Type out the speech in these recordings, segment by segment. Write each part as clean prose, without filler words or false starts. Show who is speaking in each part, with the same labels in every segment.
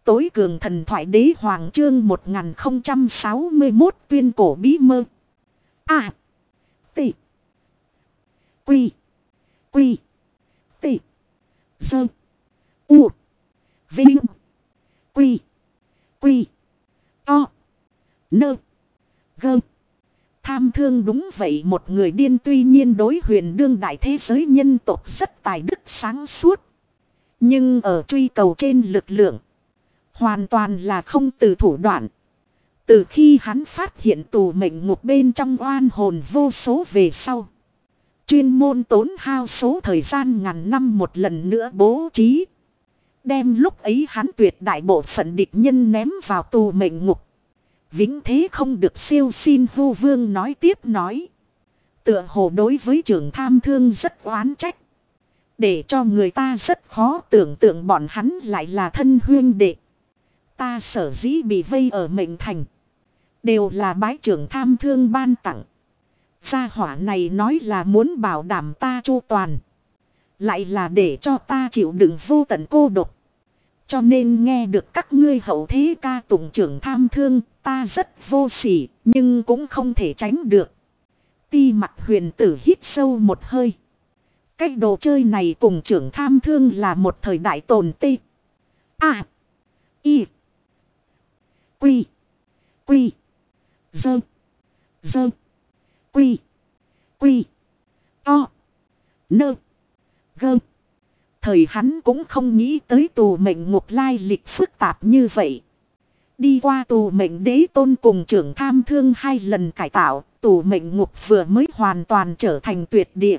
Speaker 1: tối cường thần thoại đế hoàng chương 1061 tuyên cổ bí mơ. A. T. Quy. Quy. T. Sơ. U. Vinh. Quy. Quy. O. Nơ. Gơ. Tham thương đúng vậy, một người điên, tuy nhiên đối huyền đương đại thế giới nhân tộc rất tài đức sáng suốt. Nhưng ở truy cầu trên lực lượng, hoàn toàn là không từ thủ đoạn. Từ khi hắn phát hiện tù mệnh ngục bên trong oan hồn vô số về sau, chuyên môn tốn hao số thời gian ngàn năm một lần nữa bố trí, đem lúc ấy hắn tuyệt đại bộ phận địch nhân ném vào tù mệnh ngục. Vĩnh thế không được siêu, xin Vu Vương nói tiếp nói. Tựa hồ đối với trưởng tham thương rất oán trách, để cho người ta rất khó tưởng tượng bọn hắn lại là thân huyên đệ. Ta sở dĩ bị vây ở mệnh thành, đều là bái trưởng tham thương ban tặng. Gia hỏa này nói là muốn bảo đảm ta chu toàn, lại là để cho ta chịu đựng vô tận cô độc. Cho nên nghe được các ngươi hậu thế ca tụng trưởng tham thương, ta rất vô sỉ, nhưng cũng không thể tránh được. Ti Mặt huyền tử hít sâu một hơi. Cái đồ chơi này cùng trưởng tham thương là một thời đại tồn tê. A. I. Quy. Quy. Dơ. Dơ. Quy. Quy. O. Nơ. Gơ. Thời hắn cũng không nghĩ tới tù mệnh ngục lai lịch phức tạp như vậy. Đi qua tù mệnh đế tôn cùng trưởng tham thương 2 lần cải tạo, tù mệnh ngục vừa mới hoàn toàn trở thành tuyệt địa.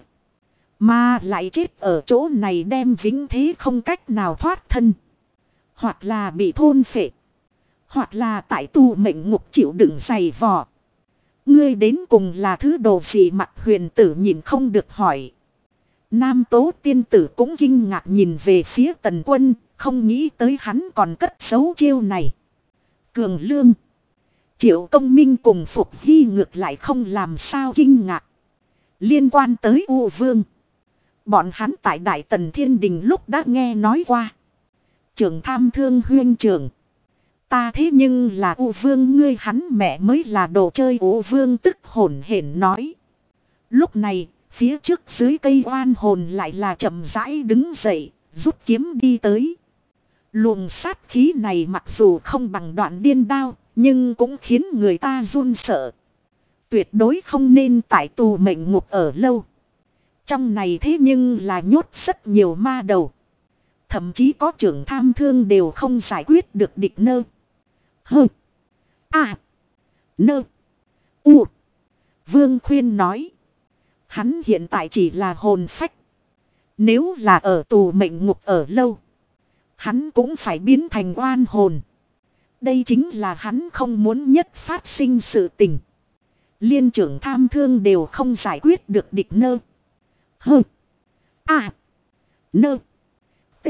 Speaker 1: Mà lại chết ở chỗ này đem vĩnh thế không cách nào thoát thân. Hoặc là bị thôn phệ, hoặc là tại tù mệnh ngục chịu đựng dày vò. Ngươi đến cùng là thứ đồ gì? Mặt huyền tử nhìn không được hỏi. Nam Tố tiên tử cũng kinh ngạc nhìn về phía Tần Quân, không nghĩ tới hắn còn cất giấu chiêu này. Cường Lương, Triệu Công Minh cùng Phục Hy ngược lại không làm sao kinh ngạc. Liên quan tới U Vương, bọn hắn tại Đại Tần Thiên Đình lúc đã nghe nói qua. Trưởng tham thương huyên trưởng, ta thế nhưng là U Vương, ngươi hắn mẹ mới là đồ chơi. U Vương tức hổn hển nói. Lúc này, phía trước dưới cây oan hồn lại là chậm rãi đứng dậy, rút kiếm đi tới. Luồng sát khí này mặc dù không bằng đoạn điên đao, nhưng cũng khiến người ta run sợ. Tuyệt đối không nên tại tù mệnh ngục ở lâu. Trong này thế nhưng là nhốt rất nhiều ma đầu. Thậm chí có trưởng tham thương đều không giải quyết được địch nơ. Hơ. A. Nơ. U. Vương khuyên nói. Hắn hiện tại chỉ là hồn phách. Nếu là ở tù mệnh ngục ở lâu, hắn cũng phải biến thành oan hồn. Đây chính là hắn không muốn nhất phát sinh sự tình. Liên trưởng tham thương đều không giải quyết được địch nơ. Hơ. A. Nơ. T.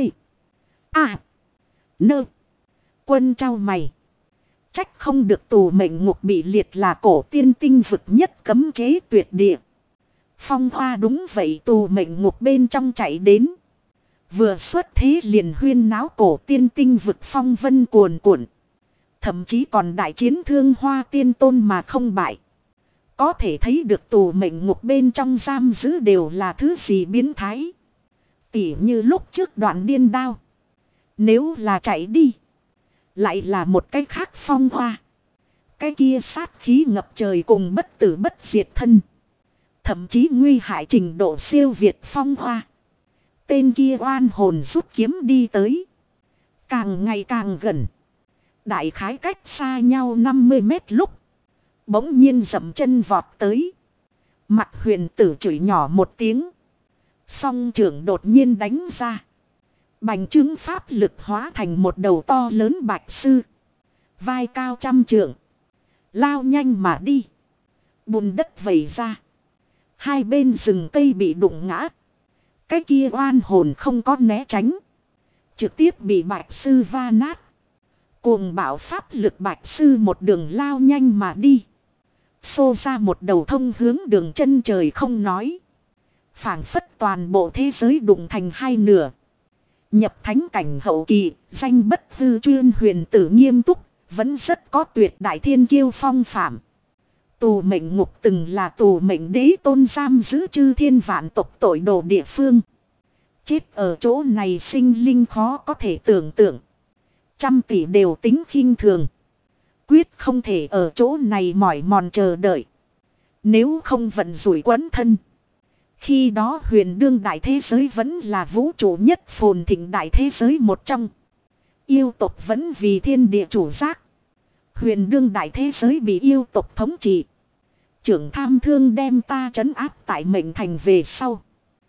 Speaker 1: A. Nơ. Quân trao mày. Trách không được tù mệnh ngục bị liệt là cổ tiên tinh vực nhất cấm chế tuyệt địa. Phong Hoa đúng vậy, tù mệnh ngục bên trong chạy đến. Vừa xuất thế liền huyên náo cổ tiên tinh vực phong vân cuồn cuộn. Thậm chí còn đại chiến Thương Hoa tiên tôn mà không bại. Có thể thấy được tù mệnh ngục bên trong giam giữ đều là thứ gì biến thái. Tỉ như lúc trước Đoạn điên đao. Nếu là chạy đi, lại là một cái khác Phong Hoa. Cái kia sát khí ngập trời cùng bất tử bất diệt thân. Thậm chí nguy hại trình độ siêu việt Phong Hoa. Tên kia oan hồn rút kiếm đi tới. Càng ngày càng gần. Đại khái cách xa nhau 50 mét lúc, bỗng nhiên dậm chân vọt tới. Mặt huyền tử chửi nhỏ một tiếng. Song trưởng đột nhiên đánh ra. Bành trướng pháp lực hóa thành một đầu to lớn bạch sư. Vai cao 100 trượng. Lao nhanh mà đi. Bùn đất vẩy ra. Hai bên rừng cây bị đụng ngã. Cái kia oan hồn không có né tránh. Trực tiếp bị bạch sư va nát. Cuồng bạo pháp lực bạch sư một đường lao nhanh mà đi. Xô ra một đầu thông hướng đường chân trời không nói. Phảng phất toàn bộ thế giới đụng thành hai nửa. Nhập thánh cảnh hậu kỳ, danh bất hư chuyên huyền tử nghiêm túc, vẫn rất có tuyệt đại thiên kiêu phong phạm. Tù mệnh ngục từng là tù mệnh đế tôn giam giữ chư thiên vạn tộc tội đồ địa phương. Chết ở chỗ này sinh linh khó có thể tưởng tượng. Trăm tỷ đều tính khinh thường. Quyết không thể ở chỗ này mỏi mòn chờ đợi. Nếu không vận rủi quấn thân. Khi đó huyền đương đại thế giới vẫn là vũ trụ nhất phồn thịnh đại thế giới một trong. Yêu tộc vẫn vì thiên địa chủ giác. Huyền đương đại thế giới bị yêu tộc thống trị. Trưởng tham thương đem ta trấn áp tại mệnh thành về sau.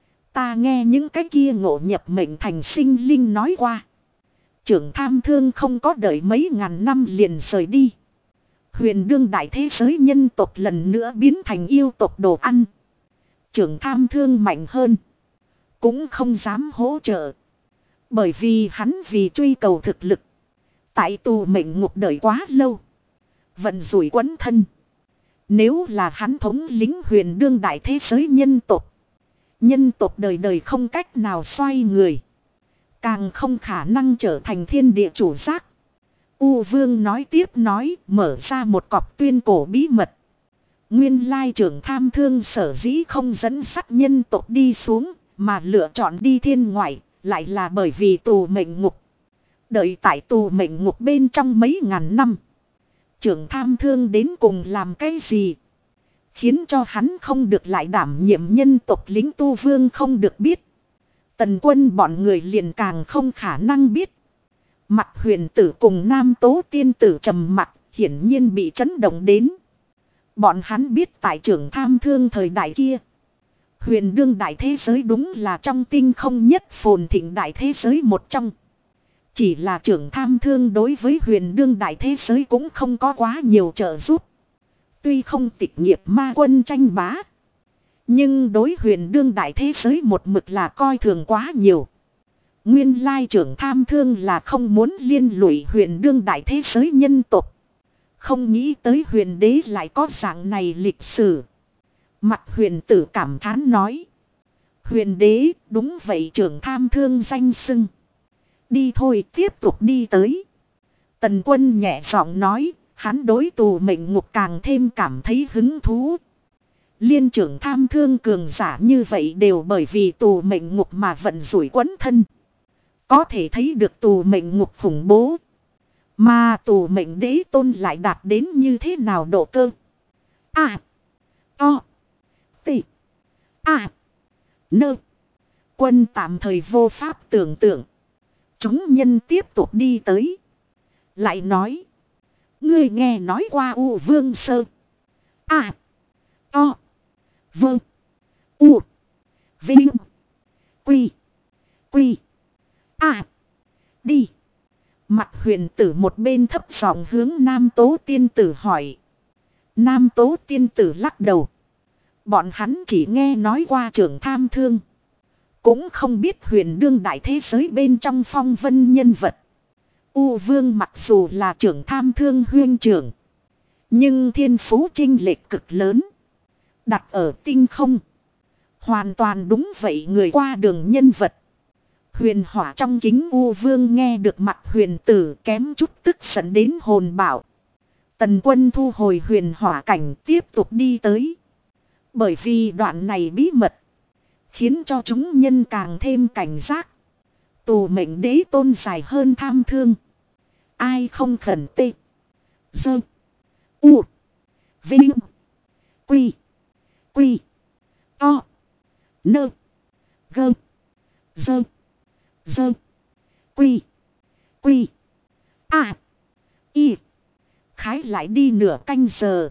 Speaker 1: Ta nghe những cái kia ngộ nhập mệnh thành sinh linh nói qua. Trưởng tham thương không có đợi mấy ngàn năm liền rời đi. Huyền đương đại thế giới nhân tộc lần nữa biến thành yêu tộc đồ ăn. Trưởng tham thương mạnh hơn. Cũng không dám hỗ trợ. Bởi vì hắn vì truy cầu thực lực. Tại tù mệnh ngục đợi quá lâu. Vận rủi quấn thân. Nếu là hắn thống lĩnh huyền đương đại thế giới nhân tộc. Nhân tộc đời đời không cách nào xoay người. Càng không khả năng trở thành thiên địa chủ giác. U Vương nói tiếp nói, mở ra một cọc tuyên cổ bí mật. Nguyên lai trưởng tham thương sở dĩ không dẫn sắt nhân tộc đi xuống, mà lựa chọn đi thiên ngoại, lại là bởi vì tù mệnh ngục. Đợi tại tù mệnh ngục bên trong mấy ngàn năm. Trưởng tham thương đến cùng làm cái gì? Khiến cho hắn không được lại đảm nhiệm nhân tộc lính tu vương không được biết. Tần Quân bọn người liền càng không khả năng biết. Mặt huyền tử cùng nam tố tiên tử trầm mặc hiển nhiên bị chấn động đến. Bọn hắn biết tại trưởng tham thương thời đại kia. Huyền đương đại thế giới đúng là trong tinh không nhất phồn thịnh đại thế giới một trong. Chỉ là trưởng tham thương đối với huyền đương đại thế giới cũng không có quá nhiều trợ giúp. Tuy không tịch nghiệp ma quân tranh bá. Nhưng đối huyền đương đại thế giới một mực là coi thường quá nhiều. Nguyên lai trưởng tham thương là không muốn liên lụy huyền đương đại thế giới nhân tộc. Không nghĩ tới huyền đế lại có dạng này lịch sử. Mặt huyền tử cảm thán nói. Huyền đế đúng vậy trưởng tham thương danh xưng. Đi thôi tiếp tục đi tới. Tần Quân nhẹ giọng nói. Hắn đối tù mệnh ngục càng thêm cảm thấy hứng thú. Liên trưởng tham thương cường giả như vậy đều bởi vì tù mệnh ngục mà vận rủi quấn thân. Có thể thấy được tù mệnh ngục khủng bố. Mà tù mệnh đế tôn lại đạt đến như thế nào độ cơ. A. O. T. A. Nơ. Quân tạm thời vô pháp tưởng tượng. Chúng nhân tiếp tục đi tới. Lại nói. Ngươi nghe nói qua U Vương Sơ. A. O. Vương. U. Vinh. Quy. Quy. A. Đi. Mặt huyền tử một bên thấp giọng hướng nam tố tiên tử hỏi. Nam tố tiên tử lắc đầu. Bọn hắn chỉ nghe nói qua trưởng tham thương. Cũng không biết huyền đương đại thế giới bên trong phong vân nhân vật. U Vương mặc dù là trưởng tham thương huyên trưởng. Nhưng thiên phú chênh lệch cực lớn. Đặt ở tinh không. Hoàn toàn đúng vậy người qua đường nhân vật. Huyền hỏa trong kính U Vương nghe được mặt huyền tử kém chút tức giận đến hồn bạo. Tần Quân thu hồi huyền hỏa cảnh tiếp tục đi tới. Bởi vì đoạn này bí mật. Khiến cho chúng nhân càng thêm cảnh giác. Tù mệnh đế tôn dài hơn tham thương. Ai không khẩn tê. Dơ. U. Vinh. Quy. Quy. To. Nơ. Gơ. Dơ. Dơ. Quy. Quy. A. Y. Khái lại đi nửa canh giờ.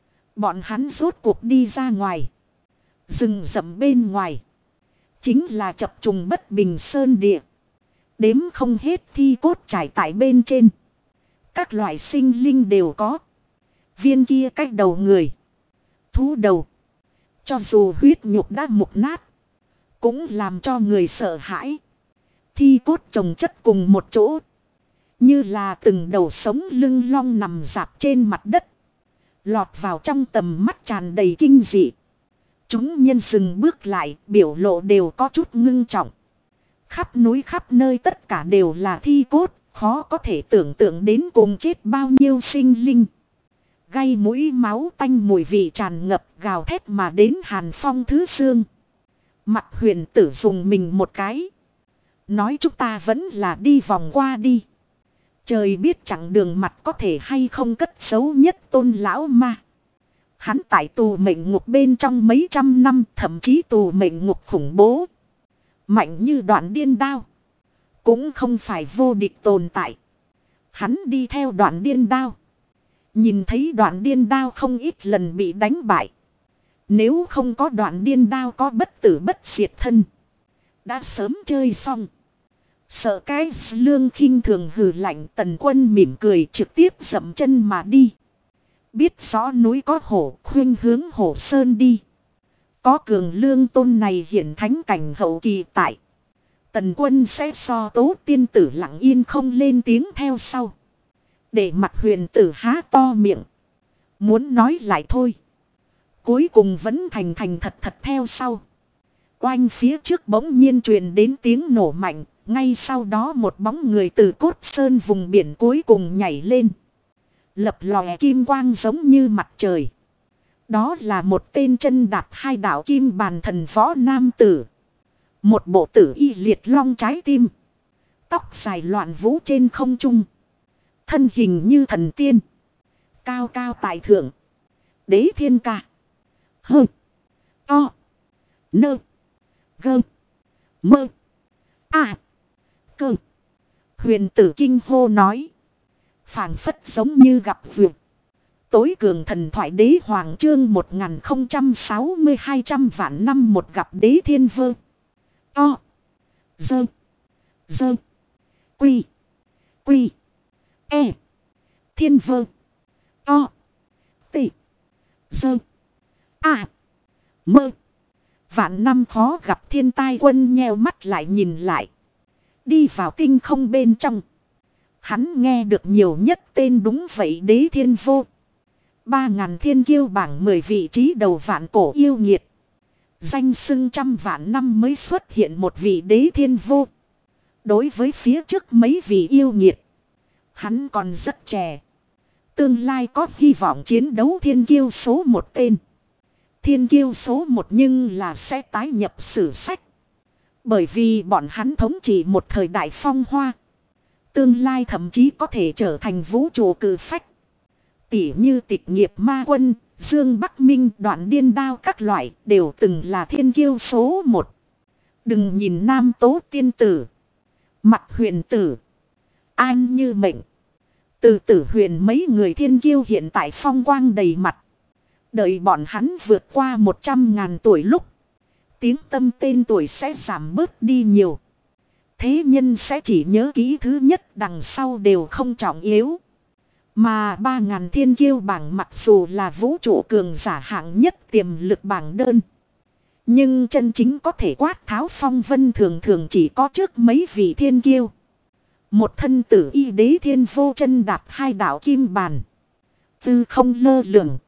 Speaker 1: Bọn hắn rốt cuộc đi ra ngoài. Rừng rậm bên ngoài. Chính là chập trùng bất bình sơn địa. Đếm không hết thi cốt trải tại bên trên. Các loại sinh linh đều có. Viên kia cách đầu người. Thú đầu. Cho dù huyết nhục đã mục nát. Cũng làm cho người sợ hãi. Thi cốt chồng chất cùng một chỗ. Như là từng đầu sống lưng long nằm rạp trên mặt đất. Lọt vào trong tầm mắt tràn đầy kinh dị. Chúng nhân dừng bước lại, biểu lộ đều có chút ngưng trọng. Khắp núi khắp nơi tất cả đều là thi cốt, khó có thể tưởng tượng đến cùng chết bao nhiêu sinh linh. Gây mũi máu tanh mùi vị tràn ngập gào thét mà đến hàn phong thứ xương. Mặt huyền tử dùng mình một cái. Nói chúng ta vẫn là đi vòng qua đi. Trời biết chẳng đường mặt có thể hay không cất xấu nhất Tôn lão ma. Hắn tại tù mệnh ngục bên trong mấy trăm năm, thậm chí tù mệnh ngục khủng bố. Mạnh như Đoạn Điên Đao. Cũng không phải vô địch tồn tại. Hắn đi theo Đoạn Điên Đao. Nhìn thấy Đoạn Điên Đao không ít lần bị đánh bại. Nếu không có Đoạn Điên Đao có bất tử bất diệt thân, đã sớm chơi xong. Sợ cái Lương khinh thường hừ lạnh, Tần Quân mỉm cười trực tiếp dậm chân mà đi. Biết rõ núi có hổ, khuyên hướng hổ sơn đi. Có Cường Lương Tôn này hiển thánh cảnh hậu kỳ tại. Tần Quân sẽ so Tố tiên tử lặng yên không lên tiếng theo sau. Để mặt huyền tử há to miệng. Muốn nói lại thôi. Cuối cùng vẫn thành thật thật theo sau. Oanh phía trước bỗng nhiên truyền đến tiếng nổ mạnh. Ngay sau đó một bóng người từ cốt sơn vùng biển cuối cùng nhảy lên. Lập lòe kim quang giống như mặt trời. Đó là một tên chân đạp hai đạo kim bàn thần võ nam tử. Một bộ tử y liệt long trái tim. Tóc dài loạn vũ trên không trung. Thân hình như thần tiên. Cao cao tại thượng. Đế thiên ca. Hơ. To. Nơ. Gơ. Mơ. À. Cơ. Huyền tử kinh hô nói. Phảng phất giống như gặp vượt. Tối cường thần thoại đế hoàng chương 1060 200 vạn năm một gặp đế thiên vơ. To. Dơ. Dơ. Quy. Quy. E. Thiên vơ. To. Tị. Dơ. À. Mơ. Vạn năm khó gặp thiên tai quân nheo mắt lại nhìn lại. Đi vào tinh không bên trong. Hắn nghe được nhiều nhất tên đúng vậy đế thiên vô. 3000 thiên kiêu bảng 10 vị trí đầu vạn cổ yêu nghiệt. Danh xưng trăm vạn năm mới xuất hiện một vị đế thiên vô. Đối với phía trước mấy vị yêu nghiệt, hắn còn rất trẻ. Tương lai có hy vọng chiến đấu thiên kiêu số một tên. Thiên kiêu số một nhưng là sẽ tái nhập sử sách. Bởi vì bọn hắn thống trị một thời đại phong hoa. Tương lai thậm chí có thể trở thành vũ trụ cử phách. Tỉ như Tịch Nghiệp Ma Quân, Dương Bắc Minh, Đoạn Điên Đao các loại đều từng là thiên kiêu số một. Đừng nhìn Nam Tố tiên tử, Mặt huyền tử, An Như Mệnh, Từ Tử Huyền mấy người thiên kiêu hiện tại phong quang đầy mặt. Đợi bọn hắn vượt qua 100.000 tuổi lúc, tiếng tâm tên tuổi sẽ giảm bớt đi nhiều. Thế nhân sẽ chỉ nhớ kỹ thứ nhất, đằng sau đều không trọng yếu. Mà 3000 thiên kiêu bảng mặc dù là vũ trụ cường giả hạng nhất tiềm lực bảng đơn. Nhưng chân chính có thể quát tháo phong vân thường thường chỉ có trước mấy vị thiên kiêu. Một thân tử y đế thiên vô chân đạp hai đạo kim bàn. Tư không lơ lửng.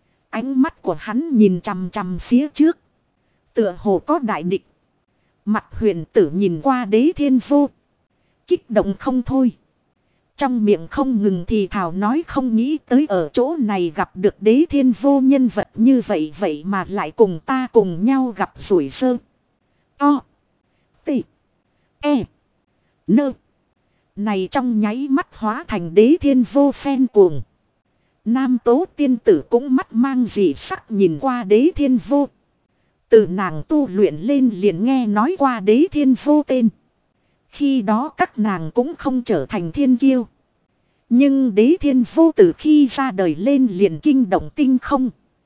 Speaker 1: Ánh mắt của hắn nhìn chằm chằm phía trước. Tựa hồ có đại địch. Mặt huyền tử nhìn qua đế thiên vô. Kích động không thôi. Trong miệng không ngừng thì thảo nói không nghĩ tới ở chỗ này gặp được đế thiên vô nhân vật như vậy. Vậy mà lại cùng ta cùng nhau gặp rủi ro. To. Tị. E. Nơ. Này trong nháy mắt hóa thành đế thiên vô phen cuồng. Nam Tố tiên tử cũng mắt mang dị sắc nhìn qua đế thiên vô. Từ nàng tu luyện lên liền nghe nói qua đế thiên vô tên. Khi đó các nàng cũng không trở thành thiên kiêu. Nhưng đế thiên vô từ khi ra đời lên liền kinh động tinh không.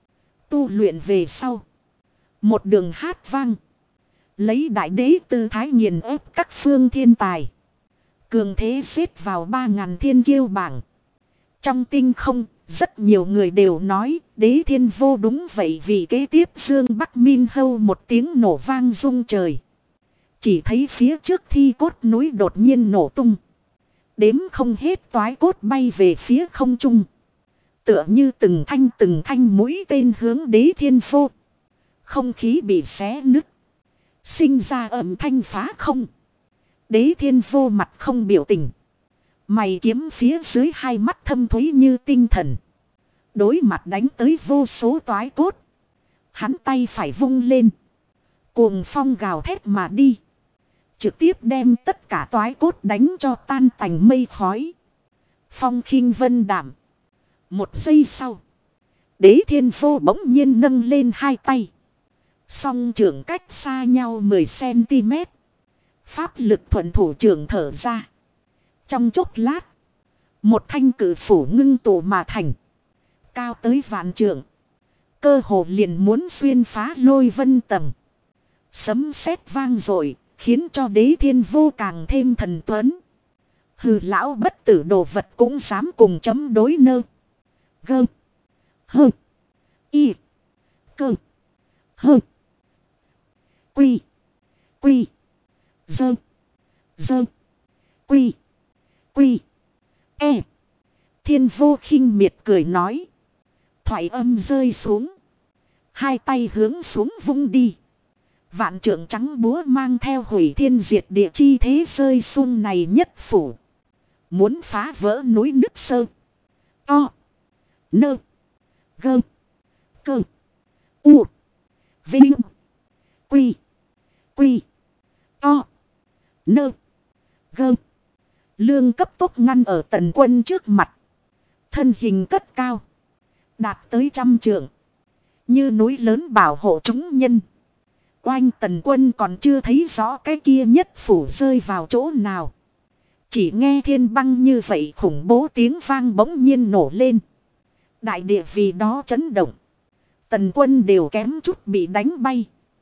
Speaker 1: Tu luyện về sau. Một đường hát vang. Lấy đại đế tư thái nghiền ép các phương thiên tài. Cường thế xếp vào 3000 thiên kiêu bảng. Trong tinh không, rất nhiều người đều nói đế thiên vô đúng vậy vì kế tiếp Dương Bắc Minh hâu một tiếng nổ vang rung trời. Chỉ thấy phía trước thi cốt núi đột nhiên nổ tung. Đếm không hết toái cốt bay về phía không trung. Tựa như từng thanh mũi tên hướng đế thiên vô. Không khí bị xé nứt. Sinh ra âm thanh phá không. Đế Thiên Vô mặt không biểu tình. Mày kiếm phía dưới hai mắt thâm thúy như tinh thần. Đối mặt đánh tới vô số toái cốt. Hắn tay phải vung lên. Cuồng phong gào thét mà đi. Trực tiếp đem tất cả toái cốt đánh cho tan tành mây khói. Phong khinh vân đảm. Một giây sau. Đế Thiên Vô bỗng nhiên nâng lên hai tay. Song trưởng cách xa nhau 10cm. Pháp lực thuận thủ trưởng thở ra. Trong chốc lát. Một thanh cử phủ ngưng tụ mà thành. Cao tới vạn trượng. Cơ hồ liền muốn xuyên phá lôi vân tầng. Sấm sét vang dội khiến cho Đế Thiên Vô càng thêm thần tuấn. Hừ, lão bất tử đồ vật cũng dám cùng chấm đối nơ. Gơ. Hơ. Y. Cơ. Hơ. Quy. Quy. Dơ. Dơ. Quy. Quy. E. Thiên Vô khinh miệt cười nói. Thoại âm rơi xuống. Hai tay hướng xuống vung đi. Vạn trượng trắng búa mang theo hủy thiên diệt địa chi thế rơi sung này nhất phủ. Muốn phá vỡ núi nứt sơ. To. Nơ. Gơ. Cơ. U. Vinh. Quy. Quy. To. Nơ. Gơ. Lương cấp tốc ngăn ở Tần Quân trước mặt. Thân hình cất cao. Đạt tới 100 trượng. Như núi lớn bảo hộ chúng nhân. Oanh, Tần Quân còn chưa thấy rõ cái kia nhất phủ rơi vào chỗ nào. Chỉ nghe thiên băng như vậy khủng bố tiếng vang bỗng nhiên nổ lên. Đại địa vì đó chấn động. Tần Quân đều kém chút bị đánh bay.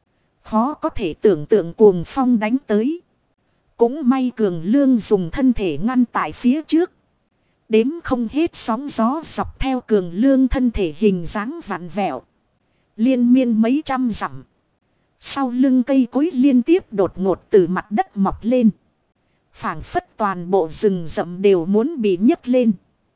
Speaker 1: Khó có thể tưởng tượng cuồng phong đánh tới. Cũng may Cường Lương dùng thân thể ngăn tại phía trước. Đếm không hết sóng gió dọc theo Cường Lương thân thể hình dáng vặn vẹo. Liên miên mấy trăm dặm. Sau lưng cây cối liên tiếp đột ngột từ mặt đất mọc lên. Phảng phất toàn bộ rừng rậm đều muốn bị nhấc lên.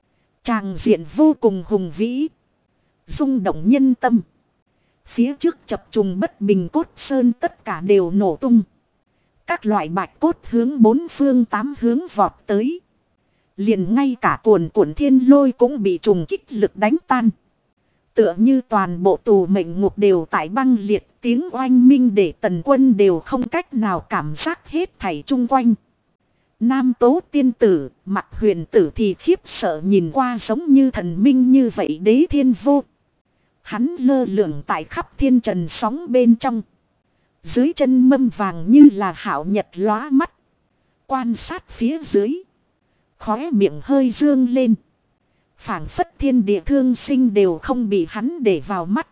Speaker 1: Tràng diện vô cùng hùng vĩ. Rung động nhân tâm. Phía trước chập trùng bất bình cốt sơn tất cả đều nổ tung. Các loại bạch cốt hướng bốn phương tám hướng vọt tới. Liền ngay cả cuồn cuộn thiên lôi cũng bị trùng kích lực đánh tan. Tựa như toàn bộ tù mệnh ngục đều tại băng liệt, tiếng oanh minh để Tần Quân đều không cách nào cảm giác hết thảy chung quanh. Nam Tố tiên tử, Mặc Huyền tử thì khiếp sợ nhìn qua giống như thần minh như vậy Đế Thiên Vô. Hắn lơ lửng tại khắp thiên trần sóng bên trong. Dưới chân mâm vàng như là hạo nhật lóa mắt. Quan sát phía dưới. Khóe miệng hơi dương lên. Phảng phất thiên địa thương sinh đều không bị hắn để vào mắt.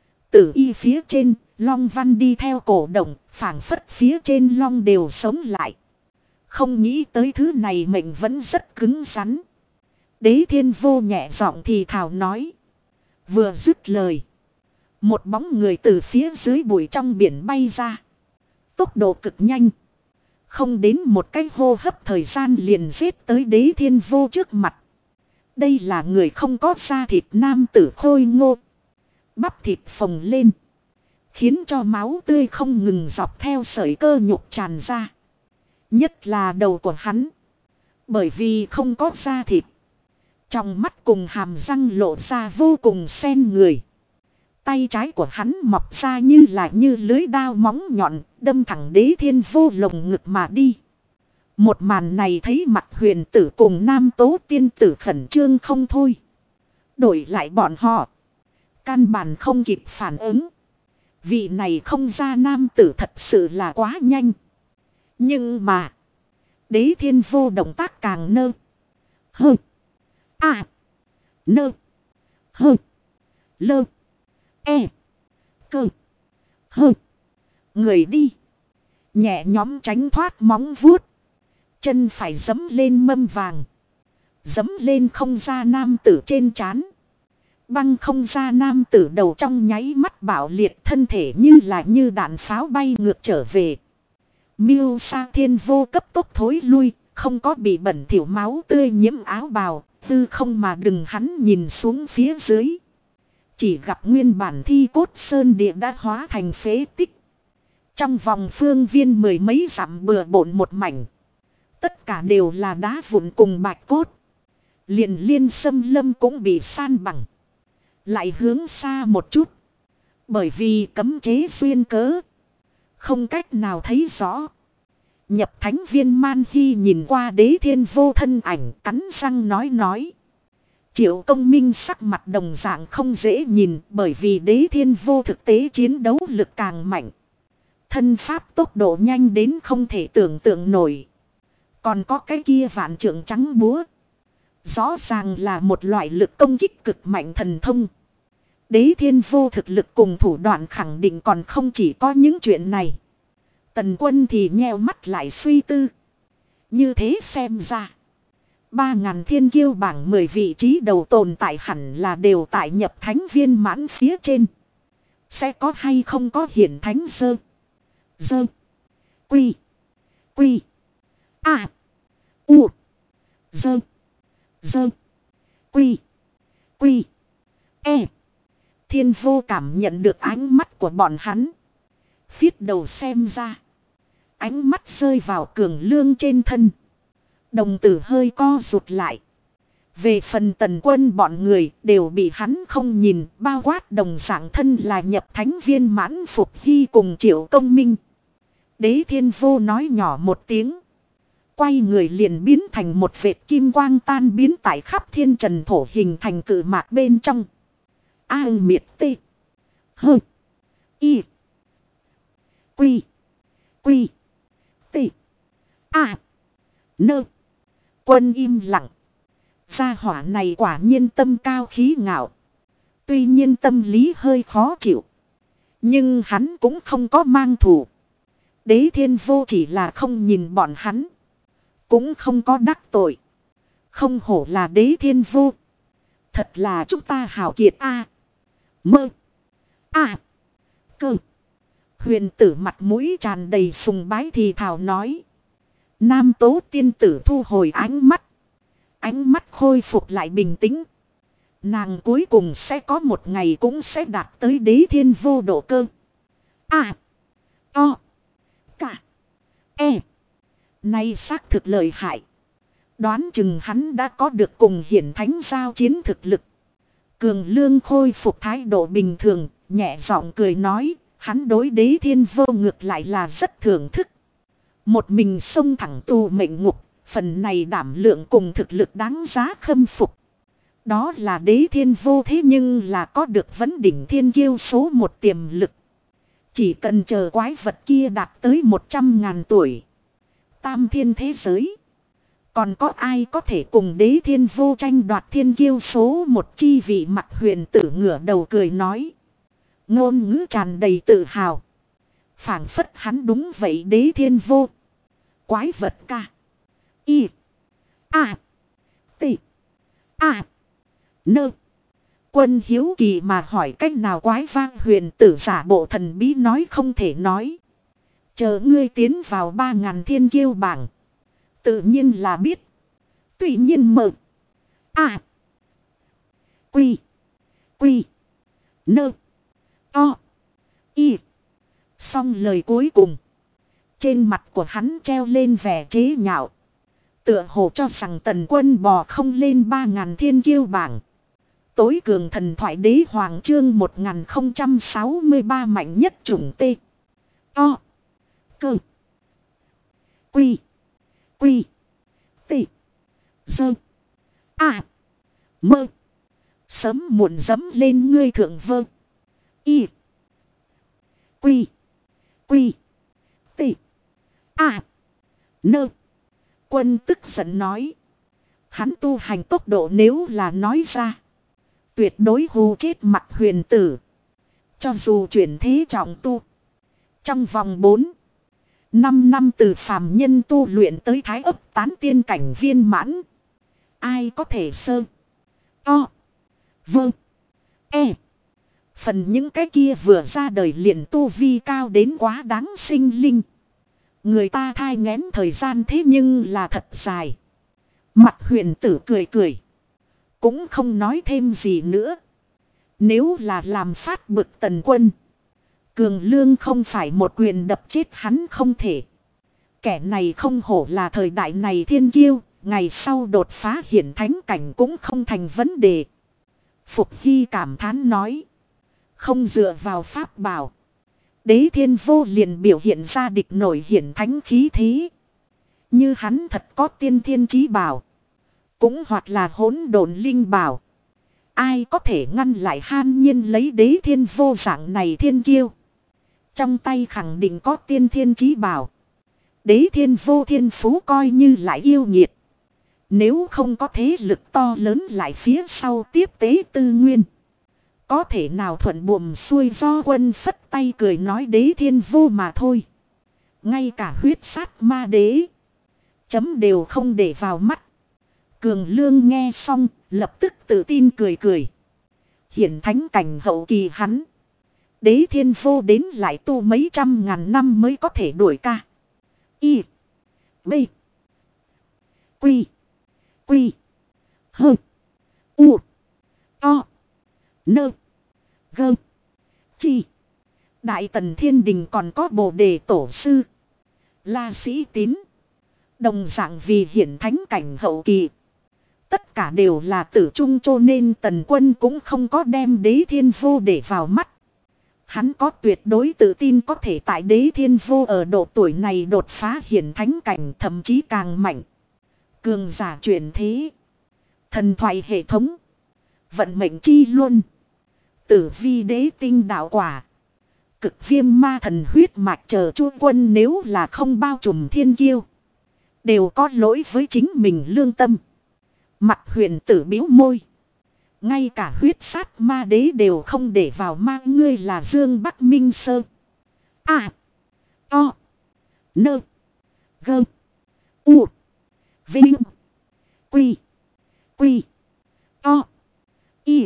Speaker 1: Tử y phía trên, long văn đi theo cổ động, phảng phất phía trên long đều sống lại. Không nghĩ tới thứ này mệnh vẫn rất cứng rắn. Đế Thiên Vô nhẹ giọng thì thào nói. Vừa dứt lời. Một bóng người từ phía dưới bụi trong biển bay ra. Tốc độ cực nhanh. Không đến một cái hô hấp thời gian liền giết tới Đế Thiên Vô trước mặt. Đây là người không có da thịt nam tử khôi ngô. Bắp thịt phồng lên. Khiến cho máu tươi không ngừng dọc theo sợi cơ nhục tràn ra. Nhất là đầu của hắn. Bởi vì không có da thịt. Trong mắt cùng hàm răng lộ ra vô cùng xen người. Tay trái của hắn mọc ra như lưới đao móng nhọn, đâm thẳng Đế Thiên Vô lồng ngực mà đi. Một màn này thấy Mặc Huyền tử cùng Nam Tố tiên tử khẩn trương không thôi. Đổi lại bọn họ. Căn bản không kịp phản ứng. Vị này không ra nam tử thật sự là quá nhanh. Nhưng mà. Đế Thiên Vô động tác càng nơ. Hơ. À. Nơ. Hơ. Lơ. E. Cơ. Hơ. Người đi. Nhẹ nhóm tránh thoát móng vuốt. Chân phải giẫm lên mâm vàng. Giẫm lên không ra nam tử trên trán. Băng không ra nam tử đầu trong nháy mắt bạo liệt, thân thể như đạn pháo bay ngược trở về. Miêu Sa Thiên Vô cấp tốc thối lui, không có bị bẩn thỉu máu tươi nhiễm áo bào, tư không mà đừng hắn nhìn xuống phía dưới. Chỉ gặp nguyên bản thi cốt sơn địa đã hóa thành phế tích. Trong vòng phương viên mười mấy dặm bừa bộn một mảnh. Tất cả đều là đá vụn cùng bạch cốt. Liền Liên Xâm Lâm cũng bị san bằng. Lại hướng xa một chút. Bởi vì cấm chế duyên cớ. Không cách nào thấy rõ. Nhập thánh viên Man Hy nhìn qua Đế Thiên Vô thân ảnh, cắn răng nói. Triệu Công Minh sắc mặt đồng dạng không dễ nhìn, bởi vì Đế Thiên Vô thực tế chiến đấu lực càng mạnh. Thân pháp tốc độ nhanh đến không thể tưởng tượng nổi. Còn có cái kia vạn trượng trắng búa. Rõ ràng là một loại lực công kích cực mạnh thần thông. Đế Thiên Vô thực lực cùng thủ đoạn khẳng định còn không chỉ có những chuyện này. Tần Quân thì nheo mắt lại suy tư. Như thế xem ra. 3.000 thiên kiêu bảng 10 vị trí đầu tồn tại hẳn là đều tại nhập thánh viên mãn phía trên. Sẽ có hay không có hiển thánh dơ. Quy. U. Quy. Thiên Vô cảm nhận được ánh mắt của bọn hắn. Phiết đầu xem ra. Ánh mắt rơi vào Cường Lương trên thân. Đồng tử hơi co rụt lại. Về phần Tần Quân bọn người đều bị hắn không nhìn, bao quát đồng dạng thân là nhập thánh viên mãn Phục Hy cùng Triệu Công Minh. Đế Thiên Vô nói nhỏ một tiếng. Quay người liền biến thành một vệt kim quang tan biến tại khắp thiên trần thổ hình thành cự mạc bên trong. Miệt tê. Hơ. Y. Quy. Tê. Nơ. Quân im lặng. Gia hỏa này quả nhiên tâm cao khí ngạo. Tuy nhiên tâm lý hơi khó chịu. Nhưng hắn cũng không có mang thù. Đế Thiên Vô chỉ là không nhìn bọn hắn. Cũng không có đắc tội. Không hổ là Đế Thiên Vô. Thật là chúng ta hảo kiệt Cơ. Huyền tử mặt mũi tràn đầy sùng bái thì thào nói. Nam Tố tiên tử thu hồi ánh mắt. Ánh mắt khôi phục lại bình tĩnh. Nàng cuối cùng sẽ có một ngày cũng sẽ đạt tới Đế Thiên Vô độ cơ. Nay xác thực lợi hại. Đoán chừng hắn đã có được cùng hiển thánh giao chiến thực lực. Cường Lương khôi phục thái độ bình thường, nhẹ giọng cười nói, hắn đối Đế Thiên Vô ngược lại là rất thưởng thức. Một mình xông thẳng tù mệnh ngục, phần này đảm lượng cùng thực lực đáng giá khâm phục. Đó là Đế Thiên Vô thế nhưng là có được vấn đỉnh thiên kiêu số 1 tiềm lực. Chỉ cần chờ quái vật kia đạt tới 100.000 tuổi. Tam thiên thế giới. Còn có ai có thể cùng Đế Thiên Vô tranh đoạt thiên kiêu số 1 chi vị? Mặt Huyền tử ngửa đầu cười nói. Ngôn ngữ tràn đầy tự hào. Phảng phất hắn đúng vậy Đế Thiên Vô. Quái vật ca. Nơ. Quân hiếu kỳ mà hỏi cách nào quái vang. Huyền tử giả bộ thần bí nói không thể nói. Chờ ngươi tiến vào 3.000 thiên kiêu bảng. Tự nhiên là biết. Tuy nhiên Nơ. Xong lời cuối cùng. Trên mặt của hắn treo lên vẻ chế nhạo. Tựa hồ cho rằng Tần Quân bò không lên 3.000 thiên kiêu bảng. Tối cường thần thoại đế hoàng chương 1063 mạnh nhất chủng T. Cơ. Quy. T. Mơ. Sớm muộn dẫm lên ngươi thượng vơ. T. Nơ. Quân tức giận nói. Hắn tu hành tốc độ nếu là nói ra. Tuyệt đối hù chết Mặt Huyền tử. Cho dù chuyển thế trọng tu. Trong vòng 4-5 năm từ phàm nhân tu luyện tới thái ấp tán tiên cảnh viên mãn. Ai có thể phần những cái kia vừa ra đời liền tu vi cao đến quá đáng sinh linh. Người ta thai nghén thời gian thế nhưng là thật dài. Mặt Huyền tử cười. Cũng không nói thêm gì nữa. Nếu là làm phát bực Tần Quân. Cường Lương không phải một quyền đập chết hắn không thể. Kẻ này không hổ là thời đại này thiên kiêu, ngày sau đột phá hiển thánh cảnh cũng không thành vấn đề. Phục Hy cảm thán nói. Không dựa vào pháp bảo. Đế Thiên Vô liền biểu hiện ra địch nổi hiển thánh khí thế. Như hắn thật có tiên thiên chí bảo. Cũng hoặc là hỗn độn linh bảo. Ai có thể ngăn lại Han Nhiên lấy Đế Thiên Vô dạng này thiên kiêu. Trong tay khẳng định có tiên thiên chí bảo. Đế Thiên Vô thiên phú coi như lại yêu nghiệt. Nếu không có thế lực to lớn lại phía sau tiếp tế tư nguyên. Có thể nào thuận buồm xuôi do quân phất tay cười nói Đế Thiên Vô mà thôi. Ngay cả huyết sát ma đế. Chấm đều không để vào mắt. Cường Lương nghe xong, lập tức tự tin cười cười. Hiển thánh cảnh hậu kỳ hắn. Đế Thiên Vô đến lại tu mấy trăm ngàn năm mới có thể đuổi ca. Y. B. Quy. Quy. Hơ. U. To. Nơ. Gơ. Chi. Đại Tần Thiên Đình còn có Bồ Đề Tổ Sư. La Sĩ Tín. Đồng dạng vì hiển thánh cảnh hậu kỳ. Tất cả đều là tử trung cho nên Tần Quân cũng không có đem Đế Thiên Vô để vào mắt. Hắn có tuyệt đối tự tin có thể tại Đế Thiên Vô ở độ tuổi này đột phá hiển thánh cảnh thậm chí càng mạnh. Cường giả chuyển thế. Thần thoại hệ thống. Vận mệnh chi luân. Tử vi đế tinh đạo quả. Cực viêm ma thần huyết mạch chờ chu quân nếu là không bao trùm thiên kiêu. Đều có lỗi với chính mình lương tâm. Mặt huyền tử biếu môi. Ngay cả huyết sát ma đế đều không để vào ma ngươi là Dương Bắc Minh Sơ. À. To. Nơ. Gơ. U. Vinh. Quy. Quy. To. Y.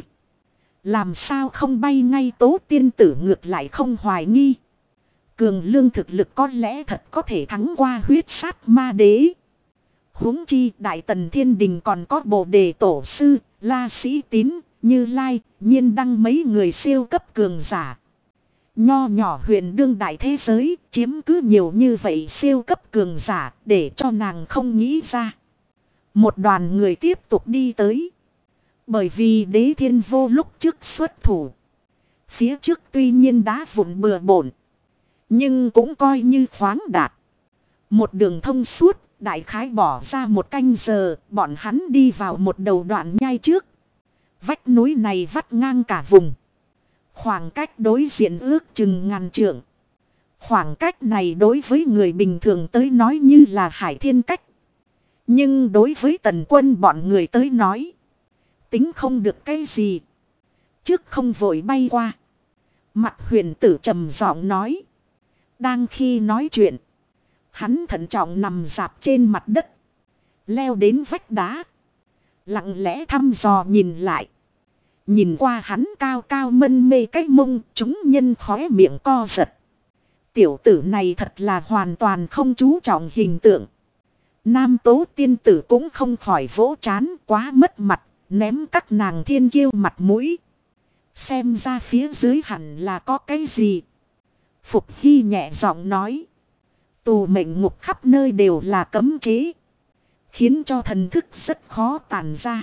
Speaker 1: Làm sao không bay ngay Tố Tiên Tử ngược lại không hoài nghi. Cường Lương thực lực có lẽ thật có thể thắng qua huyết sát ma đế. Huống chi Đại Tần Thiên Đình còn có Bồ Đề Tổ Sư, La Sĩ Tín, Như Lai, Nhiên Đăng mấy người siêu cấp cường giả. Nho nhỏ huyền đương đại thế giới chiếm cứ nhiều như vậy siêu cấp cường giả để cho nàng không nghĩ ra. Một đoàn người tiếp tục đi tới. Bởi vì Đế Thiên Vô lúc trước xuất thủ. Phía trước tuy nhiên đá vụn bừa bộn. Nhưng cũng coi như khoáng đạt. Một đường thông suốt, đại khái bỏ ra một canh giờ, bọn hắn đi vào một đầu đoạn nhai trước. Vách núi này vắt ngang cả vùng. Khoảng cách đối diện ước chừng ngàn trượng. Khoảng cách này đối với người bình thường tới nói như là hải thiên cách. Nhưng đối với Tần Quân bọn người tới nói. Tính không được cái gì. Trước không vội bay qua. Mặt huyền tử trầm giọng nói. Đang khi nói chuyện. Hắn thận trọng nằm dạp trên mặt đất. Leo đến vách đá. Lặng lẽ thăm dò nhìn lại. Nhìn qua hắn cao cao mân mê cái mông. Chúng nhân khóe miệng co giật. Tiểu tử này thật là hoàn toàn không chú trọng hình tượng. Nam Tố Tiên Tử cũng không khỏi vỗ trán quá mất mặt. Ném các nàng thiên kiêu mặt mũi. Xem ra phía dưới hẳn là có cái gì. Phục Hy nhẹ giọng nói. Tù mệnh ngục khắp nơi đều là cấm chế. Khiến cho thần thức rất khó tàn ra.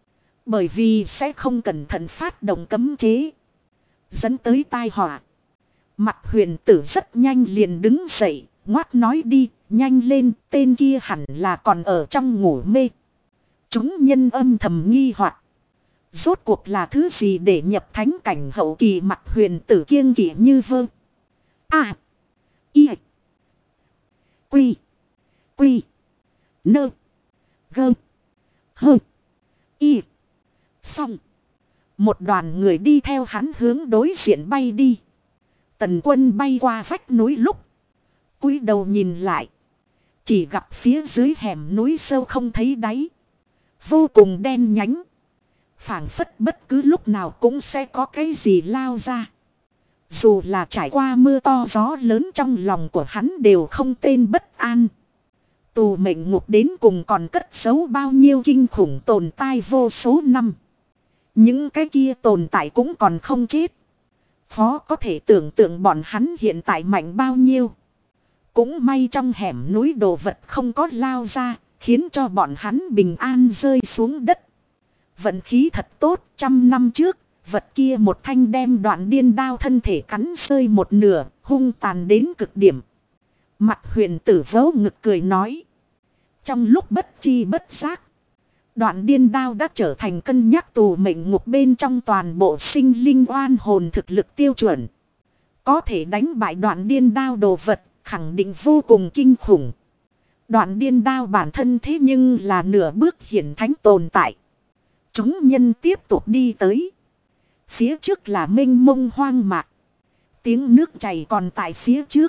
Speaker 1: Bởi vì sẽ không cẩn thận phát động cấm chế. Dẫn tới tai họa. Mặt huyền tử rất nhanh liền đứng dậy. Ngoát nói đi, nhanh lên, tên kia hẳn là còn ở trong ngủ mê. Chúng nhân âm thầm nghi hoặc. Rốt cuộc là thứ gì để nhập thánh cảnh hậu kỳ mặt huyền tử kiêng kỵ như vơ. À. Y. Quy. Quy. Nơ. Gơ. Hơ. Y. Xong. Một đoàn người đi theo hắn hướng đối diện bay đi. Tần Quân bay qua vách núi lúc. Cúi đầu nhìn lại. Chỉ gặp phía dưới hẻm núi sâu không thấy đáy. Vô cùng đen nhánh. Phảng phất bất cứ lúc nào cũng sẽ có cái gì lao ra. Dù là trải qua mưa to gió lớn trong lòng của hắn đều không tên bất an. Tù mệnh ngục đến cùng còn cất giấu bao nhiêu kinh khủng tồn tại vô số năm. Những cái kia tồn tại cũng còn không chết. Khó có thể tưởng tượng bọn hắn hiện tại mạnh bao nhiêu. Cũng may trong hẻm núi đồ vật không có lao ra, khiến cho bọn hắn bình an rơi xuống đất. Vận khí thật tốt, 100 năm trước, vật kia một thanh đem Đoạn Điên đao thân thể cắn rơi một nửa, hung tàn đến cực điểm. Mặt huyền tử vớ ngực cười nói. Trong lúc bất chi bất giác, Đoạn Điên đao đã trở thành cân nhắc tù mệnh ngục bên trong toàn bộ sinh linh oan hồn thực lực tiêu chuẩn. Có thể đánh bại Đoạn Điên đao đồ vật, khẳng định vô cùng kinh khủng. Đoạn Điên đao bản thân thế nhưng là nửa bước hiển thánh tồn tại. Chúng nhân tiếp tục đi tới. Phía trước là mênh mông hoang mạc. Tiếng nước chảy còn tại phía trước.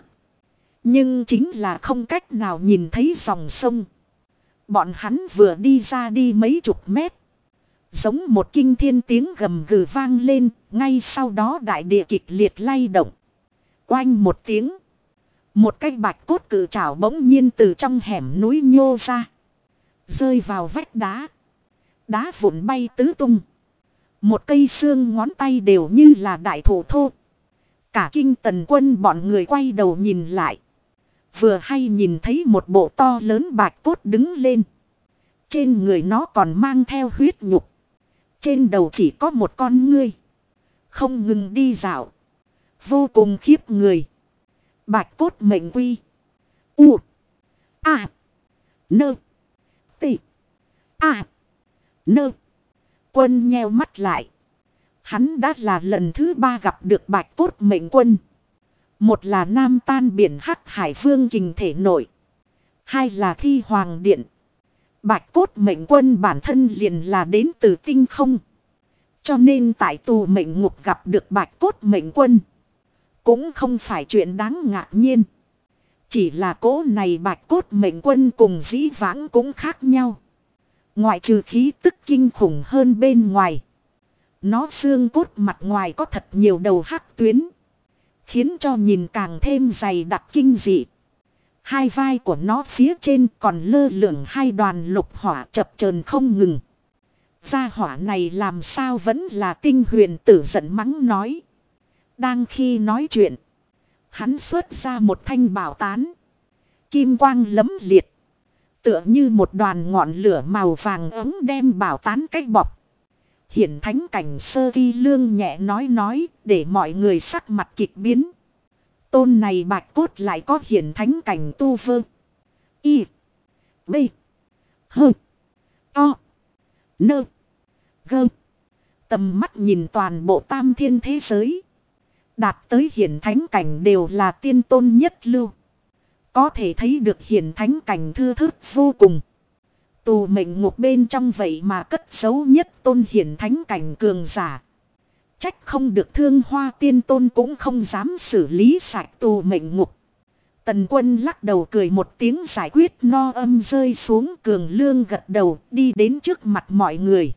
Speaker 1: Nhưng chính là không cách nào nhìn thấy dòng sông. Bọn hắn vừa đi ra đi mấy chục mét. Giống một kinh thiên tiếng gầm gừ vang lên. Ngay sau đó đại địa kịch liệt lay động. Oanh một tiếng. Một cái bạch cốt cự trảo bỗng nhiên từ trong hẻm núi nhô ra. Rơi vào vách đá. Đá vụn bay tứ tung. Một cây xương ngón tay đều như là đại thổ thô. Cả kinh Tần Quân bọn người quay đầu nhìn lại. Vừa hay nhìn thấy một bộ to lớn bạch cốt đứng lên. Trên người nó còn mang theo huyết nhục. Trên đầu chỉ có một con ngươi. Không ngừng đi dạo. Vô cùng khiếp người. Bạch cốt mệnh quy. U. A. Nơ. Tị. A. Nơ. Quân nheo mắt lại. Hắn đã là lần thứ 3 gặp được bạch cốt mệnh quân. Một là Nam Tan Biển Hắc Hải Vương Kình thể nội. Hai là Thi Hoàng Điện. Bạch cốt mệnh quân bản thân liền là đến từ tinh không. Cho nên tại tù mệnh ngục gặp được bạch cốt mệnh quân. Cũng không phải chuyện đáng ngạc nhiên. Chỉ là cỗ này bạch cốt mệnh quân cùng dĩ vãng cũng khác nhau. Ngoại trừ khí tức kinh khủng hơn bên ngoài. Nó xương cốt mặt ngoài có thật nhiều đầu hắc tuyến. Khiến cho nhìn càng thêm dày đặc kinh dị. Hai vai của nó phía trên còn lơ lửng hai đoàn lục hỏa chập chờn không ngừng. Gia hỏa này làm sao vẫn là Tinh Huyền Tử giận mắng nói. Đang khi nói chuyện. Hắn xuất ra một thanh bảo tán. Kim quang lấm liệt. Tựa như một đoàn ngọn lửa màu vàng ấm đem bảo tán cách bọc. Hiển thánh cảnh Sơ Vi Lương nhẹ nói để mọi người sắc mặt kịch biến. Tôn này bạch cốt lại có hiển thánh cảnh tu vơ. Y. B. H. O. Nơ. Gơ. Tầm mắt nhìn toàn bộ tam thiên thế giới. Đạt tới hiển thánh cảnh đều là tiên tôn nhất lưu. Có thể thấy được hiển thánh cảnh thưa thớt vô cùng. Tù mệnh ngục bên trong vậy mà cất giấu nhất tôn hiển thánh cảnh cường giả. Trách không được Thương Hoa Tiên Tôn cũng không dám xử lý sạch tù mệnh ngục. Tần Quân lắc đầu cười một tiếng giải quyết no âm rơi xuống, Cường Lương gật đầu đi đến trước mặt mọi người.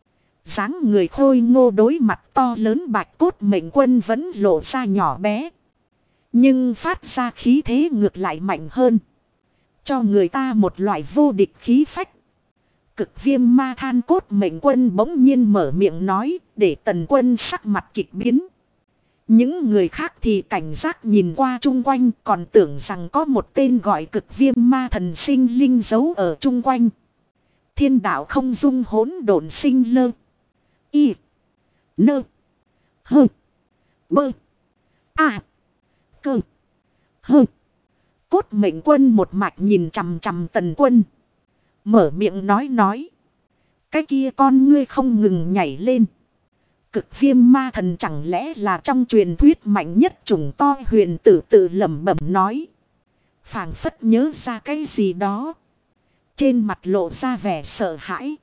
Speaker 1: Dáng người khôi ngô đối mặt to lớn bạch cốt mệnh quân vẫn lộ ra nhỏ bé. Nhưng phát ra khí thế ngược lại mạnh hơn. Cho người ta một loại vô địch khí phách. Cực Viêm Ma Than cốt mệnh quân bỗng nhiên mở miệng nói, để Tần Quân sắc mặt kịch biến. Những người khác thì cảnh giác nhìn qua chung quanh, còn tưởng rằng có một tên gọi Cực Viêm Ma Thần sinh linh giấu ở chung quanh. Thiên đạo không dung hỗn độn sinh lơ. Y. Nơ. Hơ. Bơ. A. Cơ. Hơ. Cốt mệnh quân một mạch nhìn chằm chằm Tần Quân. Mở miệng nói. Cái kia con ngươi không ngừng nhảy lên. Cực Viêm Ma Thần chẳng lẽ là trong truyền thuyết mạnh nhất chủng to huyền tử tự lẩm bẩm nói. Phảng phất nhớ ra cái gì đó. Trên mặt lộ ra vẻ sợ hãi.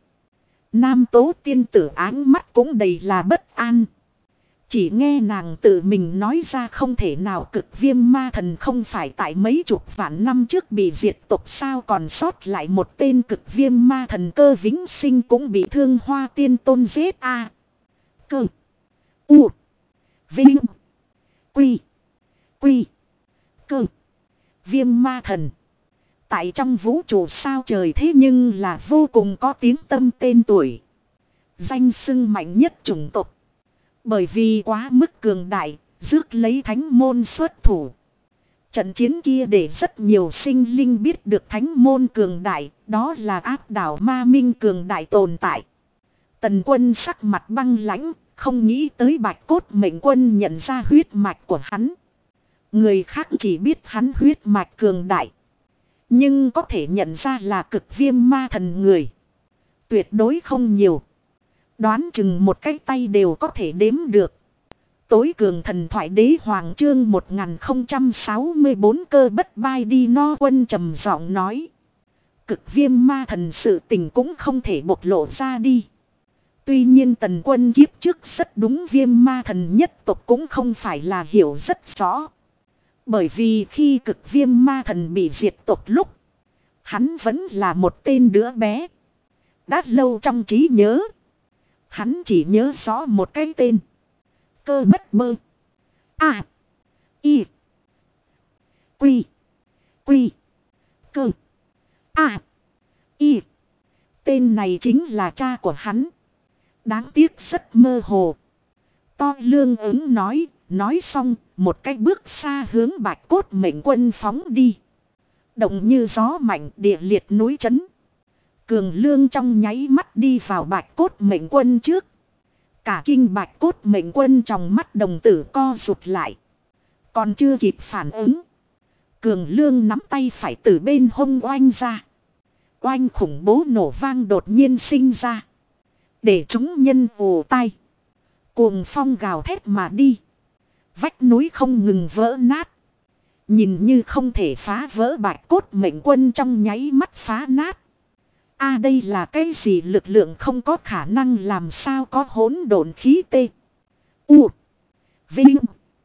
Speaker 1: Nam Tố tiên tử áng mắt cũng đầy là bất an. Chỉ nghe nàng tự mình nói ra không thể nào Cực Viêm Ma Thần không phải tại mấy chục vạn năm trước bị diệt tộc sao còn sót lại một tên Cực Viêm Ma Thần Cơ Vĩnh Sinh cũng bị Thương Hoa Tiên Tôn giết a. Cơ. U. Vinh. Quy. Quy. Cơ. Viêm Ma Thần. Tại trong vũ trụ sao trời thế nhưng là vô cùng có tiếng tâm tên tuổi. Danh xưng mạnh nhất chủng tộc. Bởi vì quá mức cường đại, rước lấy thánh môn xuất thủ. Trận chiến kia để rất nhiều sinh linh biết được thánh môn cường đại, đó là áp đảo ma minh cường đại tồn tại. Tần Quân sắc mặt băng lãnh, không nghĩ tới Bạch Cốt Mệnh Quân nhận ra huyết mạch của hắn. Người khác chỉ biết hắn huyết mạch cường đại, nhưng có thể nhận ra là Cực Viêm Ma Thần người tuyệt đối không nhiều. Đoán chừng một cái tay đều có thể đếm được. Tối cường thần thoại đế hoàng chương 1064 cơ bất bai đi no quân trầm giọng nói. Cực Viêm Ma Thần sự tình cũng không thể bộc lộ ra đi. Tuy nhiên Tần Quân kiếp trước rất đúng Viêm Ma Thần nhất tộc cũng không phải là hiểu rất rõ. Bởi vì khi Cực Viêm Ma Thần bị diệt tộc lúc, hắn vẫn là một tên đứa bé. Đã lâu trong trí nhớ, hắn chỉ nhớ rõ một cái tên. Cơ bất bơ. A. Y. Quy. Quy. Cơ. A. Y. Tên này chính là cha của hắn. Đáng tiếc rất mơ hồ. To Lương ứng nói xong, một cái bước xa hướng Bạch Cốt Mệnh Quân phóng đi. Động như gió mạnh, địa liệt núi chấn. Cường Lương trong nháy mắt đi vào Bạch Cốt Mệnh Quân trước. Cả kinh Bạch Cốt Mệnh Quân trong mắt đồng tử co rụt lại. Còn chưa kịp phản ứng, Cường Lương nắm tay phải từ bên hông oanh ra. Oanh khủng bố nổ vang đột nhiên sinh ra, để chúng nhân ồ tai. Cuồng phong gào thét mà đi. Vách núi không ngừng vỡ nát. Nhìn như không thể phá vỡ Bạch Cốt Mệnh Quân trong nháy mắt phá nát. Đây là cái gì lực lượng không có khả năng, làm sao có hỗn độn khí tê. U. Vinh.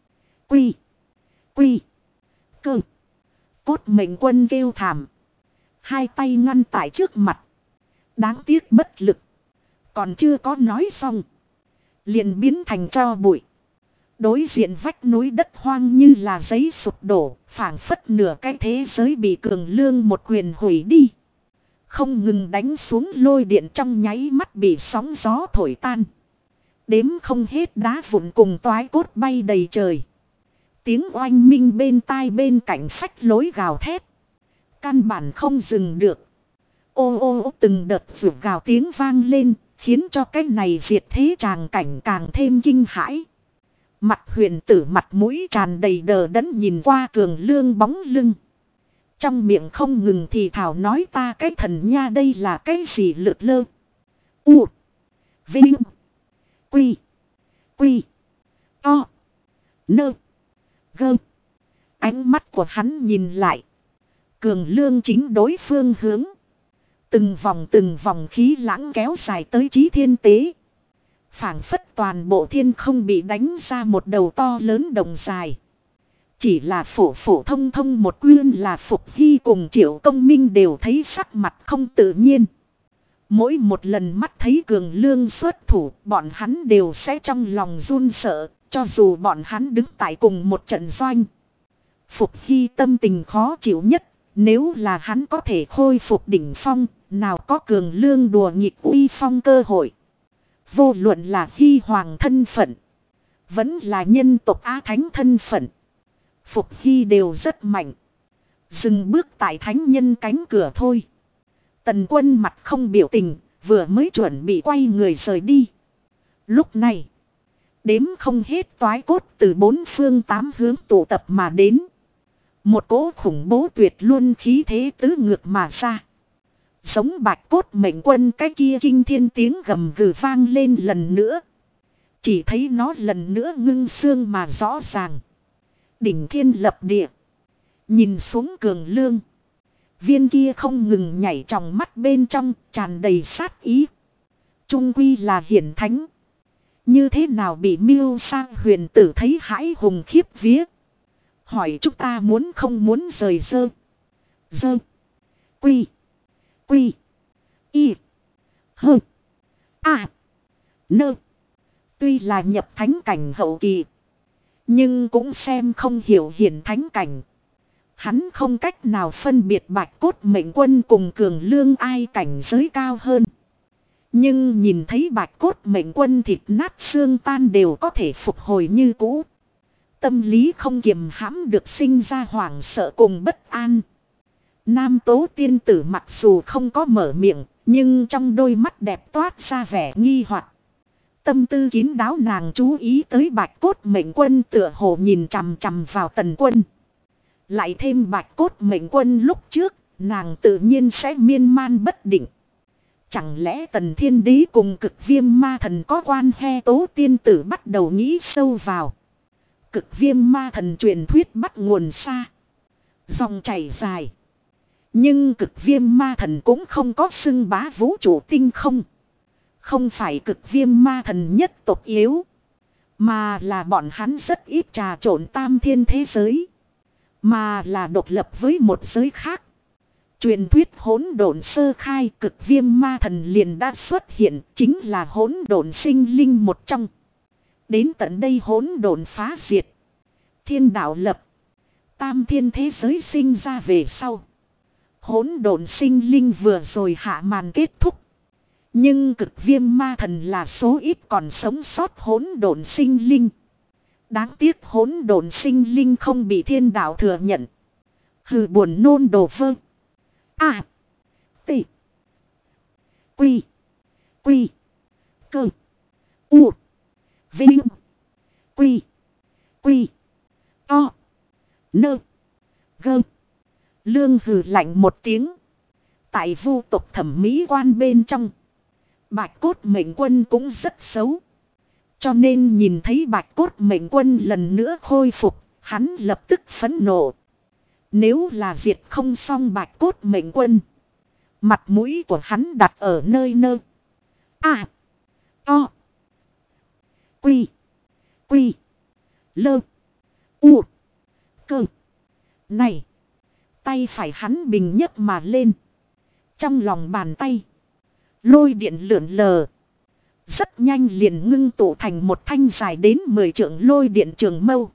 Speaker 1: Quy. Quy. Cơ. Cốt Mệnh Quân kêu thảm. Hai tay ngăn tại trước mặt. Đáng tiếc bất lực. Còn chưa có nói xong, liền biến thành tro bụi. Đối diện vách núi đất hoang như là giấy sụp đổ, phảng phất nửa cái thế giới bị Cường Lương một quyền hủy đi. Không ngừng đánh xuống lôi điện trong nháy mắt bị sóng gió thổi tan. Đếm không hết đá vụn cùng toái cốt bay đầy trời. Tiếng oanh minh bên tai bên cạnh phách lối gào thét. Căn bản không dừng được. Ô ô từng đợt vượt gào tiếng vang lên, khiến cho cái này diệt thế tràng cảnh càng thêm kinh hãi. Mặt Huyền Tử mặt mũi tràn đầy đờ đẫn nhìn qua Cường Lương bóng lưng. Trong miệng không ngừng thì thảo nói ta cái thần nha, đây là cái gì lực lơ. U. Vinh. Quy. Quy. To. Nơ. Gơ. Ánh mắt của hắn nhìn lại. Cường Lương chính đối phương hướng. Từng vòng khí lãng kéo dài tới Chí Thiên Tế. Phảng phất toàn bộ thiên không bị đánh ra một đầu to lớn đồng dài. Chỉ là phổ thông một quyên là Phục Hy cùng Triệu Công Minh đều thấy sắc mặt không tự nhiên. Mỗi một lần mắt thấy Cường Lương xuất thủ, bọn hắn đều sẽ trong lòng run sợ, cho dù bọn hắn đứng tại cùng một trận doanh. Phục Hy tâm tình khó chịu nhất, nếu là hắn có thể khôi phục đỉnh phong, nào có Cường Lương đùa nghịch uy phong cơ hội. Vô luận là Hy Hoàng thân phận, vẫn là nhân tộc Á Thánh thân phận, Phục Hy đều rất mạnh. Dừng bước tại thánh nhân cánh cửa thôi. Tần Quân mặt không biểu tình, vừa mới chuẩn bị quay người rời đi. Lúc này, đếm không hết toái cốt từ bốn phương tám hướng tụ tập mà đến. Một cỗ khủng bố tuyệt luôn khí thế tứ ngược mà ra. Giống Bạch Cốt Mệnh Quân cái kia kinh thiên tiếng gầm gừ vang lên lần nữa. Chỉ thấy nó lần nữa ngưng xương mà rõ ràng. Đỉnh thiên lập địa. Nhìn xuống Cường Lương. Viên kia không ngừng nhảy trong mắt bên trong tràn đầy sát ý. Trung quy là hiển thánh. Như thế nào bị Miêu Sang Huyền Tử thấy hãi hùng khiếp vía. Hỏi chúng ta muốn không muốn rời dơ. Dơ. Quy. Quy. Y. Hơ. A. Nơ. Tuy là nhập thánh cảnh hậu kỳ, nhưng cũng xem không hiểu hiển thánh cảnh. Hắn không cách nào phân biệt Bạch Cốt Mệnh Quân cùng Cường Lương ai cảnh giới cao hơn. Nhưng nhìn thấy Bạch Cốt Mệnh Quân thịt nát xương tan đều có thể phục hồi như cũ. Tâm lý không kiềm hãm được sinh ra hoảng sợ cùng bất an. Nam tố tiên tử mặc dù không có mở miệng, nhưng trong đôi mắt đẹp toát ra vẻ nghi hoặc. Tâm tư kín đáo nàng chú ý tới Bạch Cốt Mệnh Quân tựa hồ nhìn chằm chằm vào Tần Quân. Lại thêm Bạch Cốt Mệnh Quân lúc trước, nàng tự nhiên sẽ miên man bất định. Chẳng lẽ Tần Thiên Đế cùng Cực Viêm Ma Thần có quan hệ? Tố tiên tử bắt đầu nghĩ sâu vào. Cực Viêm Ma Thần truyền thuyết bắt nguồn xa, dòng chảy dài. Nhưng Cực Viêm Ma Thần cũng không có xưng bá vũ trụ tinh không. Không phải Cực Viêm Ma Thần nhất tộc yếu, mà là bọn hắn rất ít trà trộn tam thiên thế giới, mà là độc lập với một giới khác. Truyền thuyết hỗn độn sơ khai, Cực Viêm Ma Thần liền đã xuất hiện, chính là hỗn độn sinh linh một trong. Đến tận đây hỗn độn phá diệt, thiên đạo lập, tam thiên thế giới sinh ra về sau. Hỗn độn sinh linh vừa rồi hạ màn kết thúc. Nhưng Cực Viêm Ma Thần là số ít còn sống sót hỗn độn sinh linh. Đáng tiếc hỗn độn sinh linh không bị thiên đạo thừa nhận. Hừ, buồn nôn đồ vơ. A. T. Quy. Quy. Cơ. U. Vinh. Quy. Quy. To. Nơ. Gơ. Lương hừ lạnh một tiếng. Tại vu tộc thẩm mỹ quan bên trong, Bạch Cốt Mệnh Quân cũng rất xấu. Cho nên nhìn thấy Bạch Cốt Mệnh Quân lần nữa khôi phục, hắn lập tức phẫn nộ. Nếu là diệt không xong Bạch Cốt Mệnh Quân, mặt mũi của hắn đặt ở nơi nơ. A. O. Quy. Quy. Lơ. U. Cơ. Này. Tay phải hắn bình nhấc mà lên. Trong lòng bàn tay, lôi điện lượn lờ. Rất nhanh liền ngưng tụ thành một thanh dài đến 10 trượng lôi điện trường mâu.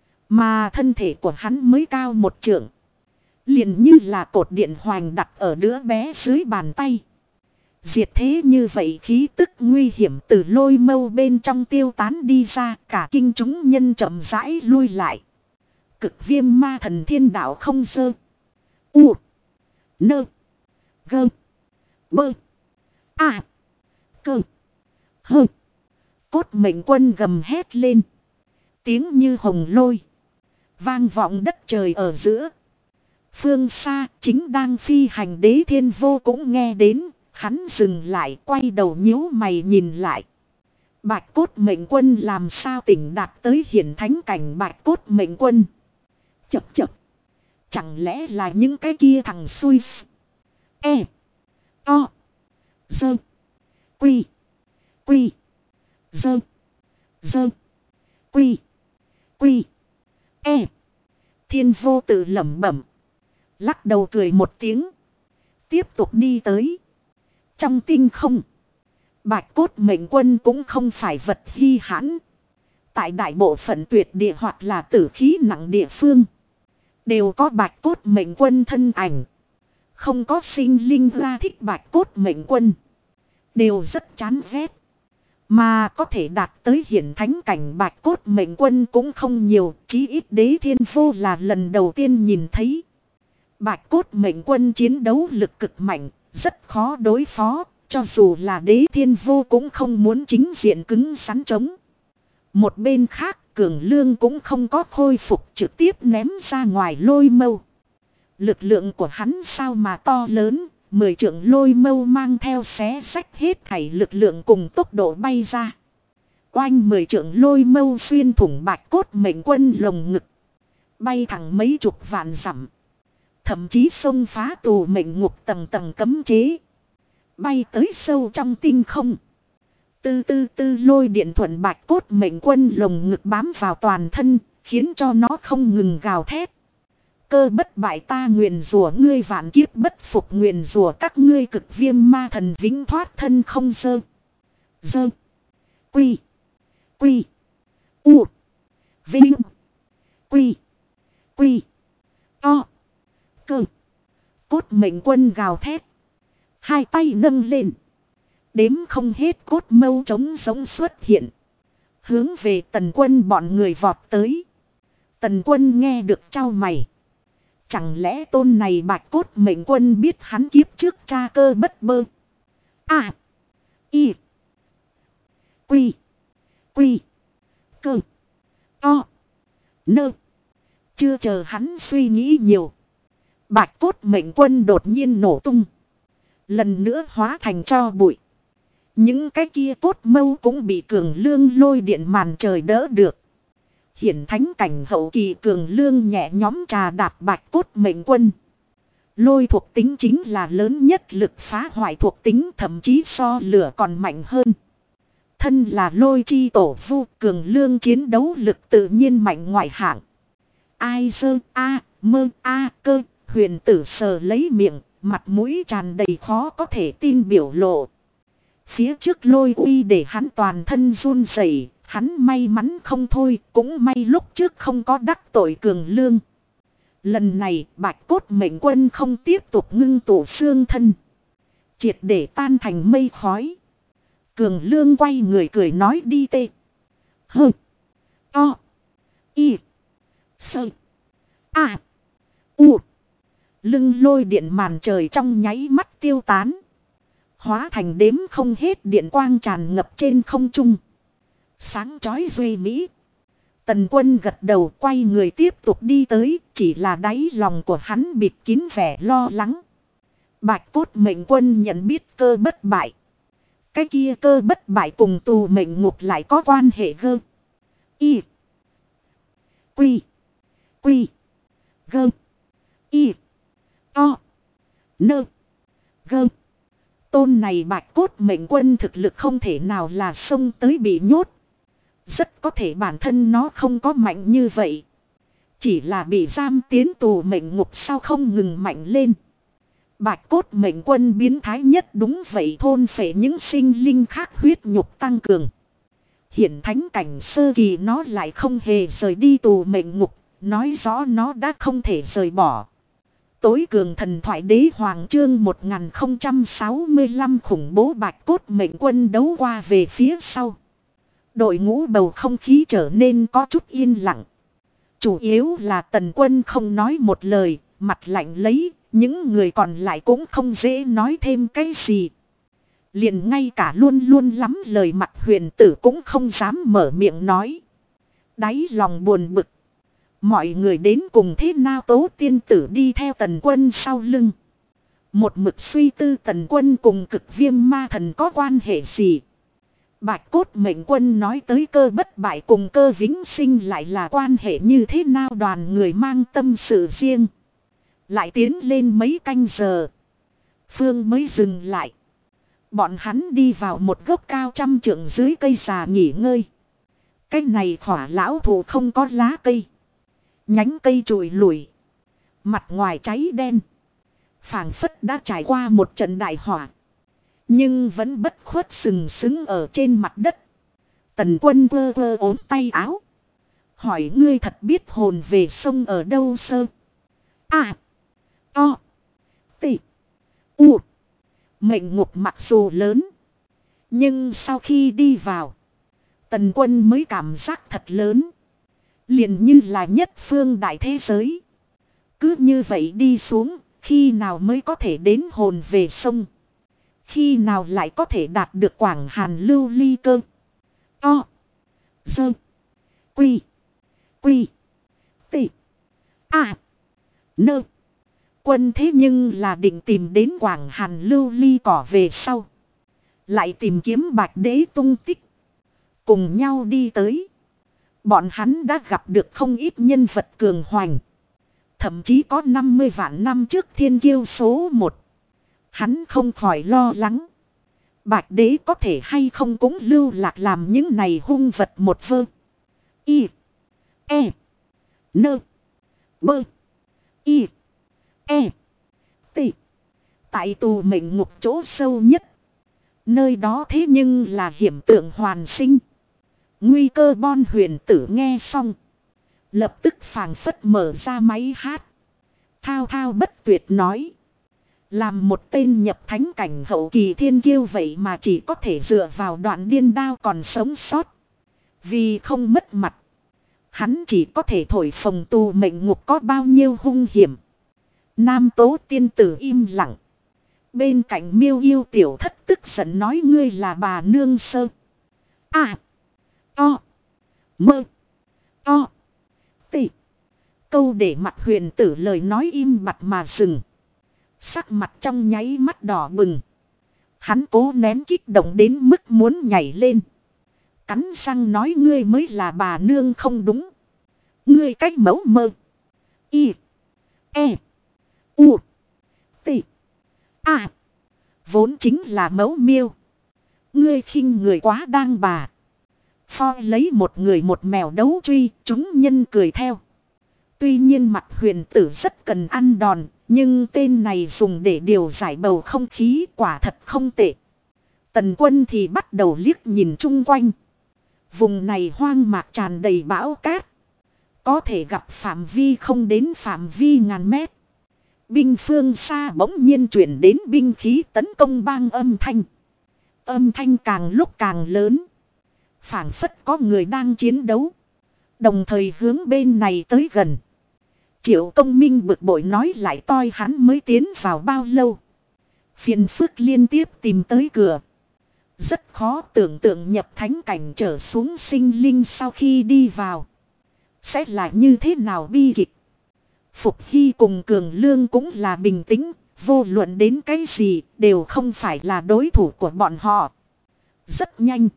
Speaker 1: Mà thân thể của hắn mới cao 1 trượng. Liền như là cột điện hoành đặt ở đứa bé dưới bàn tay. Diệt thế như vậy khí tức nguy hiểm từ lôi mâu bên trong tiêu tán đi ra, cả kinh chúng nhân chậm rãi lui lại. Cực Viêm Ma Thần thiên đạo không dơ. U. Nơ. Gơ. Bơ. A. Cơ. Hơ. Cốt Mệnh Quân gầm hét lên. Tiếng như hồng lôi, vang vọng đất trời ở giữa. Phương xa chính đang phi hành Đế Thiên Vô cũng nghe đến. Hắn dừng lại, quay đầu nhíu mày nhìn lại. Bạch Cốt Mệnh Quân làm sao tỉnh đạt tới hiển thánh cảnh Bạch Cốt Mệnh Quân? Chập chập. Chẳng lẽ là những cái kia thằng xui. E. O. Dơ. Quy. Quy. Dơ. Dơ. Quy. Quy. E. Thiên Vô tự lẩm bẩm, lắc đầu cười một tiếng, tiếp tục đi tới. Trong tinh không, Bạch Cốt Mệnh Quân cũng không phải vật hi hãn. Tại đại bộ phận tuyệt địa hoặc là tử khí nặng địa phương, đều có Bạch Cốt Mệnh Quân thân ảnh. Không có sinh linh ra thích Bạch Cốt Mệnh Quân, đều rất chán ghét. Mà có thể đạt tới hiển thánh cảnh Bạch Cốt Mệnh Quân cũng không nhiều, chí ít Đế Thiên Vô là lần đầu tiên nhìn thấy. Bạch Cốt Mệnh Quân chiến đấu lực cực mạnh, rất khó đối phó, cho dù là Đế Thiên Vô cũng không muốn chính diện cứng rắn chống. Một bên khác, Cường Lương cũng không có khôi phục, trực tiếp ném ra ngoài lôi mâu. Lực lượng của hắn sao mà to lớn, 10 trượng lôi mâu mang theo xé rách hết thảy lực lượng cùng tốc độ bay ra. Oanh, 10 trượng lôi mâu xuyên thủng Bạch Cốt Mệnh Quân lồng ngực, bay thẳng mấy chục vạn dặm. Thậm chí xông phá tù mệnh ngục tầng tầng cấm chế, bay tới sâu trong tinh không. Tư tư tư lôi điện thuận Bạch Cốt Mệnh Quân lồng ngực bám vào toàn thân, khiến cho nó không ngừng gào thét. Cơ bất bại ta nguyền rủa ngươi, vạn kiếp bất phục nguyền rủa các ngươi, Cực Viêm Ma Thần vĩnh thoát thân không dơ. Dơ. Quy. Quy. U. Vinh. Quy. Quy. To. Cơ. Cốt Mệnh Quân gào thét, hai tay nâng lên, đếm không hết cốt mâu trống giống xuất hiện, hướng về Tần Quân bọn người vọt tới. Tần Quân nghe được chau mày. Chẳng lẽ tôn này Bạch Cốt Mệnh Quân biết hắn kiếp trước cha Cơ Bất Bơ. A. Y. Quy. Quy. Cơ. O. Nơ. Chưa chờ hắn suy nghĩ nhiều. Bạch Cốt Mệnh Quân đột nhiên nổ tung. Lần nữa hóa thành tro bụi. Những cái kia cốt mâu cũng bị Cường Lương lôi điện màn trời đỡ được. Hiển thánh cảnh hậu kỳ Cường Lương nhẹ nhóm trà đạp Bạch Cốt Mệnh Quân. Lôi thuộc tính chính là lớn nhất lực phá hoại thuộc tính, thậm chí so lửa còn mạnh hơn. Thân là lôi chi tổ vu, Cường Lương chiến đấu lực tự nhiên mạnh ngoại hạng. Ai sơ a mơ a cơ, huyền tử sờ lấy miệng, mặt mũi tràn đầy khó có thể tin biểu lộ. Phía trước lôi uy để hắn toàn thân run rẩy, hắn may mắn không thôi, cũng may lúc trước không có đắc tội Cường Lương. Lần này Bạch Cốt Mệnh Quân không tiếp tục ngưng tụ xương thân, triệt để tan thành mây khói. Cường Lương quay người cười nói đi tê. Hơ. O. Y. Sơ. A. U. Lưng lôi điện màn trời trong nháy mắt tiêu tán. Hóa thành đếm không hết điện quang tràn ngập trên không trung. Sáng chói duy mỹ. Tần Quân gật đầu quay người tiếp tục đi tới. Chỉ là đáy lòng của hắn bịt kín vẻ lo lắng. Bạch Cốt Mệnh Quân nhận biết Cơ Bất Bại. Cái kia Cơ Bất Bại cùng tù mệnh ngục lại có quan hệ gơ. Y. Quy. Quy. Gơ. Y. O. Nơ. Gơ. Tôn này Bạch Cốt Mệnh Quân thực lực không thể nào là xông tới bị nhốt. Rất có thể bản thân nó không có mạnh như vậy. Chỉ là bị giam tiến tù mệnh ngục sao không ngừng mạnh lên. Bạch Cốt Mệnh Quân biến thái nhất đúng vậy, thôn phệ những sinh linh khác huyết nhục tăng cường. Hiển thánh cảnh sơ kỳ nó lại không hề rời đi tù mệnh ngục, nói rõ nó đã không thể rời bỏ. Tối cường thần thoại đế hoàng chương 1065 khủng bố Bạch Cốt Mệnh Quân đấu qua về phía sau. Đội ngũ bầu không khí trở nên có chút yên lặng. Chủ yếu là Tần Quân không nói một lời, mặt lạnh lấy, những người còn lại cũng không dễ nói thêm cái gì. Liền ngay cả luôn luôn lắm lời mặt huyền tử cũng không dám mở miệng nói. Đáy lòng buồn bực. Mọi người đến cùng thế nào Tố tiên tử đi theo Tần Quân sau lưng. Một mực suy tư Tần Quân cùng Cực Viêm ma thần có quan hệ gì. Bạch Cốt Mệnh Quân nói tới Cơ Bất Bại cùng Cơ Vĩnh Sinh lại là quan hệ như thế nào, đoàn người mang tâm sự riêng. Lại tiến lên mấy canh giờ. Phương mới dừng lại. Bọn hắn đi vào một gốc cao 100 trượng dưới cây già nghỉ ngơi. Cái này khỏa lão thụ không có lá cây. Nhánh cây trụi lủi. Mặt ngoài cháy đen. Phảng phất đã trải qua một trận đại hỏa. Nhưng vẫn bất khuất sừng sững ở trên mặt đất. Tần Quân vơ vơ ốm tay áo. Hỏi ngươi thật biết hồn về sông ở đâu sơ? A. O. T. U. Mệnh ngục mặc dù lớn. Nhưng sau khi đi vào. Tần Quân mới cảm giác thật lớn. Liền như là nhất phương đại thế giới. Cứ như vậy đi xuống. Khi nào mới có thể đến hồn về sông? Khi nào lại có thể đạt được Quảng Hàn lưu ly cơ? O. Dơ. Quy. Quy. T. A. Nơ. Quân thế nhưng là định tìm đến Quảng Hàn lưu ly cỏ về sau. Lại tìm kiếm Bạch Đế tung tích. Cùng nhau đi tới. Bọn hắn đã gặp được không ít nhân vật cường hoành. Thậm chí có 50 vạn năm trước thiên kiêu số 1. Hắn không khỏi lo lắng. Bạch Đế có thể hay không cũng lưu lạc làm những này hung vật một vơ. Y. E. Nơ. Bơ. Y. E. T. Tại tù mệnh ngục chỗ sâu nhất. Nơi đó thế nhưng là hiểm tượng hoàn sinh. Nguy cơ bon huyền tử nghe xong. Lập tức phảng phất mở ra máy hát. Thao thao bất tuyệt nói. Làm một tên nhập thánh cảnh hậu kỳ thiên kiêu vậy mà chỉ có thể dựa vào đoạn điên đao còn sống sót. Vì không mất mặt. Hắn chỉ có thể thổi phồng tù mệnh ngục có bao nhiêu hung hiểm. Nam Tố tiên tử im lặng. Bên cạnh Miêu Yêu tiểu thất tức giận nói ngươi là bà nương sơ. To. Mơ. To. Tị. Câu để mặt huyền tử lời nói im bặt mà dừng. Sắc mặt trong nháy mắt đỏ bừng. Hắn cố nén kích động đến mức muốn nhảy lên. Cắn răng nói ngươi mới là bà nương không đúng. Ngươi cách mẫu mơ. Y. E. U. T. A. Vốn chính là mẫu miêu. Ngươi khinh người quá đang bà. Phoi lấy một người một mèo đấu truy, chúng nhân cười theo. Tuy nhiên mặt huyền tử rất cần ăn đòn, nhưng tên này dùng để điều giải bầu không khí quả thật không tệ. Tần Quân thì bắt đầu liếc nhìn chung quanh. Vùng này hoang mạc tràn đầy bão cát. Có thể gặp phạm vi không đến phạm vi ngàn mét. Binh phương xa bỗng nhiên chuyển đến binh khí tấn công bang âm thanh. Âm thanh càng lúc càng lớn. Phảng phất có người đang chiến đấu. Đồng thời hướng bên này tới gần. Triệu Công Minh bực bội nói lại toi hắn mới tiến vào bao lâu. Phiền phức liên tiếp tìm tới cửa. Rất khó tưởng tượng nhập thánh cảnh trở xuống sinh linh sau khi đi vào. Sẽ là như thế nào bi kịch. Phục Hy cùng Cường Lương cũng là bình tĩnh. Vô luận đến cái gì đều không phải là đối thủ của bọn họ. Rất nhanh.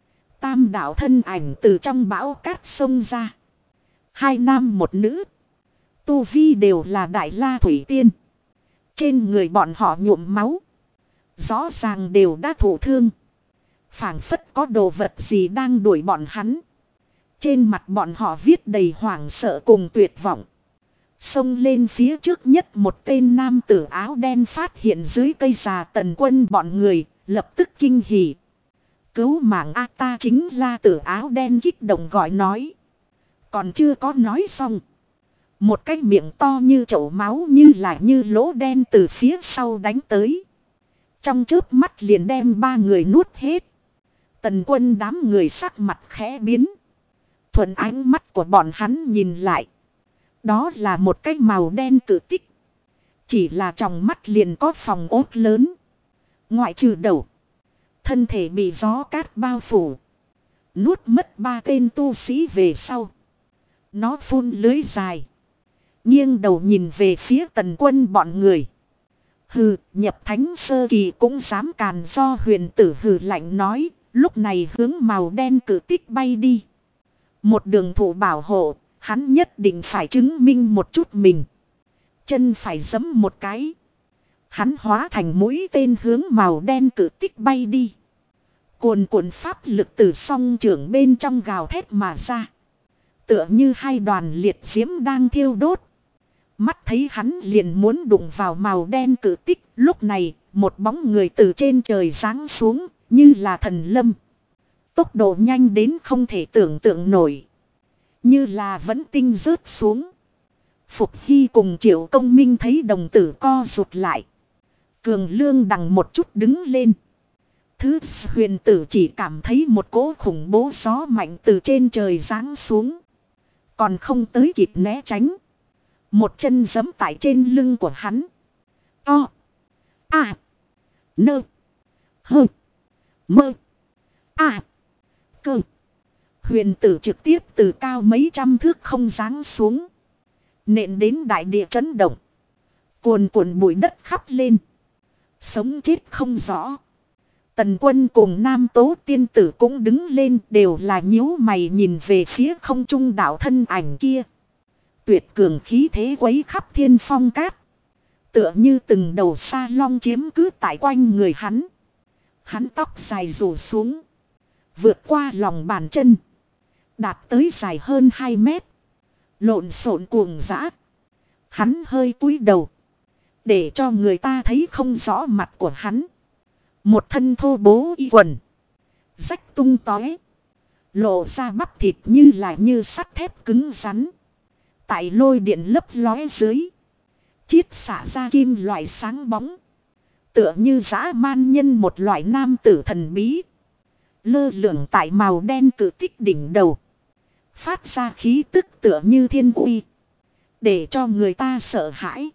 Speaker 1: Tam đạo thân ảnh từ trong bão cát xông ra. Hai nam một nữ. Tu vi đều là đại la thủy tiên. Trên người bọn họ nhuộm máu. Rõ ràng đều đã thụ thương. Phảng phất có đồ vật gì đang đuổi bọn hắn. Trên mặt bọn họ viết đầy hoảng sợ cùng tuyệt vọng. Xông lên phía trước nhất một tên nam tử áo đen phát hiện dưới cây già Tần Quân bọn người, lập tức kinh hỉ. Cứu mạng A ta chính là tử áo đen kích động gọi nói. Còn chưa có nói xong. Một cái miệng to như chậu máu như lỗ đen từ phía sau đánh tới. Trong chớp mắt liền đem ba người nuốt hết. Tần Quân đám người sắc mặt khẽ biến. Thuận ánh mắt của bọn hắn nhìn lại. Đó là một cái màu đen cự tích. Chỉ là trong mắt liền có phòng ốt lớn. Ngoại trừ đầu. Thân thể bị gió cát bao phủ. Nuốt mất ba tên tu sĩ về sau. Nó phun lưới dài. Nghiêng đầu nhìn về phía Tần Quân bọn người. Hừ, nhập thánh sơ kỳ cũng dám càn do huyền tử hừ lạnh nói. Lúc này hướng màu đen cự tích bay đi. Một đường thủ bảo hộ. Hắn nhất định phải chứng minh một chút mình. Chân phải giẫm một cái. Hắn hóa thành mũi tên hướng màu đen cự tích bay đi. Cuồn cuộn pháp lực từ song trưởng bên trong gào thét mà ra. Tựa như hai đoàn liệt diễm đang thiêu đốt. Mắt thấy hắn liền muốn đụng vào màu đen cự tích. Lúc này một bóng người từ trên trời giáng xuống như là thần lâm. Tốc độ nhanh đến không thể tưởng tượng nổi. Như là vẫn tinh rớt xuống. Phục Hy cùng Triệu Công Minh thấy đồng tử co rụt lại. Cường Lương đằng một chút đứng lên. Thứ huyền tử chỉ cảm thấy một cỗ khủng bố gió mạnh từ trên trời giáng xuống. Còn không tới kịp né tránh. Một chân giẫm tại trên lưng của hắn. To. A. Nơ. Hơ. Mơ. A. Cơ. Huyền tử trực tiếp từ cao mấy trăm thước không giáng xuống. Nện đến đại địa chấn động. Cuồn cuộn bụi đất khắp lên. Sống chết không rõ. Tần Quân cùng Nam Tố tiên tử cũng đứng lên đều là nhíu mày nhìn về phía không trung đạo thân ảnh kia. Tuyệt cường khí thế quấy khắp thiên phong cát. Tựa như từng đầu sa long chiếm cứ tại quanh người hắn. Hắn tóc dài rủ xuống. Vượt qua lòng bàn chân. Đạt tới dài hơn 2 mét. Lộn xộn cuồng dã. Hắn hơi cúi đầu. Để cho người ta thấy không rõ mặt của hắn. Một thân thô bố y quần. Rách tung tóe. Lộ ra bắp thịt như sắt thép cứng rắn. Tại lôi điện lấp lóe dưới. Chiết xả ra kim loại sáng bóng. Tựa như dã man nhân một loại nam tử thần bí. Lơ lửng tại màu đen cự tích đỉnh đầu. Phát ra khí tức tựa như thiên uy. Để cho người ta sợ hãi.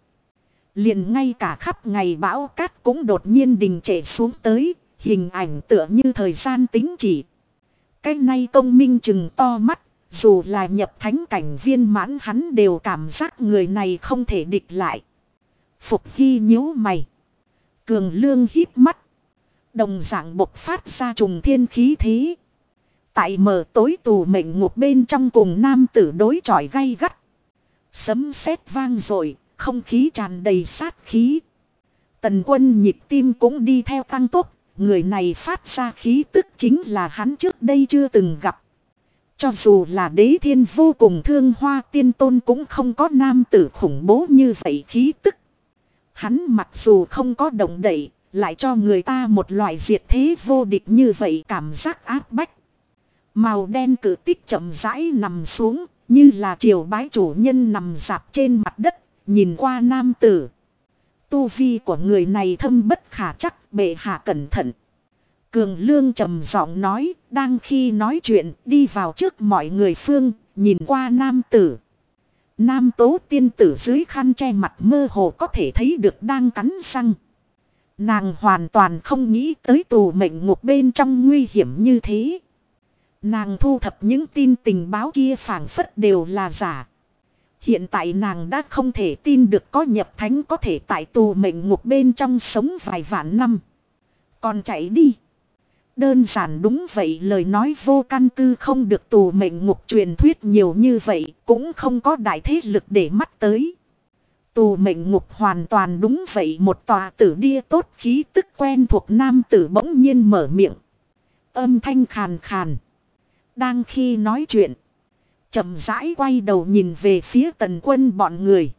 Speaker 1: Liền ngay cả khắp ngày bão cát cũng đột nhiên đình trệ xuống tới. Hình ảnh tựa như thời gian tính chỉ. Cái nay Công Minh chừng to mắt. Dù là nhập thánh cảnh viên mãn hắn đều cảm giác người này không thể địch lại. Phục Hy nhíu mày. Cường Lương híp mắt. Đồng dạng bộc phát ra trùng thiên khí thế. Tại mờ tối tù mệnh ngục bên trong cùng nam tử đối chọi gay gắt. Sấm sét vang dội, không khí tràn đầy sát khí. Tần Quân nhịp tim cũng đi theo tăng tốc. Người này phát ra khí tức chính là hắn trước đây chưa từng gặp. Cho dù là Đế Thiên vô cùng thương Hoa Tiên Tôn cũng không có nam tử khủng bố như vậy khí tức. Hắn mặc dù không có động đậy, lại cho người ta một loại diệt thế vô địch như vậy cảm giác áp bách. Màu đen cử tích chậm rãi nằm xuống, như là triều bái chủ nhân nằm dạp trên mặt đất, nhìn qua nam tử. Tu vi của người này thâm bất khả chắc, bệ hạ cẩn thận. Cường Lương trầm giọng nói, đang khi nói chuyện, đi vào trước mọi người phương, nhìn qua nam tử. Nam Tố tiên tử dưới khăn che mặt mơ hồ có thể thấy được đang cắn răng. Nàng hoàn toàn không nghĩ tới tù mệnh ngục bên trong nguy hiểm như thế. Nàng thu thập những tin tình báo kia phảng phất đều là giả. Hiện tại nàng đã không thể tin được có nhập thánh có thể tại tù mệnh ngục bên trong sống vài vạn năm. Còn chạy đi. Đơn giản đúng vậy, lời nói vô căn cứ, không được tù mệnh ngục truyền thuyết nhiều như vậy, cũng không có đại thế lực để mắt tới. Tù mệnh ngục hoàn toàn đúng vậy, một tòa tử đia tốt khí tức quen thuộc nam tử bỗng nhiên mở miệng. Âm thanh khàn khàn. Đang khi nói chuyện, chậm rãi quay đầu nhìn về phía Tần Quân bọn người.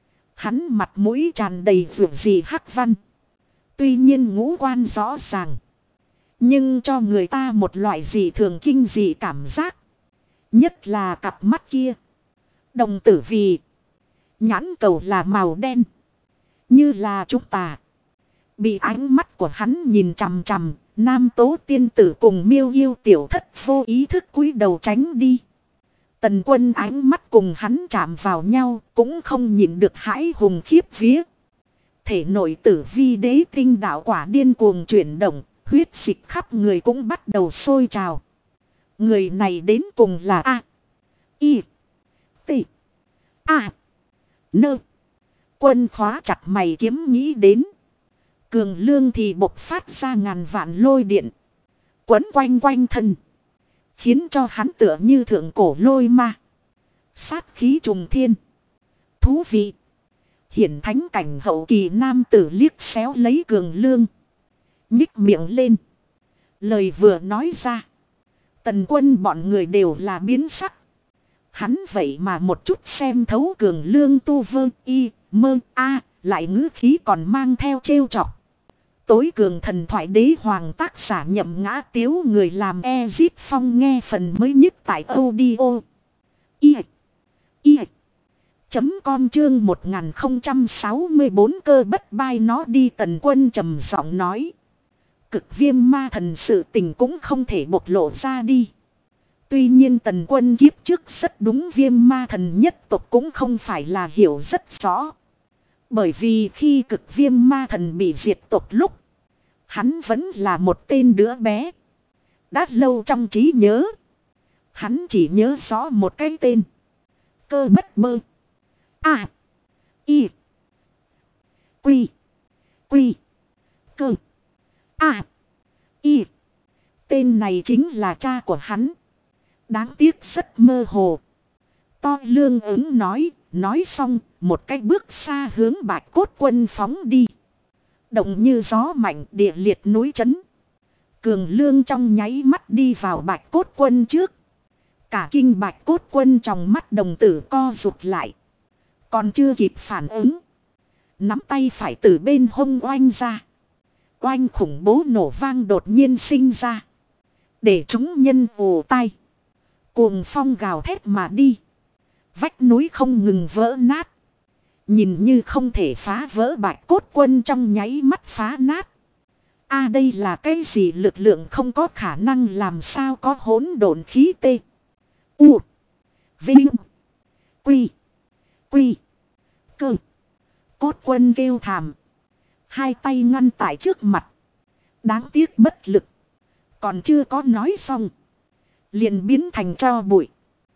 Speaker 1: Hắn mặt mũi tràn đầy vượt gì hắc văn. Tuy nhiên ngũ quan rõ ràng, nhưng cho người ta một loại gì thường kinh dị cảm giác. Nhất là cặp mắt kia. Đồng tử vì. Nhãn cầu là màu đen. Như là chúng ta. Bị ánh mắt của hắn nhìn chằm chằm. Nam Tố tiên tử cùng Miêu Yêu tiểu thất vô ý thức cúi đầu tránh đi. Tần Quân ánh mắt cùng hắn chạm vào nhau. Cũng không nhìn được hãi hùng khiếp vía. Thể nội tử vi đế tinh đạo quả điên cuồng chuyển động. Huyết dịch khắp người cũng bắt đầu sôi trào. Người này đến cùng là A. I. T. A. Nơ. Quân khóa chặt mày kiếm nghĩ đến. Cường Lương thì bộc phát ra ngàn vạn lôi điện. Quấn quanh quanh thân. Khiến cho hắn tựa như thượng cổ lôi ma. Sát khí trùng thiên. Thú vị. Hiển thánh cảnh hậu kỳ nam tử liếc xéo lấy Cường Lương. Nhích miệng lên. Lời vừa nói ra. Tần Quân bọn người đều là biến sắc. Hắn vậy mà một chút xem thấu Cường Lương tu vơ y mơ a, lại ngữ khí còn mang theo trêu chọc. Tối cường thần thoại đế hoàng tác giả Nhậm Ngã Tiếu, người làm Ezit Phong, nghe phần mới nhất tại audio .com chương 1064 cơ bất bai nó đi. Tần Quân trầm giọng nói. Cực Viêm Ma Thần sự tình cũng không thể bộc lộ ra đi. Tuy nhiên Tần Quân kiếp trước rất đúng Viêm Ma Thần nhất tộc cũng không phải là hiểu rất rõ. Bởi vì khi Cực Viêm Ma Thần bị diệt tộc lúc, hắn vẫn là một tên đứa bé. Đã lâu trong trí nhớ, hắn chỉ nhớ rõ một cái tên. Cơ bất bơ. A. I. Quy. Quy. Cơ. A. I. Tên này chính là cha của hắn. Đáng tiếc rất mơ hồ. To Lương ứng nói xong, một cái bước xa hướng Bạch Cốt Quân phóng đi. Động như gió mạnh, địa liệt núi chấn. Cường Lương trong nháy mắt đi vào Bạch Cốt Quân trước. Cả kinh Bạch Cốt Quân trong mắt đồng tử co rụt lại. Còn chưa kịp phản ứng, nắm tay phải từ bên hông oanh ra. Oanh khủng bố nổ vang đột nhiên sinh ra. Để chúng nhân ù tai. Cuồng phong gào thét mà đi. Vách núi không ngừng vỡ nát. Nhìn như không thể phá vỡ, Bạch Cốt Quân trong nháy mắt phá nát. A, đây là cái gì lực lượng không có khả năng, làm sao có hỗn độn khí tê. U. Vinh. Quy. Quy. Cơ. Cốt quân kêu thảm. Hai tay ngăn tại trước mặt. Đáng tiếc bất lực. Còn chưa có nói xong. Liền biến thành tro bụi.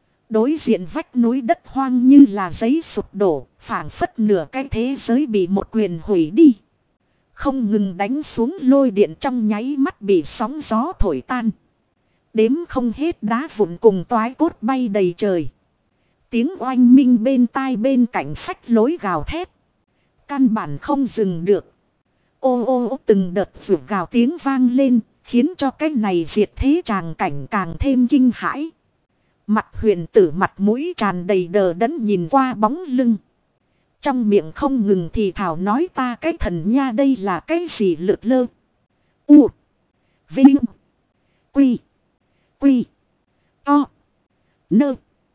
Speaker 1: Đối diện vách núi đất hoang như là giấy sụp đổ. Phảng phất nửa cái thế giới bị một quyền hủy đi. Không ngừng đánh xuống lôi điện trong nháy mắt bị sóng gió thổi tan. Đếm không hết đá vụn cùng toái cốt bay đầy trời. Tiếng oanh minh bên tai bên cạnh phách lối gào thét. Căn bản không dừng được. Ô ô ô từng đợt vượt gào tiếng vang lên. Khiến cho cái này diệt thế tràng cảnh càng thêm kinh hãi. Mặt huyền tử mặt mũi tràn đầy đờ đẫn nhìn qua bóng lưng. Trong miệng không ngừng thì thảo nói ta cái thần nha đây là cái gì lượt lơ. U. Vinh. Quy. Quy. To. Nơ.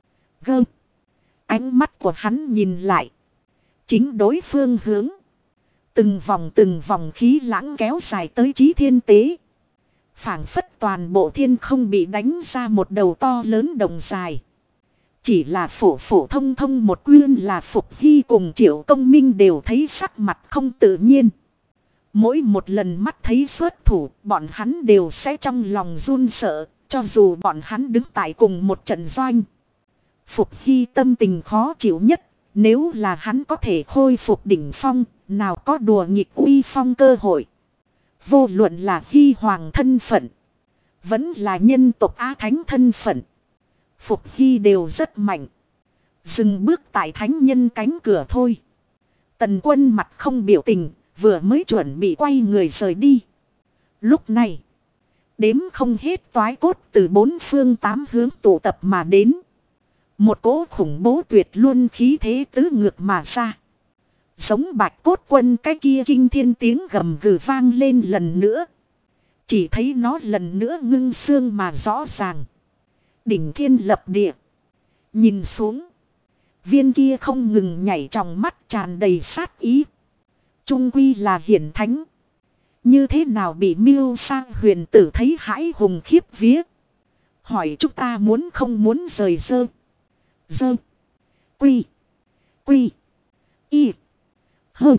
Speaker 1: Gơ. Ánh mắt của hắn nhìn lại. Chính đối phương hướng. Từng vòng khí lãng kéo dài tới chí thiên tế. Phảng phất toàn bộ thiên không bị đánh ra một đầu to lớn đồng dài. Chỉ là phổ thông một quyên là Phục Hy cùng Triệu Công Minh đều thấy sắc mặt không tự nhiên. Mỗi một lần mắt thấy xuất thủ, bọn hắn đều sẽ trong lòng run sợ, cho dù bọn hắn đứng tại cùng một trận doanh. Phục Hy tâm tình khó chịu nhất, nếu là hắn có thể khôi phục đỉnh phong, nào có đùa nghịch uy phong cơ hội. Vô luận là Hy Hoàng thân phận, vẫn là nhân tộc Á Thánh thân phận. Phục Hy đều rất mạnh. Dừng bước tại thánh nhân cánh cửa thôi. Tần Quân mặt không biểu tình, vừa mới chuẩn bị quay người rời đi. Lúc này, đếm không hết toái cốt từ bốn phương tám hướng tụ tập mà đến. Một cỗ khủng bố tuyệt luôn khí thế tứ ngược mà ra. Giống Bạch Cốt Quân cái kia kinh thiên tiếng gầm gừ vang lên lần nữa. Chỉ thấy nó lần nữa ngưng xương mà rõ ràng. Đỉnh thiên lập địa. Nhìn xuống. Viên kia không ngừng nhảy trong mắt tràn đầy sát ý. Trung quy là hiển thánh. Như thế nào bị miêu sang huyền tử thấy hãi hùng khiếp vía. Hỏi chúng ta muốn không muốn rời dơ. Dơ. Quy. Quy. Y. Hơ.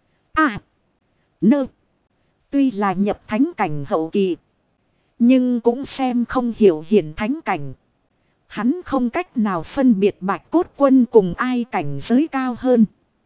Speaker 1: À. Nơ. Tuy là nhập thánh cảnh hậu kỳ. Nhưng cũng xem không hiểu hiển thánh cảnh. Hắn không cách nào phân biệt Bạch Cốt Quân cùng ai cảnh giới cao hơn.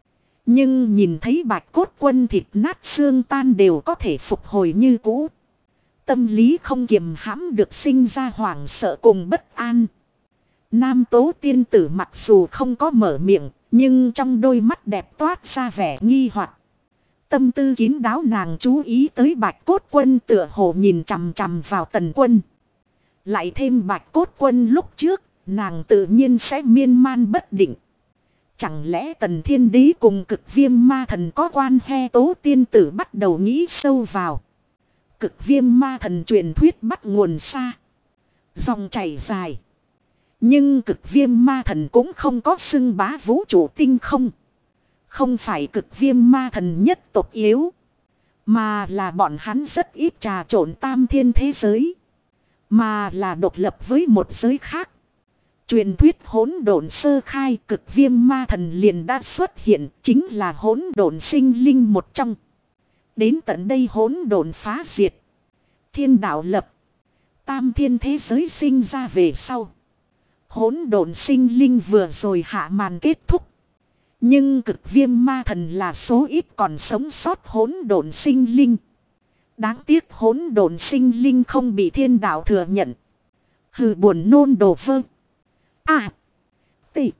Speaker 1: Nhưng nhìn thấy Bạch Cốt Quân thịt nát xương tan đều có thể phục hồi như cũ. Tâm lý không kiềm hãm được sinh ra hoảng sợ cùng bất an. Nam Tố tiên tử mặc dù không có mở miệng, nhưng trong đôi mắt đẹp toát ra vẻ nghi hoặc. Tâm tư kín đáo nàng chú ý tới Bạch Cốt Quân tựa hồ nhìn chằm chằm vào Tần Quân. Lại thêm Bạch Cốt Quân lúc trước, nàng tự nhiên sẽ miên man bất định. Chẳng lẽ Tần Thiên Đế cùng Cực Viêm Ma Thần có quan he Tố tiên tử bắt đầu nghĩ sâu vào. Cực Viêm Ma Thần truyền thuyết bắt nguồn xa. Dòng chảy dài. Nhưng Cực Viêm Ma Thần cũng không có xưng bá vũ trụ tinh không. Không phải Cực Viêm Ma Thần nhất tộc yếu. Mà là bọn hắn rất ít trà trộn tam thiên thế giới. Mà là độc lập với một giới khác. Truyền thuyết hỗn độn sơ khai Cực Viêm Ma Thần liền đã xuất hiện, chính là hỗn độn sinh linh một trong. Đến tận đây hỗn độn phá diệt. Thiên đạo lập. Tam thiên thế giới sinh ra về sau. Hỗn độn sinh linh vừa rồi hạ màn kết thúc. Nhưng Cực Viêm Ma Thần là số ít còn sống sót hỗn độn sinh linh. Đáng tiếc hỗn độn sinh linh không bị thiên đạo thừa nhận. Hừ buồn nôn đồ vơ. À. Tị.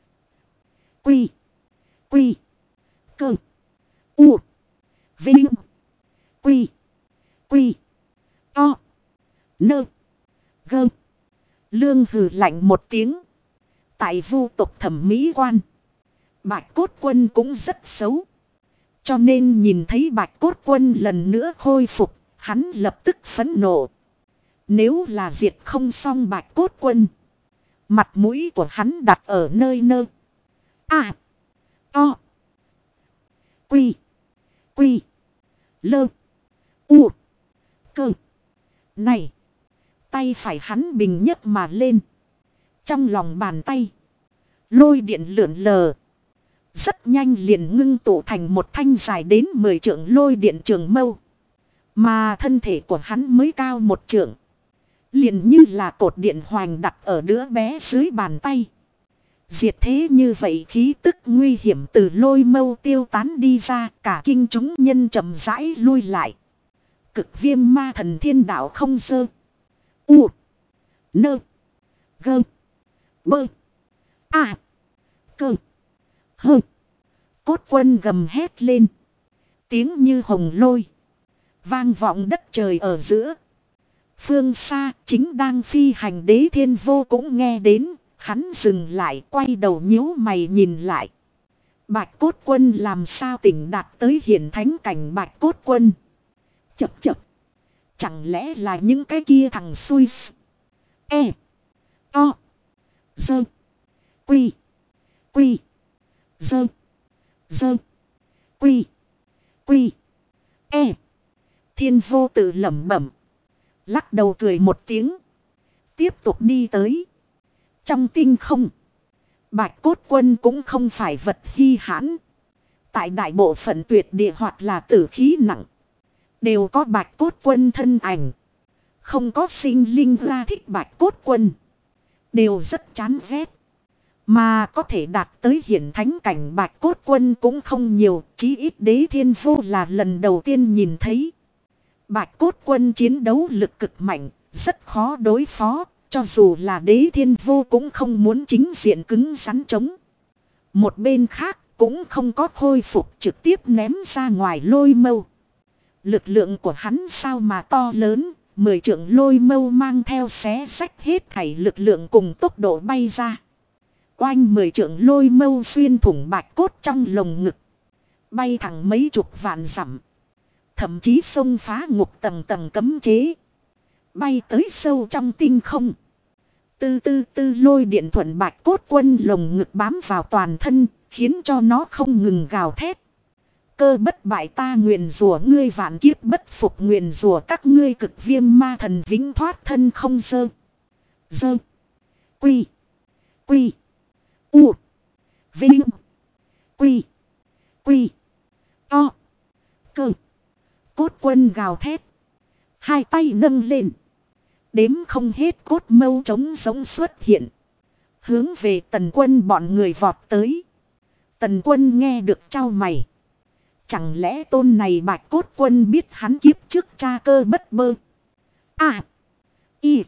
Speaker 1: Quy. Quy. Cơ. U. Vinh. Quy. Quy. To. Nơ. Gơ. Lương hừ lạnh một tiếng. Tại vu tộc thẩm mỹ quan. Bạch Cốt Quân cũng rất xấu. Cho nên nhìn thấy Bạch Cốt Quân lần nữa khôi phục, hắn lập tức phẫn nộ. Nếu là diệt không xong Bạch Cốt Quân, mặt mũi của hắn đặt ở nơi nơ. À. To. Quy. Quy. Lơ. U. Cơ. Này. Tay phải hắn bình nhấc mà lên. Trong lòng bàn tay, lôi điện lượn lờ. Rất nhanh liền ngưng tụ thành một thanh dài đến 10 trượng lôi điện trường mâu. Mà thân thể của hắn mới cao 1 trượng. Liền như là cột điện hoành đặt ở đứa bé dưới bàn tay. Diệt thế như vậy khí tức nguy hiểm từ lôi mâu tiêu tán đi ra, cả kinh chúng nhân chậm rãi lui lại. Cực viêm ma thần thiên đạo không dơ. U. Nơ. Gơ. Bơ. À. Cơ. Hơ. Cốt quân gầm hét lên. Tiếng như hồng lôi. Vang vọng đất trời ở giữa. Phương xa chính đang phi hành Đế Thiên Vô cũng nghe đến. Hắn dừng lại quay đầu nhíu mày nhìn lại. Bạch cốt quân làm sao tỉnh đạt tới hiển thánh cảnh bạch cốt quân. Chập chập. Chẳng lẽ là những cái kia thằng xui. E. O. Dơ. Quy. Quy. Dơ. Dơ. Quy. Quy. E. Thiên Vô tự lẩm bẩm. Lắc đầu cười một tiếng. Tiếp tục đi tới. Trong tinh không. Bạch cốt quân cũng không phải vật hy hãn. Tại đại bộ phận tuyệt địa hoặc là tử khí nặng. Đều có bạch cốt quân thân ảnh. Không có sinh linh ra thích bạch cốt quân. Đều rất chán ghét. Mà có thể đạt tới hiển thánh cảnh bạch cốt quân cũng không nhiều. Chí ít Đế Thiên Vô là lần đầu tiên nhìn thấy. Bạch cốt quân chiến đấu lực cực mạnh. Rất khó đối phó. Cho dù là Đế Thiên Vô cũng không muốn chính diện cứng rắn chống. Một bên khác cũng không có khôi phục trực tiếp ném ra ngoài lôi mâu. Lực lượng của hắn sao mà to lớn, 10 trượng lôi mâu mang theo xé rách hết thảy lực lượng cùng tốc độ bay ra. Oanh 10 trượng lôi mâu xuyên thủng bạch cốt trong lồng ngực. Bay thẳng mấy chục vạn dặm. Thậm chí xông phá ngục tầng tầng cấm chế. Bay tới sâu trong tinh không. Tư tư tư lôi điện thuận bạch cốt quân lồng ngực bám vào toàn thân, khiến cho nó không ngừng gào thét. Cơ bất bại ta nguyền rủa ngươi vạn kiếp bất phục nguyền rủa các ngươi cực viêm ma thần vĩnh thoát thân không dơ. Dơ. Quy. Quy. U. Vinh. Quy. Quy. O. Cơ. Cốt quân gào thét. Hai tay nâng lên. Đếm không hết cốt mâu trống giống xuất hiện. Hướng về Tần Quân bọn người vọt tới. Tần Quân nghe được chau mày. Chẳng lẽ tôn này bạch cốt quân biết hắn kiếp trước cha cơ bất bơ. À. Y.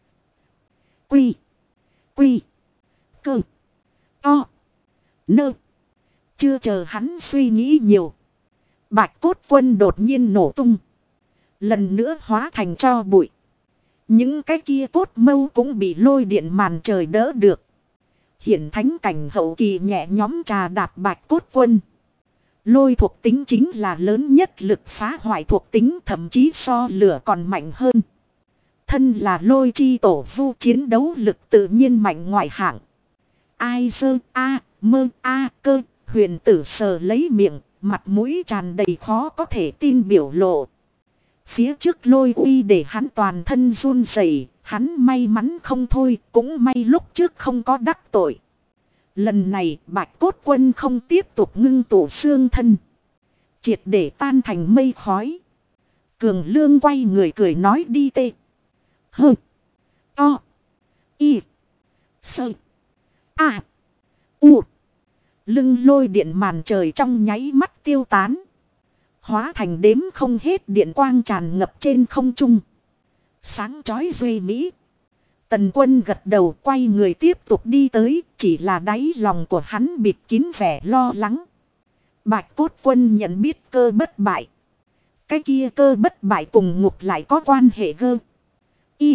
Speaker 1: Quy. Quy. Cơ. O. Nơ. Chưa chờ hắn suy nghĩ nhiều. Bạch cốt quân đột nhiên nổ tung. Lần nữa hóa thành tro bụi. Những cái kia cốt mâu cũng bị lôi điện màn trời đỡ được. Hiển thánh cảnh hậu kỳ nhẹ nhóm trà đạp bạch cốt quân. Lôi thuộc tính chính là lớn nhất lực phá hoại thuộc tính, thậm chí so lửa còn mạnh hơn. Thân là lôi chi tổ vu, chiến đấu lực tự nhiên mạnh ngoại hạng. Ai sơ a mơ a cơ, huyền tử sờ lấy miệng, mặt mũi tràn đầy khó có thể tin biểu lộ. Phía trước lôi uy để hắn toàn thân run rẩy, hắn may mắn không thôi, cũng may lúc trước không có đắc tội. Lần này bạch cốt quân không tiếp tục ngưng tụ xương thân. Triệt để tan thành mây khói. Cường Lương quay người cười nói đi tê. Hơ. To. Y. Sơ. A. U. Lưng lôi điện màn trời trong nháy mắt tiêu tán. Hóa thành đếm không hết điện quang tràn ngập trên không trung. Sáng chói duy mỹ. Tần Quân gật đầu quay người tiếp tục đi tới. Chỉ là đáy lòng của hắn bịt kín vẻ lo lắng. Bạch cốt quân nhận biết cơ bất bại. Cái kia cơ bất bại cùng ngục lại có quan hệ gơ. Y.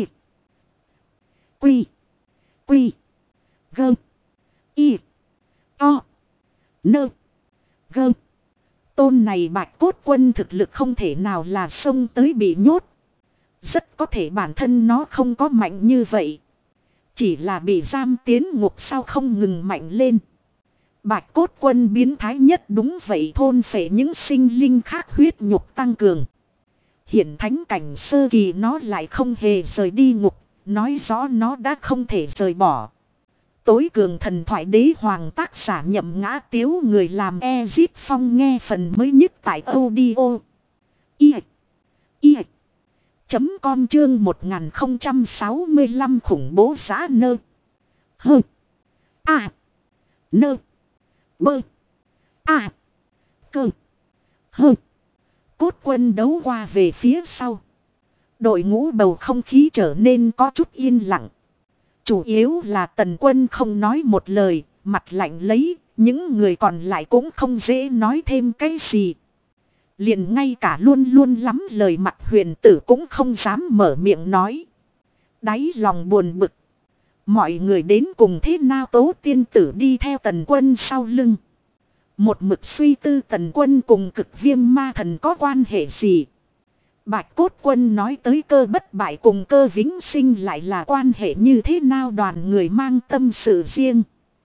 Speaker 1: Quy. Quy. Gơ. Y. To. Nơ. Gơ. Tôn này bạch cốt quân thực lực không thể nào là xông tới bị nhốt. Rất có thể bản thân nó không có mạnh như vậy. Chỉ là bị giam tiến ngục sao không ngừng mạnh lên. Bạch cốt quân biến thái nhất đúng vậy, thôn phệ những sinh linh khác huyết nhục tăng cường. Hiển thánh cảnh sơ kỳ nó lại không hề rời đi ngục, nói rõ nó đã không thể rời bỏ. tối cường thần thoại đế hoàng tác giả Nhậm Ngã Tiếu, người làm Ezip Phong. Nghe phần mới nhất tại audio com chương 1065 khủng bố giã nơ. Hơ. À. Nơ. Bơ. À. Cơ. Hơ. Cốt quân đấu qua về phía sau. Đội ngũ bầu không khí trở nên có chút yên lặng. Chủ yếu là Tần Quân không nói một lời, mặt lạnh lấy, những người còn lại cũng không dễ nói thêm cái gì. Liền ngay cả luôn luôn lắm lời Mặt Huyền Tử cũng không dám mở miệng nói. Đáy lòng buồn bực. Mọi người đến cùng thế nào Tố Tiên Tử đi theo Tần Quân sau lưng. Một mực suy tư Tần Quân cùng Cực Viêm Ma Thần có quan hệ gì. Bạch Cốt Quân nói tới Cơ Bất Bại cùng Cơ Vĩnh Sinh lại là quan hệ như thế nào, đoàn người mang tâm sự riêng.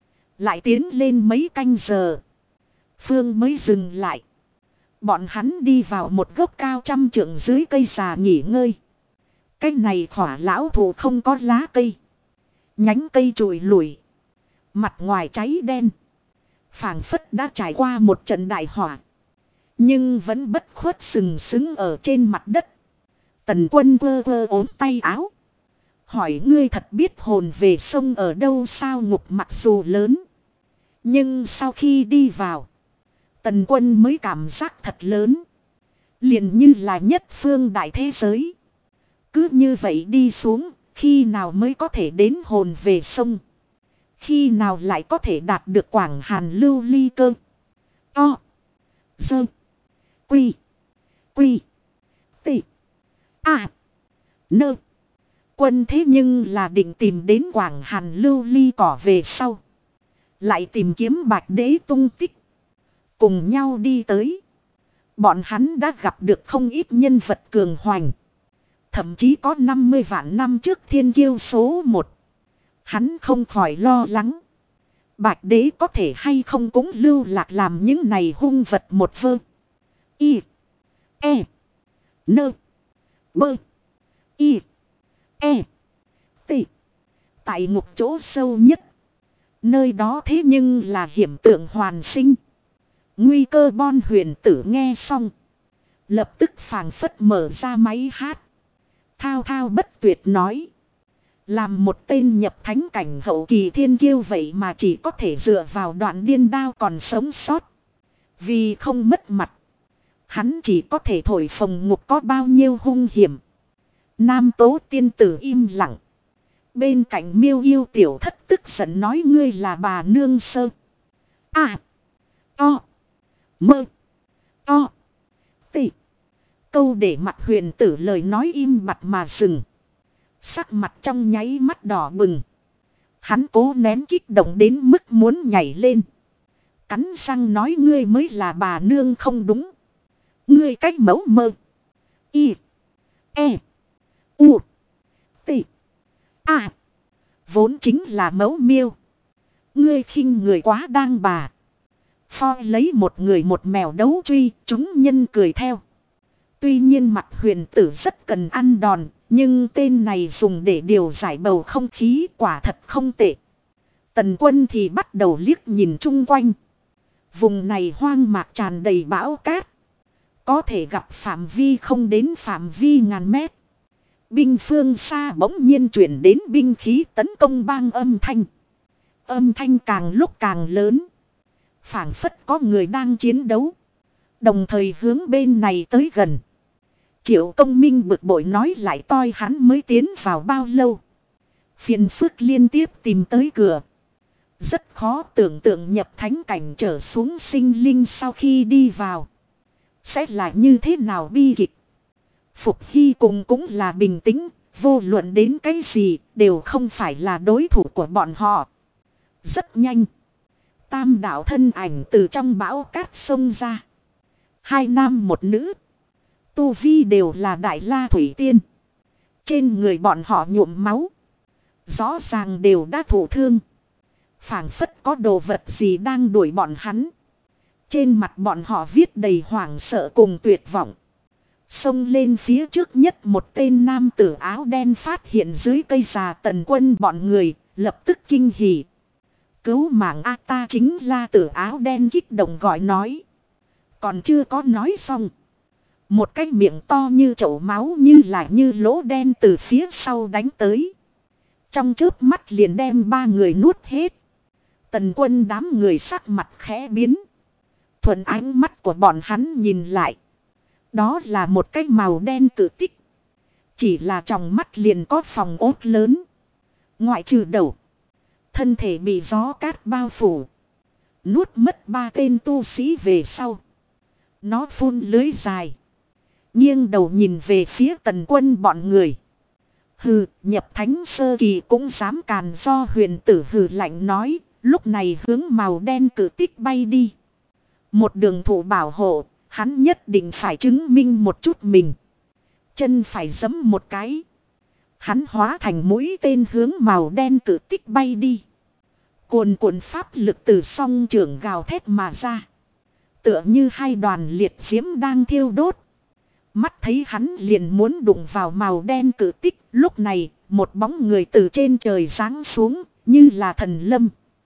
Speaker 1: Lại tiến lên mấy canh giờ. Phương mới dừng lại. Bọn hắn đi vào một gốc cao 100 trượng dưới cây già nghỉ ngơi. Cái này khỏa lão thụ không có lá cây. Nhánh cây trụi lủi. Mặt ngoài cháy đen. Phảng phất đã trải qua một trận đại hỏa. Nhưng vẫn bất khuất sừng sững ở trên mặt đất. Tần Quân vơ vơ ốm tay áo. Hỏi ngươi thật biết hồn về sông ở đâu sao? Ngục mặc dù lớn. Nhưng sau khi đi vào. Tần Quân mới cảm giác thật lớn. Liền như là nhất phương đại thế giới. Cứ như vậy đi xuống. Khi nào mới có thể đến hồn về sông? Khi nào lại có thể đạt được Quảng Hàn Lưu Ly Cơ? O. Dơ. Quy. Quy. Tị. À. Nơ. Quân thế nhưng là định tìm đến Quảng Hàn Lưu Ly cỏ về sau. Lại tìm kiếm Bạch Đế tung tích. Cùng nhau đi tới. Bọn hắn đã gặp được không ít nhân vật cường hoành. Thậm chí có 50 vạn năm trước thiên kiêu số 1. Hắn không khỏi lo lắng. Bạch Đế có thể hay không cũng lưu lạc làm những này hung vật một vơ. Y. E. Nơ. Bơ. Y. E. T. Tại ngục chỗ sâu nhất. Nơi đó thế nhưng là hiểm tượng hoàn sinh. Nguy cơ. Bon Huyền Tử nghe xong. Lập tức phảng phất mở ra máy hát. Thao thao bất tuyệt nói. Làm một tên nhập thánh cảnh hậu kỳ thiên kiêu vậy mà chỉ có thể dựa vào đoạn điên đao còn sống sót. Vì không mất mặt. Hắn chỉ có thể thổi phồng ngục có bao nhiêu hung hiểm. Nam Tố Tiên Tử im lặng. Bên cạnh Miêu Yêu tiểu thất tức giận nói ngươi là bà nương sơ. À. O. Mơ. O. Tị. Câu để Mặt Huyền Tử lời nói im bặt mà dừng. Sắc mặt trong nháy mắt đỏ bừng. Hắn cố nén kích động đến mức muốn nhảy lên. Cắn răng nói ngươi mới là bà nương không đúng. Ngươi cách mẫu mơ. Y. E. U. T. A. Vốn chính là mẫu miêu. Ngươi khinh người quá đang bà. Phoi lấy một người một mèo đấu truy, chúng nhân cười theo. Tuy nhiên Mặt Huyền Tử rất cần ăn đòn, nhưng tên này dùng để điều giải bầu không khí quả thật không tệ. Tần Quân thì bắt đầu liếc nhìn chung quanh. Vùng này hoang mạc tràn đầy bão cát. Có thể gặp phạm vi không đến phạm vi ngàn mét. Binh phương xa bỗng nhiên chuyển đến binh khí tấn công bang âm thanh. Âm thanh càng lúc càng lớn. Phảng phất có người đang chiến đấu. Đồng thời hướng bên này tới gần. Triệu Công Minh bực bội nói lại toi hắn mới tiến vào bao lâu. Phiền phức liên tiếp tìm tới cửa. Rất khó tưởng tượng nhập thánh cảnh trở xuống sinh linh sau khi đi vào. Sẽ là như thế nào bi kịch. Phục Hy cùng cũng là bình tĩnh. Vô luận đến cái gì đều không phải là đối thủ của bọn họ. Rất nhanh. Tam đạo thân ảnh từ trong bão cát xông ra. 2 nam 1 nữ. Tu vi đều là Đại La Thủy Tiên. Trên người bọn họ nhuộm máu. Rõ ràng đều đã thụ thương. Phảng phất có đồ vật gì đang đuổi bọn hắn. Trên mặt bọn họ viết đầy hoảng sợ cùng tuyệt vọng. Xông lên phía trước nhất một tên nam tử áo đen phát hiện dưới cây già Tần Quân bọn người, lập tức kinh hỉ. Cứu mạng a, ta chính là Tử áo đen kích động gọi nói. Còn chưa có nói xong. Một cái miệng to như chậu máu như lỗ đen từ phía sau đánh tới. Trong chớp mắt liền đem ba người nuốt hết. Tần Quân đám người sắc mặt khẽ biến. Thuận ánh mắt của bọn hắn nhìn lại. Đó là một cái màu đen cự tích. Chỉ là trong mắt liền có phòng ốt lớn. Ngoại trừ đầu. Thân thể bị gió cát bao phủ. Nuốt mất ba tên tu sĩ về sau. Nó phun lưới dài. Nghiêng đầu nhìn về phía Tần Quân bọn người. Hừ, nhập thánh sơ kỳ cũng dám càn, do huyền tử hừ lạnh nói. Lúc này hướng màu đen cự tích bay đi. Một đường thủ bảo hộ, hắn nhất định phải chứng minh một chút mình. Chân phải giẫm một cái. Hắn hóa thành mũi tên hướng màu đen cự tích bay đi. Cuồn cuộn pháp lực từ song trưởng gào thét mà ra. Tựa như hai đoàn liệt diễm đang thiêu đốt. Mắt thấy hắn liền muốn đụng vào màu đen cự tích. Lúc này, một bóng người từ trên trời giáng xuống, như là thần lâm.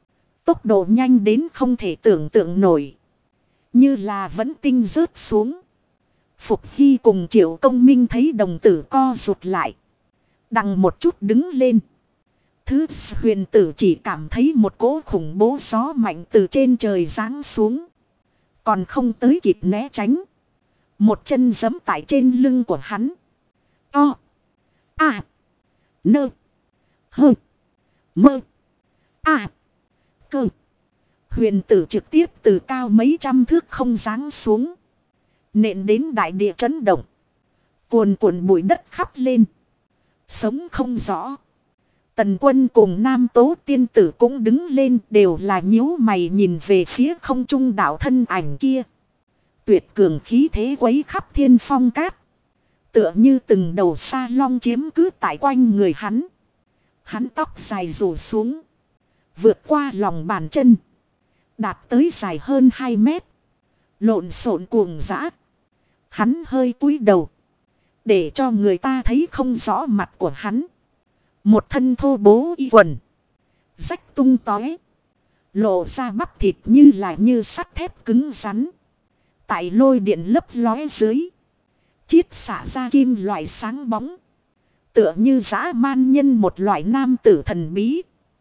Speaker 1: Tốc độ nhanh đến không thể tưởng tượng nổi. Như là vẫn tinh rớt xuống. Phục Hy cùng Triệu Công Minh thấy đồng tử co rụt lại. Đằng một chút đứng lên. Thứ huyền tử chỉ cảm thấy một cỗ khủng bố gió mạnh từ trên trời giáng xuống. Còn không tới kịp né tránh. Một chân giẫm tại trên lưng của hắn. O. A. Nơ. Hơ. Mơ. A. Cơ. Huyền tử trực tiếp từ cao mấy trăm thước không giáng xuống. Nện đến đại địa chấn động. Cuồn cuộn bụi đất khắp lên. Sống không rõ. Tần Quân cùng Nam Tố tiên tử cũng đứng lên, đều là nhíu mày nhìn về phía không trung đạo thân ảnh kia. Tuyệt cường khí thế quấy khắp thiên phong cát. Tựa như từng đầu sa long chiếm cứ tại quanh người hắn. Hắn tóc dài rủ xuống. Vượt qua lòng bàn chân. Đạt tới dài hơn 2 mét. Lộn xộn cuồng dã. Hắn hơi cúi đầu. Để cho người ta thấy không rõ mặt của hắn. Một thân thô bố y quần. Rách tung tóe. Lộ ra bắp thịt như sắt thép cứng rắn. Tại lôi điện lấp lóe dưới. Chiết xả ra kim loại sáng bóng. Tựa như dã man nhân một loại nam tử thần bí.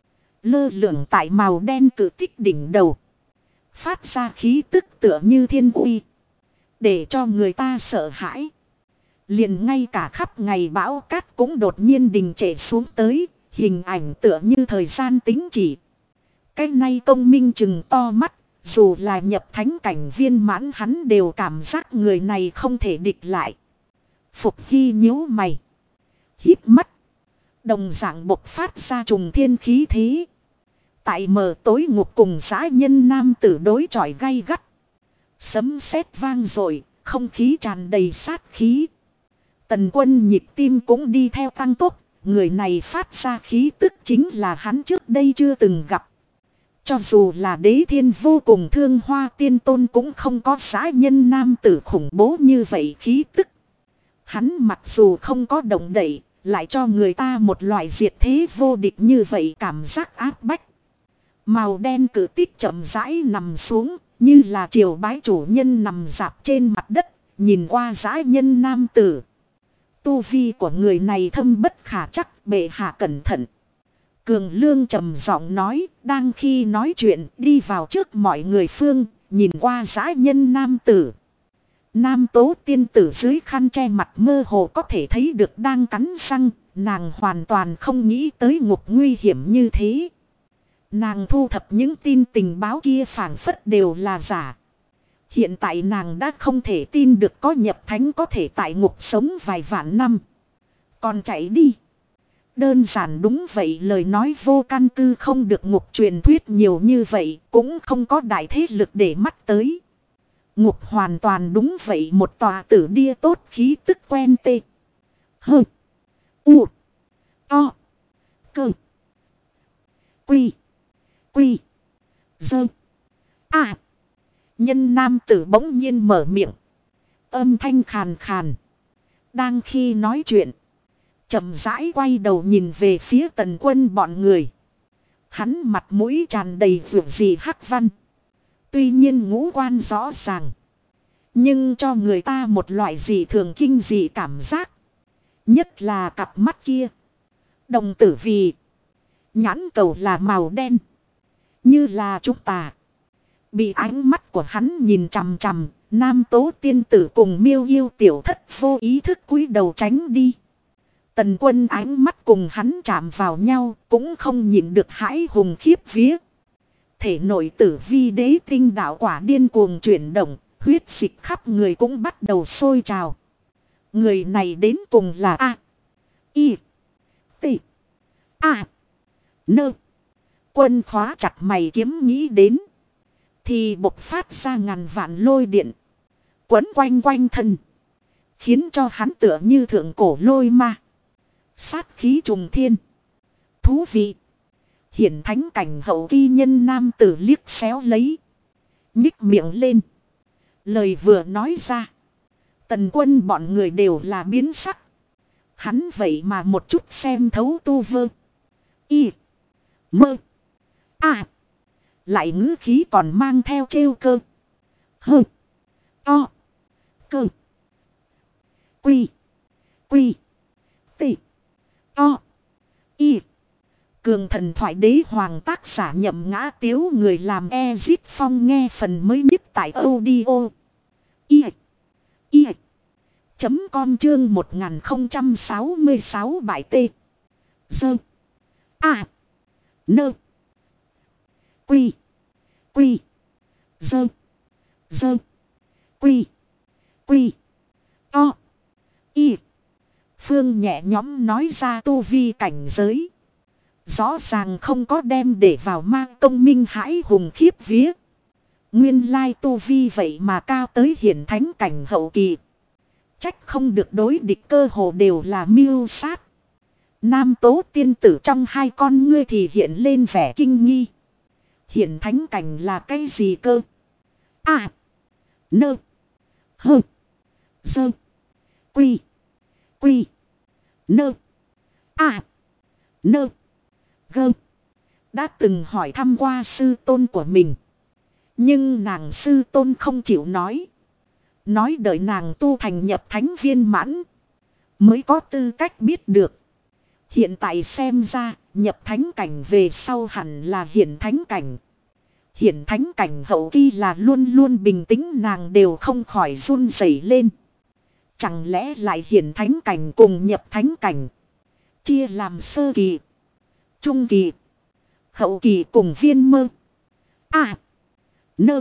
Speaker 1: Lơ lửng tại màu đen cự tích đỉnh đầu. Phát ra khí tức tựa như thiên uy. Để cho người ta sợ hãi. Liền ngay cả khắp ngày bão cát cũng đột nhiên đình trệ xuống tới. Hình ảnh tựa như thời gian tính chỉ. Cái nay Công Minh chừng to mắt. Dù là nhập thánh cảnh viên mãn hắn đều cảm giác người này không thể địch lại. Phục Hy nhíu mày. Híp mắt. Đồng dạng bộc phát ra trùng thiên khí thế. Tại mờ tối ngục cùng dã nhân nam tử đối chọi gay gắt. Sấm sét vang dội, không khí tràn đầy sát khí. Tần Quân nhịp tim cũng đi theo tăng tốc. Người này phát ra khí tức chính là hắn trước đây chưa từng gặp. Cho dù là Đế Thiên vô cùng thương Hoa Tiên Tôn cũng không có dã nhân nam tử khủng bố như vậy khí tức. Hắn mặc dù không có động đậy, lại cho người ta một loại diệt thế vô địch như vậy cảm giác áp bách. Màu đen cự tích chậm rãi nằm xuống, như là triều bái chủ nhân nằm rạp trên mặt đất, nhìn qua dã nhân nam tử. Tu vi của người này thâm bất khả chắc, bệ hạ cẩn thận. Cường Lương trầm giọng nói, đang khi nói chuyện đi vào trước mọi người phương, nhìn qua dã nhân nam tử. Nam Tố tiên tử dưới khăn che mặt mơ hồ có thể thấy được đang cắn răng, nàng hoàn toàn không nghĩ tới ngục nguy hiểm như thế. Nàng thu thập những tin tình báo kia phảng phất đều là giả. Hiện tại nàng đã không thể tin được có nhập thánh có thể tại ngục sống vài vạn năm. Còn chạy đi. Đơn giản đúng vậy, lời nói vô căn cứ, không được ngục truyền thuyết nhiều như vậy, cũng không có đại thế lực để mắt tới. Ngục hoàn toàn đúng vậy, một tòa tử đia tốt khí tức quen tê. Hơ. U. To. Cơ. Quy. Quy. Dơ. À. Nhân nam tử bỗng nhiên mở miệng. Âm thanh khàn khàn. Đang khi nói chuyện. Chậm rãi quay đầu nhìn về phía Tần Quân bọn người. Hắn mặt mũi tràn đầy vượt gì hắc văn. Tuy nhiên ngũ quan rõ ràng. Nhưng cho người ta một loại gì thường kinh dị cảm giác. Nhất là cặp mắt kia. Đồng tử vì. Nhãn cầu là màu đen. Như là chúng ta. Bị ánh mắt của hắn nhìn chằm chằm. Nam Tố tiên tử cùng Miêu Yêu tiểu thất vô ý thức cúi đầu tránh đi. Tần Quân ánh mắt cùng hắn chạm vào nhau. Cũng không nhìn được hãi hùng khiếp vía. Thể nội tử vi đế tinh đạo quả điên cuồng chuyển động. Huyết dịch khắp người cũng bắt đầu sôi trào. Người này đến cùng là A. I. T. A. Nơ. Quân khóa chặt mày kiếm nghĩ đến. Thì bộc phát ra ngàn vạn lôi điện. Quấn quanh quanh thân. Khiến cho hắn tựa như thượng cổ lôi ma. Sát khí trùng thiên. Thú vị. Hiển thánh cảnh hậu kỳ nhân nam tử liếc xéo lấy. Nhích miệng lên. Lời vừa nói ra. Tần Quân bọn người đều là biến sắc. Hắn vậy mà một chút xem thấu tu vơ. Y. Mơ. À. Lại ngữ khí còn mang theo trêu cơ. Hơ. To. Cơ. Quy. Quy. Tị. To. Y. Cường thần thoại đế hoàng tác giả Nhậm Ngã Tiếu người làm Ezit Phong nghe phần mới nhất tại audio. Y. Y. .com chương 1066 bài T. Dơ. A. Nơ. Quy. Quy. Dơ. Dơ. Quy. Quy. To. Y. Phương nhẹ nhõm nói ra tu vi cảnh giới. Rõ ràng không có đem để vào mang công minh hãi hùng khiếp vía. Nguyên lai tu vi vậy mà cao tới hiển thánh cảnh hậu kỳ. Trách không được đối địch cơ hồ đều là mưu sát. Nam Tố tiên tử trong hai con ngươi thì hiện lên vẻ kinh nghi. Hiển thánh cảnh là cái gì cơ? À. Nơ. Hơ. Dơ. Quy. Quy. Nơ. À. Nơ. Gơ. Đã từng hỏi thăm qua sư tôn của mình. Nhưng nàng sư tôn không chịu nói. Nói đợi nàng tu thành nhập thánh viên mãn. Mới có tư cách biết được. Hiện tại xem ra nhập thánh cảnh về sau hẳn là hiển thánh cảnh. Hiển thánh cảnh hậu kỳ là luôn luôn bình tĩnh nàng đều không khỏi run rẩy lên. Chẳng lẽ lại hiển thánh cảnh cùng nhập thánh cảnh. Chia làm sơ kỳ. Trung kỳ. Hậu kỳ cùng viên mơ. À. Nơ.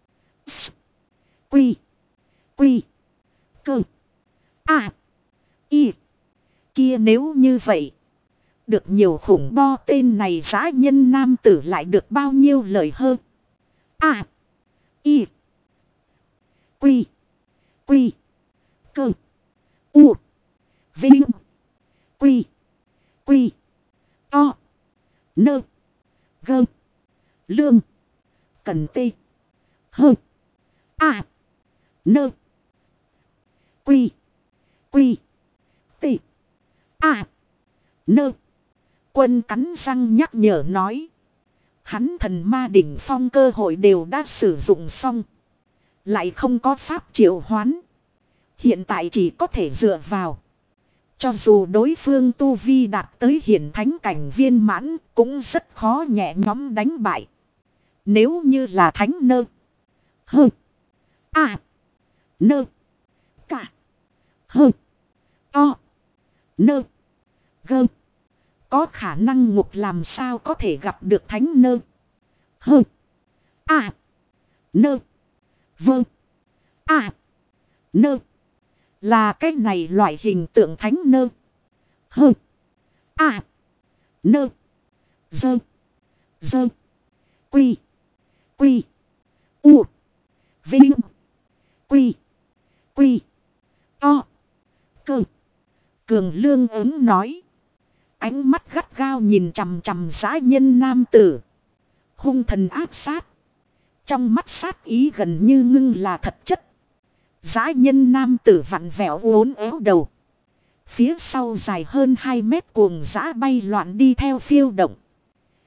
Speaker 1: Quy. Quy. Cơ. À. Y. Kia nếu như vậy. Được nhiều khủng bo tên này dã nhân nam tử lại được bao nhiêu lời hơn. À. Y. Quy. Quy. Cơ. U. Vinh. Quy. Quy. To. Nơ. Gơ. Lương. Cần tê. Hơ. À. Nơ. Quy. Quy. Tê. À. Nơ. Quân cắn răng nhắc nhở nói. Hắn thần ma đỉnh phong cơ hội đều đã sử dụng xong. Lại không có pháp triệu hoán. Hiện tại chỉ có thể dựa vào. Cho dù đối phương tu vi đạt tới hiển thánh cảnh viên mãn cũng rất khó nhẹ nhõm đánh bại. Nếu như là thánh nơ. Hơ. À. Nơ. Cả. Hơ. To. Nơ. Gơ. Có khả năng ngục làm sao có thể gặp được thánh nơ. Hơ. À. Nơ. Vơ. À. Nơ. Là cái này loại hình tượng thánh nơ. Hơ. À. Nơ. Dơ. Dơ. Quy. Quy. U. Vinh. Quy. Quy. To. Cơ. Cường Lương ứng nói. Ánh mắt gắt gao nhìn chằm chằm dã nhân nam tử. Hung thần áp sát. Trong mắt sát ý gần như ngưng là thật chất. Dã nhân nam tử vặn vẹo uốn éo đầu. Phía sau dài hơn 2 mét cuồng dã bay loạn đi theo phiêu động.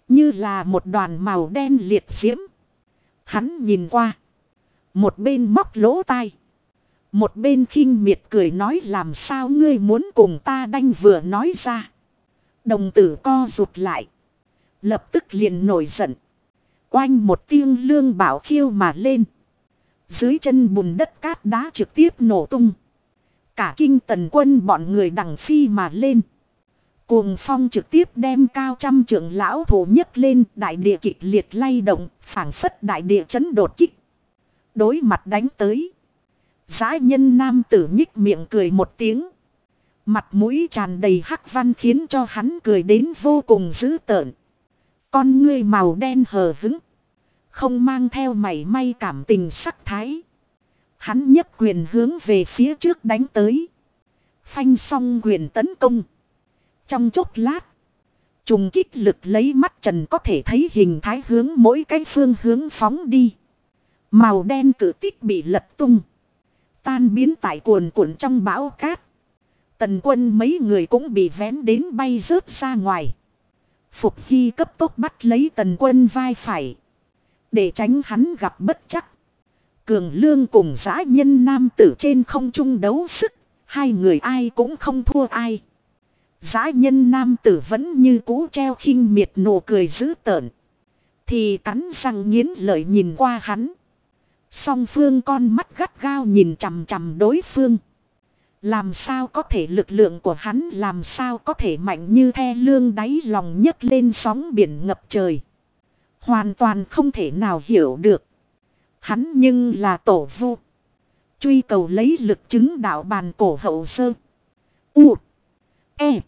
Speaker 1: Như là một đoàn màu đen liệt diễm. Hắn nhìn qua. Một bên móc lỗ tai. Một bên khinh miệt cười nói làm sao ngươi muốn cùng ta đanh vừa nói ra. Đồng tử co rụt lại. Lập tức liền nổi giận. Oanh một tiếng lương bảo khiêu mà lên. Dưới chân bùn đất cát đá trực tiếp nổ tung. Cả kinh Tần Quân bọn người đằng phi mà lên. Cuồng phong trực tiếp đem cao trăm trưởng lão thủ nhấc lên, đại địa kịch liệt lay động, phảng phất đại địa chấn đột kích. Đối mặt đánh tới. Dã nhân nam tử nhích miệng cười một tiếng. Mặt mũi tràn đầy hắc văn khiến cho hắn cười đến vô cùng dữ tợn. Con ngươi màu đen hờ hững. Không mang theo mảy may cảm tình sắc thái. Hắn nhấc quyền hướng về phía trước đánh tới. Phanh song quyền tấn công. Trong chốc lát. Trùng kích lực lấy mắt trần có thể thấy hình thái hướng mỗi cái phương hướng phóng đi. Màu đen cử tích bị lật tung. Tan biến tại cuồn cuộn trong bão cát. Tần Quân mấy người cũng bị vén đến bay rớt ra ngoài. Phục Hy cấp tốc bắt lấy Tần Quân vai phải. Để tránh hắn gặp bất chắc. Cường Lương cùng dã nhân nam tử trên không trung đấu sức. Hai người ai cũng không thua ai. Dã nhân nam tử vẫn như cũ treo khinh miệt nụ cười dữ tợn. Thì cắn răng nghiến lợi nhìn qua hắn. Song phương con mắt gắt gao nhìn chằm chằm đối phương. Làm sao có thể lực lượng của hắn làm sao có thể mạnh như the lương đáy lòng nhấc lên sóng biển ngập trời. Hoàn toàn không thể nào hiểu được. Hắn nhưng là tổ vu. Truy cầu lấy lực chứng đạo bàn cổ hậu sơ. U. E.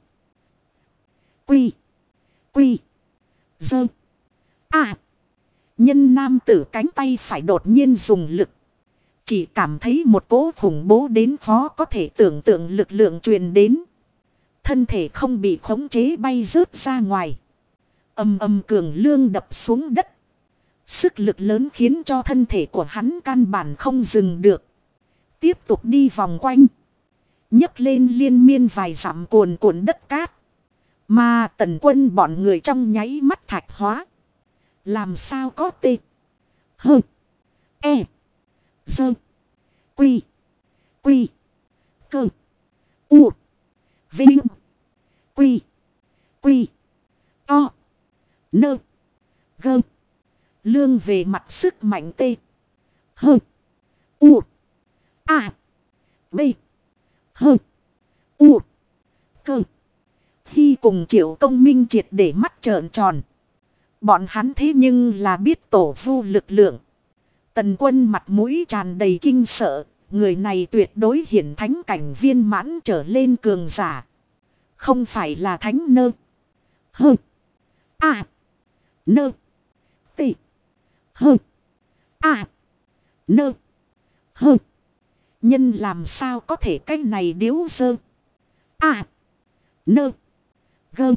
Speaker 1: Quy. Quy. Dơ. À. Nhân nam tử cánh tay phải đột nhiên dùng lực. Chỉ cảm thấy một cỗ khủng bố đến khó có thể tưởng tượng lực lượng truyền đến. Thân thể không bị khống chế bay rớt ra ngoài. Ầm ầm Cường Lương đập xuống đất. Sức lực lớn khiến cho thân thể của hắn căn bản không dừng được. Tiếp tục đi vòng quanh. Nhấc lên liên miên vài dặm cuồn cuộn đất cát. Mà Tần Quân bọn người trong nháy mắt thạch hóa. Làm sao có tê. Hơ. E. Dơ. Quy. Quy. Cơ. U. Vinh. Quy. Quy. To. Nơ. Gơ. Lương về mặt sức mạnh tê. Hơ. U. A. B. Hơ. U. Cơ. Khi cùng Triệu Công Minh triệt để mắt trợn tròn. Bọn hắn thế nhưng là biết tổ vu lực lượng. Tần Quân mặt mũi tràn đầy kinh sợ. Người này tuyệt đối hiển thánh cảnh viên mãn trở lên cường giả. Không phải là thánh nơ. Hơ. A. Nơ. Tị. Hơ. A. Nơ. Hơ. Nhân làm sao có thể cái này điếu dơ. A. Nơ. Gơ.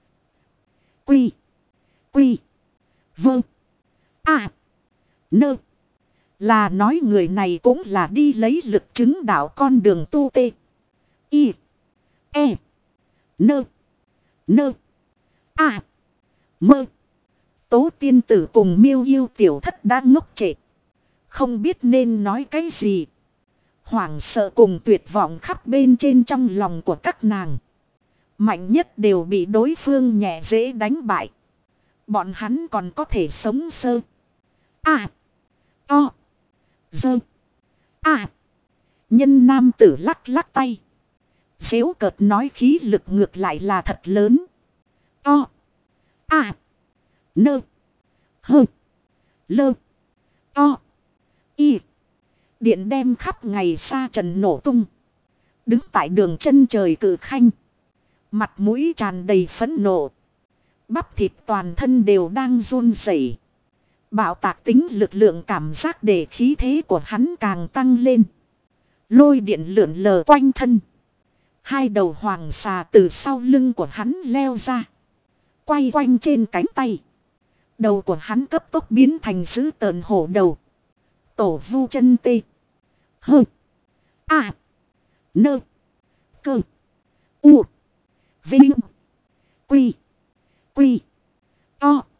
Speaker 1: Quy. Quy. Vơ. A. Nơ. Là nói người này cũng là đi lấy lực chứng đạo con đường tu tê. Y. E. Nơ. Nơ. A. Mơ. Tố tiên tử cùng Miêu Yêu tiểu thất đã ngốc trệ. Không biết nên nói cái gì. Hoảng sợ cùng tuyệt vọng khắp bên trên trong lòng của các nàng. Mạnh nhất đều bị đối phương nhẹ dễ đánh bại. Bọn hắn còn có thể sống sơ. À. To. Dơ. À. Nhân nam tử lắc lắc tay. Xéo cợt nói khí lực ngược lại là thật lớn. To. À. Nơ. Hơ. Lơ. To. Y. Điện đem khắp ngày xa trần nổ tung. Đứng tại đường chân trời cử khanh. Mặt mũi tràn đầy phẫn nộ. Bắp thịt toàn thân đều đang run rẩy. Bạo tạc tính lực lượng cảm giác để khí thế của hắn càng tăng lên. Lôi điện lượn lờ quanh thân. Hai đầu hoàng xà từ sau lưng của hắn leo ra. Quay quanh trên cánh tay. Đầu của hắn cấp tốc biến thành dữ tợn hổ đầu. Tổ vu chân tê. Hơ. A. Nơ. Cơ. U. Vinh. Quy. Quy. To.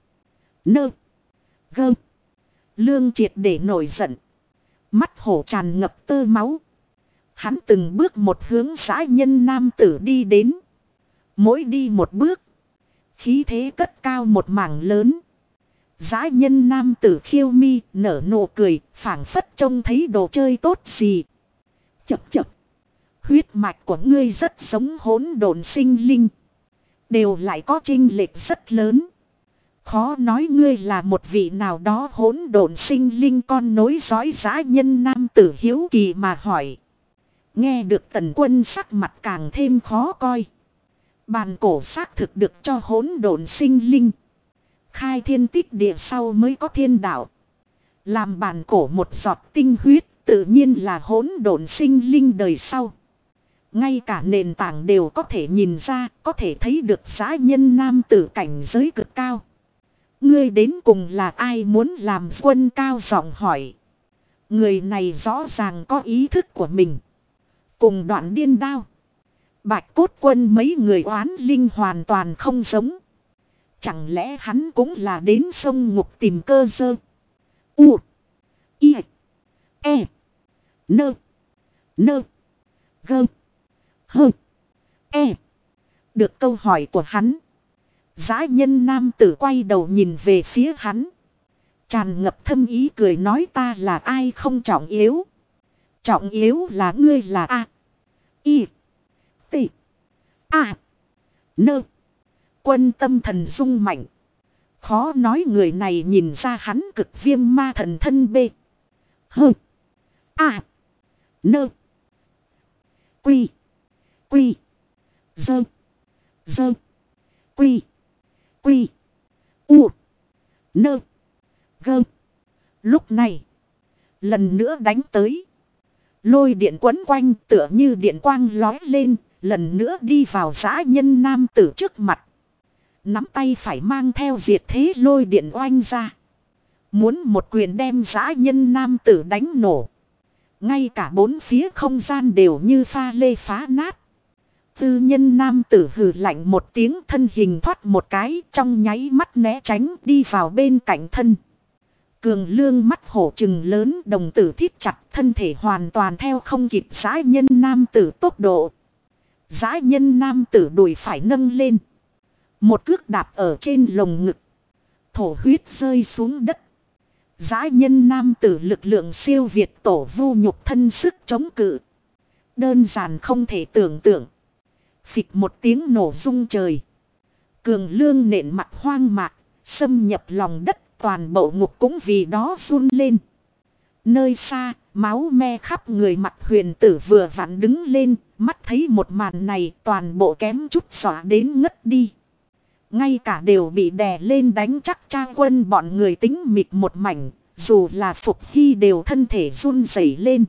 Speaker 1: Nơ. Gơ. Lương triệt để nổi giận. Mắt hổ tràn ngập tơ máu. Hắn từng bước một hướng dã nhân nam tử đi đến. Mỗi đi một bước, khí thế cất cao một mảng lớn. Dã nhân nam tử khiêu mi nở nụ cười, phảng phất trông thấy đồ chơi tốt gì. Chập chập. Huyết mạch của ngươi rất giống hỗn độn sinh linh. Đều lại có chênh lệch rất lớn. Khó nói ngươi là một vị nào đó hỗn độn sinh linh con nối dõi dã nhân nam tử hiếu kỳ mà hỏi. Nghe được Tần Quân sắc mặt càng thêm khó coi. Bàn cổ xác thực được cho hỗn độn sinh linh. Khai thiên tích địa sau mới có thiên đạo. Làm bàn cổ một giọt tinh huyết tự nhiên là hỗn độn sinh linh đời sau. Ngay cả nền tảng đều có thể nhìn ra, có thể thấy được dã nhân nam tử cảnh giới cực cao. Ngươi đến cùng là ai muốn làm quân cao giọng hỏi. Người này rõ ràng có ý thức của mình. Cùng Đoạn Điên Đao, Bạch Cốt Quân mấy người oán linh hoàn toàn không giống. Chẳng lẽ hắn cũng là đến sông ngục tìm cơ dơ. U. I. E. Nơ. Nơ. Gơ. Hơ. E. Được câu hỏi của hắn, dã nhân nam tử quay đầu nhìn về phía hắn. Tràn ngập thâm ý cười nói ta là ai không trọng yếu. Trọng yếu là ngươi là A. I. T. A. Nơ. Quân tâm thần rung mạnh. Khó nói người này nhìn ra hắn cực viêm ma thần thân B. Hơ. A. Nơ. Quy. Quy. Dơ. Dơ. Quy. Quy. U. Nơ. Gơ. Lúc này, lần nữa đánh tới. Lôi điện quấn quanh tựa như điện quang lói lên, lần nữa đi vào dã nhân nam tử trước mặt. Nắm tay phải mang theo diệt thế lôi điện oanh ra. Muốn một quyền đem dã nhân nam tử đánh nổ. Ngay cả bốn phía không gian đều như pha lê phá nát. Tư nhân nam tử hừ lạnh một tiếng, thân hình thoát một cái, trong nháy mắt né tránh đi vào bên cạnh thân. Cường lương mắt hổ trừng lớn, đồng tử thít chặt, thân thể hoàn toàn theo không kịp dã nhân nam tử tốc độ. Dã nhân nam tử đùi phải nâng lên. Một cước đạp ở trên lồng ngực. Thổ huyết rơi xuống đất. Dã nhân nam tử lực lượng siêu việt tổ vu nhục thân sức chống cự. Đơn giản không thể tưởng tượng. Phịch một tiếng nổ rung trời. Cường lương nện mặt hoang mạc, xâm nhập lòng đất, toàn bộ ngục cũng vì đó run lên. Nơi xa, máu me khắp người mặt huyền tử vừa vặn đứng lên, mắt thấy một màn này toàn bộ kém chút xóa đến ngất đi. Ngay cả đều bị đè lên đánh chắc trang quân bọn người tính mịt một mảnh, dù là Phục Hy đều thân thể run rẩy lên.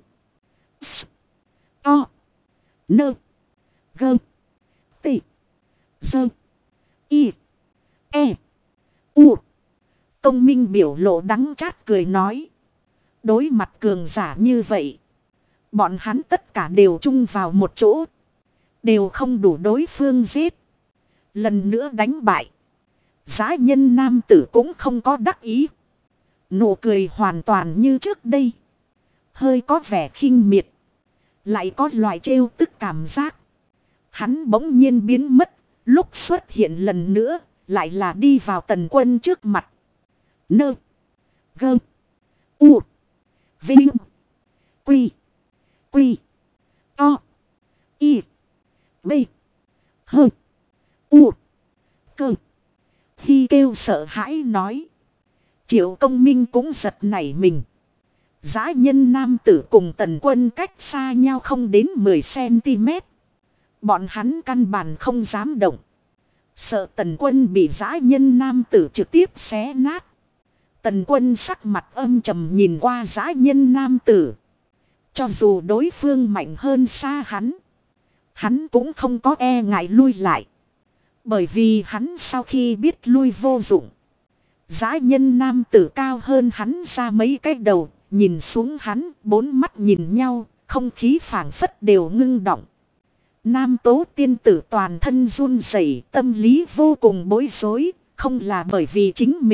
Speaker 1: O. Nơ. Gơ. Tị. Dơ. Y. E. U. Công minh biểu lộ đắng chát cười nói. Đối mặt cường giả như vậy, bọn hắn tất cả đều chung vào một chỗ. Đều không đủ đối phương giết. Lần nữa đánh bại. Dã nhân nam tử cũng không có đắc ý. Nụ cười hoàn toàn như trước đây. Hơi có vẻ khinh miệt. Lại có loại trêu tức cảm giác. Hắn bỗng nhiên biến mất. Lúc xuất hiện lần nữa, lại là đi vào Tần Quân trước mặt. Nơ. Gơ. U. Vinh. Quy. Quy. To. Y. B. Hơ. U. Cơ. Khi kêu sợ hãi nói. Triệu Công Minh cũng giật nảy mình. Dã nhân nam tử cùng Tần Quân cách xa nhau không đến 10 cm. Bọn hắn căn bản không dám động. Sợ Tần Quân bị dã nhân nam tử trực tiếp xé nát. Tần Quân sắc mặt âm trầm nhìn qua dã nhân nam tử. Cho dù đối phương mạnh hơn xa hắn cũng không có e ngại lui lại. Bởi vì hắn sau khi biết lui vô dụng. Dã nhân nam tử cao hơn hắn ra mấy cái đầu, nhìn xuống hắn, bốn mắt nhìn nhau, không khí phảng phất đều ngưng động. Nam Tố tiên tử toàn thân run rẩy, tâm lý vô cùng bối rối, không là bởi vì chính mình,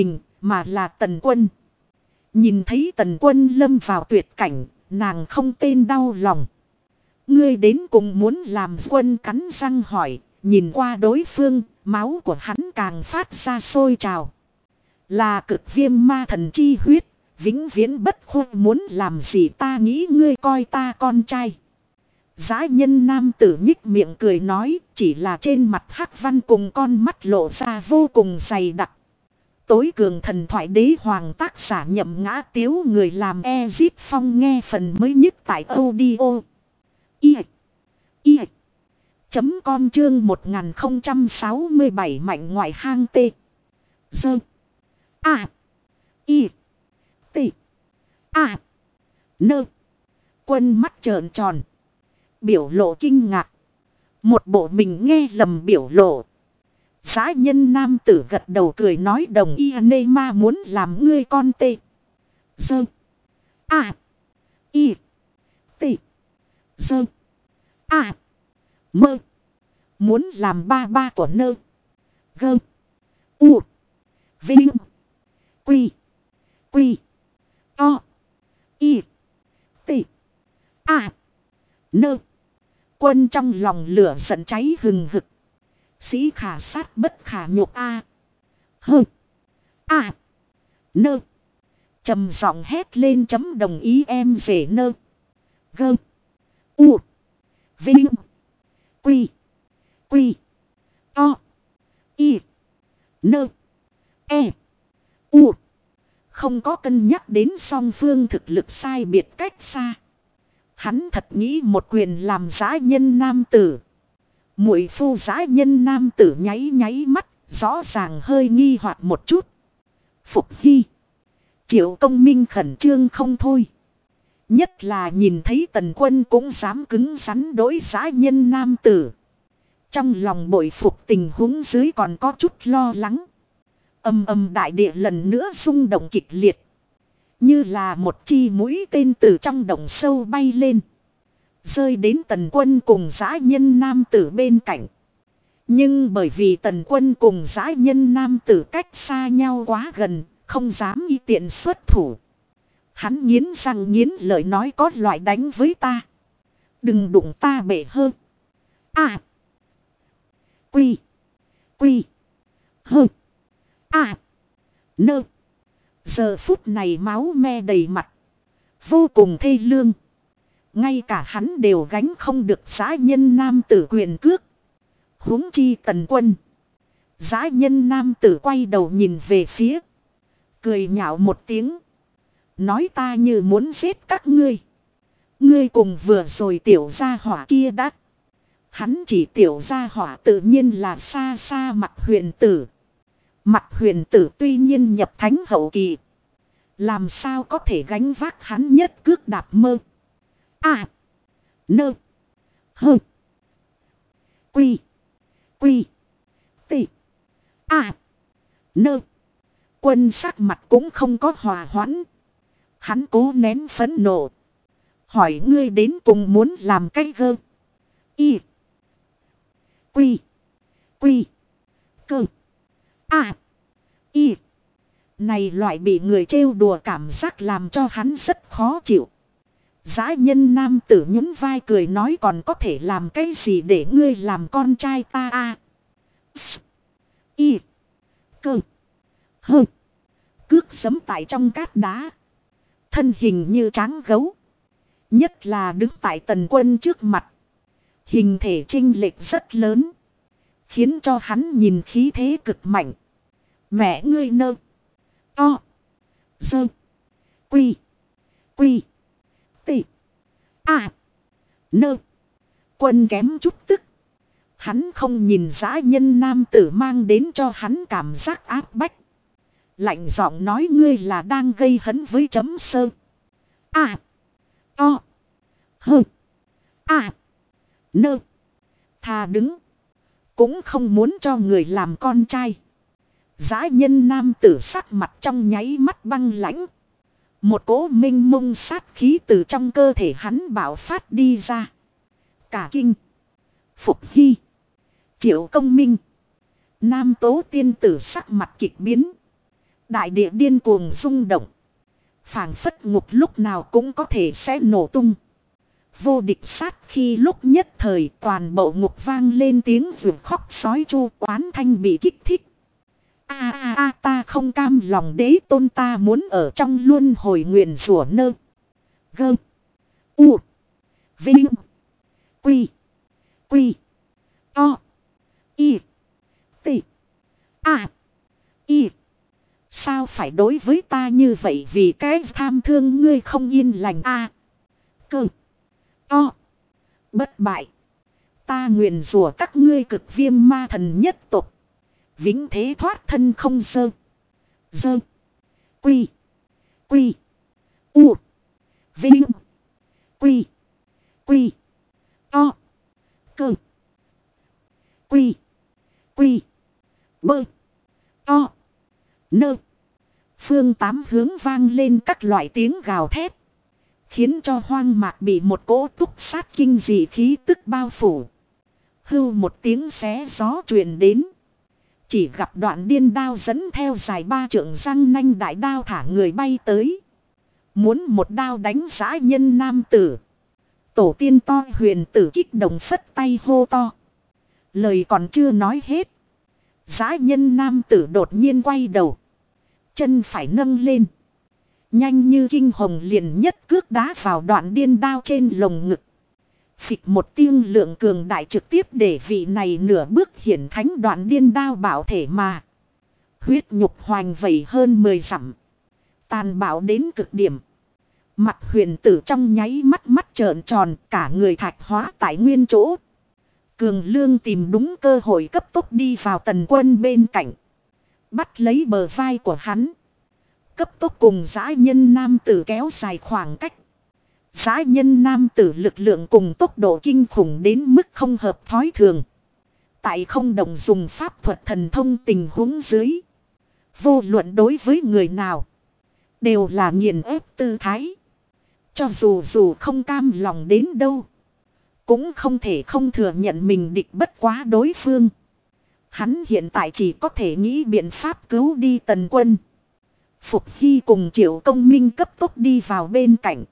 Speaker 1: mà là Tần Quân. Nhìn thấy Tần Quân lâm vào tuyệt cảnh, nàng không tên đau lòng. Ngươi đến cùng muốn làm Quân cắn răng hỏi, nhìn qua đối phương, máu của hắn càng phát ra sôi trào. Là cực viêm ma thần chi huyết, vĩnh viễn bất khuất, muốn làm gì ta nghĩ ngươi coi ta con trai. Dã nhân nam tử nhích miệng cười nói, chỉ là trên mặt hắc văn cùng con mắt lộ ra vô cùng dày đặc. Tối cường thần thoại đế hoàng tác giả Nhậm Ngã Tiếu, người làm Ezip Phong, nghe phần mới nhất tại audio chấm com chương 1067 mạnh ngoại hang tê. Dơ. A. Y. T. A. Nơ. Quân mắt trợn tròn. Biểu lộ kinh ngạc. Một bộ mình nghe lầm biểu lộ. Dã nhân nam tử gật đầu cười nói, đồng y nê ma muốn làm ngươi con tê. Dơ. A. Y. T. Dơ. A. Mơ. Muốn làm ba ba của nơ. Gơ. U. Vinh. Quy. Quy. To. Y. T. A. Nơ. Quân trong lòng lửa giận cháy hừng hực. Sĩ khả sát bất khả nhục a. Hơ. A. Nơ. Trầm giọng hét lên, chấm đồng ý em về nơ. Gơ. U. Vinh. Quy. Quy. To. Y. Nơ. E. U. Không có cân nhắc đến song phương thực lực sai biệt cách xa. Hắn thật nghĩ một quyền làm dã nhân nam tử. Muội phu dã nhân nam tử nháy nháy mắt, rõ ràng hơi nghi hoặc một chút. Phục Hy. Triệu Công Minh khẩn trương không thôi. Nhất là nhìn thấy Tần Quân cũng dám cứng rắn đối dã nhân nam tử. Trong lòng bội phục tình huống dưới còn có chút lo lắng. Âm âm đại địa lần nữa rung động kịch liệt. Như là một chi mũi tên từ trong động sâu bay lên. Rơi đến Tần Quân cùng dã nhân nam tử bên cạnh. Nhưng bởi vì Tần Quân cùng dã nhân nam tử cách xa nhau quá gần, không dám y tiện xuất thủ. Hắn nghiến răng nghiến lợi nói, có loại đánh với ta. Đừng đụng ta bể hơn. A. Quy. Quy. Hơ. A. Nơ. Giờ phút này máu me đầy mặt. Vô cùng thê lương. Ngay cả hắn đều gánh không được dã nhân nam tử quyền cước. Huống chi Tần Quân. Dã nhân nam tử quay đầu nhìn về phía. Cười nhạo một tiếng. Nói ta như muốn giết các ngươi. Ngươi cùng vừa rồi tiểu gia hỏa kia đã. Hắn chỉ tiểu gia hỏa tự nhiên là xa xa Mặc Huyền Tử. Mặc Huyền Tử tuy nhiên nhập thánh hậu kỳ. Làm sao có thể gánh vác hắn nhất cước đạp mơ. A. Nơ. Hơ. Quy. Quy. T. A. Nơ. Quân sắc mặt cũng không có hòa hoãn. Hắn cố nén phẫn nộ. Hỏi ngươi đến cùng muốn làm cái gơ. Y. Quy. Quy. Cơ. A. Y. Này loại bị người trêu đùa cảm giác làm cho hắn rất khó chịu. Dã nhân nam tử nhún vai cười nói, còn có thể làm cái gì để ngươi làm con trai ta a. Y. Cơ. Hơ. Cước giẫm tại trong cát đá. Thân hình như tráng gấu. Nhất là đứng tại Tần Quân trước mặt. Hình thể chênh lệch rất lớn. Khiến cho hắn nhìn khí thế cực mạnh. Mẹ ngươi nơ. To. Dơ. Quy. Quy. T. A. Nơ. Quân kém chút tức. Hắn không nhìn dã nhân nam tử mang đến cho hắn cảm giác áp bách. Lạnh giọng nói, ngươi là đang gây hấn với chấm sơ. A. To. Hơ. A. Nơ. Thà đứng. Cũng không muốn cho người làm con trai. Dã nhân nam tử sắc mặt trong nháy mắt băng lãnh. Một cỗ minh mông sát khí từ trong cơ thể hắn bạo phát đi ra. Cả kinh. Phục Hy. Triệu Công Minh. Nam Tố tiên tử sắc mặt kịch biến. Đại địa điên cuồng rung động. Phảng phất ngục lúc nào cũng có thể sẽ nổ tung. Vô địch sát khi lúc nhất thời toàn bộ ngục vang lên tiếng vượt khóc sói chu, oán thanh bị kích thích. Ta không cam lòng đế tôn, ta muốn ở trong luân hồi nguyền rủa nơ. Gơ. U. Vinh. Quy. Quy. To. Y. T. A. Y. Sao phải đối với ta như vậy, vì cái tham thương ngươi không yên lành Cơ. To. Bất bại. Ta nguyền rủa các ngươi cực viêm ma thần nhất tộc. Vĩnh thế thoát thân không dơ. Dơ. Quy. Quy. U. Vinh. Quy. Quy. To. Cơ. Quy. Quy. Bơ. To. Nơ. Phương tám hướng vang lên các loại tiếng gào thét. Khiến cho hoang mạc bị một cỗ túc sát kinh dị khí tức bao phủ. Hưu một tiếng xé gió truyền đến. Chỉ gặp Đoạn Điên đao dẫn theo dài 3 trượng răng nanh đại đao thả người bay tới. Muốn một đao đánh dã nhân nam tử. Tổ tiên to huyền tử kích động phất tay hô to. Lời còn chưa nói hết. Dã nhân nam tử đột nhiên quay đầu. Chân phải nâng lên. Nhanh như kinh hồng liền nhất cước đá vào Đoạn Điên đao trên lồng ngực. Phịch một tiếng lượng cường đại trực tiếp để vị này nửa bước hiển thánh Đoạn Điên đao bảo thể mà. Huyết nhục hoành vẩy hơn 10 dặm. Tàn bạo đến cực điểm. Mặt huyền tử trong nháy mắt mắt trợn tròn, cả người thạch hóa tại nguyên chỗ. Cường Lương tìm đúng cơ hội cấp tốc đi vào Tần Quân bên cạnh. Bắt lấy bờ vai của hắn. Cấp tốc cùng dã nhân nam tử kéo dài khoảng cách. Dã nhân nam tử lực lượng cùng tốc độ kinh khủng đến mức không hợp thói thường. Tại không đồng dùng pháp thuật thần thông tình huống dưới. Vô luận đối với người nào. Đều là nghiền ép tư thái. Cho dù không cam lòng đến đâu. Cũng không thể không thừa nhận mình địch bất quá đối phương. Hắn hiện tại chỉ có thể nghĩ biện pháp cứu đi Tần Quân. Phục Hy cùng Triệu Công Minh cấp tốc đi vào bên cạnh.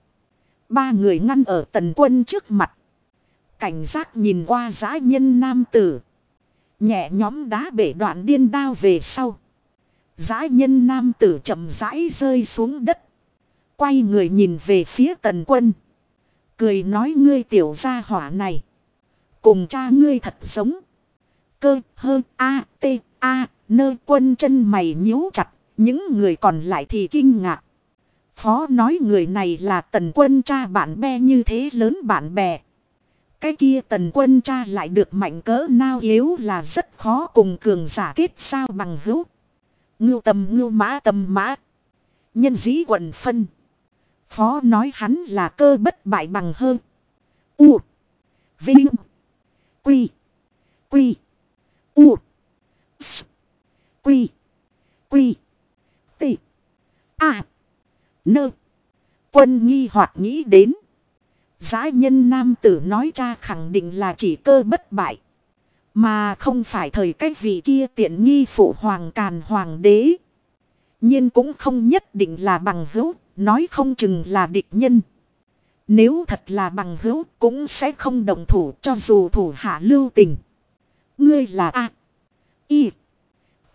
Speaker 1: 3 người ngăn ở Tần Quân trước mặt. Cảnh giác nhìn qua dã nhân nam tử. Nhẹ nhóm đá bể Đoạn Điên đao về sau. Dã nhân nam tử chậm rãi rơi xuống đất. Quay người nhìn về phía Tần Quân. Cười nói, ngươi tiểu gia hỏa này. Cùng cha ngươi thật giống. Cơ hơ nơ Quân chân mày nhíu chặt. Những người còn lại thì kinh ngạc. Phó nói người này là Tần Quân cha bạn bè, như thế lớn bạn bè. Cái kia Tần Quân cha lại được mạnh cỡ nào yếu là rất khó cùng cường giả kết sao bằng hữu. Ngưu tầm mã. Nhân dĩ quần phân. Phó nói hắn là cơ bất bại bằng hơn. U. Vinh. Quy. Quy. U. S. Quy. Quy. T. A. Nơ. Quân nghi hoặc nghĩ đến. Dã nhân nam tử nói cha khẳng định là chỉ cơ bất bại. Mà không phải thời cái vị kia tiện nghi phụ hoàng Càn hoàng đế. Nhưng cũng không nhất định là bằng hữu, nói không chừng là địch nhân. Nếu thật là bằng hữu cũng sẽ không đồng thủ, cho dù thủ hạ lưu tình. Ngươi là A. I. T.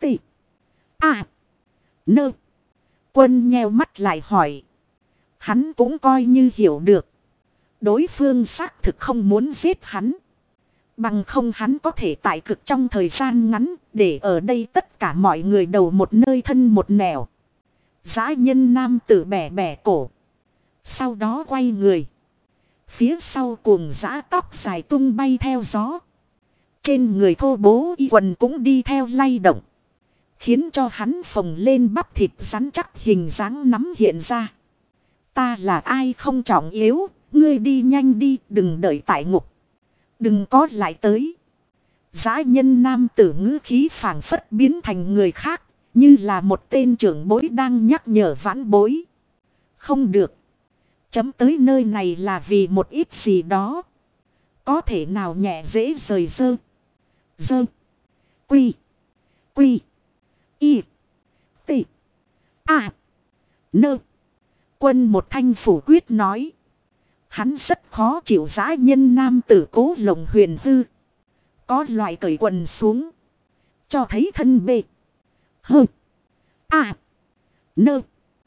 Speaker 1: A. Nơ. Quân nheo mắt lại hỏi. Hắn cũng coi như hiểu được. Đối phương xác thực không muốn giết hắn. Bằng không hắn có thể tại cực trong thời gian ngắn để ở đây tất cả mọi người đầu một nơi thân một nẻo. Dã nhân nam tử bẻ bẻ cổ. Sau đó quay người. Phía sau cuồng dã tóc dài tung bay theo gió. Trên người thô bố y quần cũng đi theo lay động. Khiến cho hắn phồng lên bắp thịt rắn chắc hình dáng nắm hiện ra. Ta là ai không trọng yếu, ngươi đi nhanh đi, đừng đợi tại ngục. Đừng có lại tới. Dã nhân nam tử ngữ khí phảng phất biến thành người khác, như là một tên trưởng bối đang nhắc nhở vãn bối. Không được. Chấm tới nơi này là vì một ít gì đó. Có thể nào nhẹ dễ rời dơ. Dơ. Quy. Quy. Y. T. À. Nơ. Quân một thanh phủ quyết nói. Hắn rất khó chịu dã nhân nam tử Cố Lồng Huyền Hư. Có loại cởi quần xuống. Cho thấy thân bề. Hơ. À. Nơ.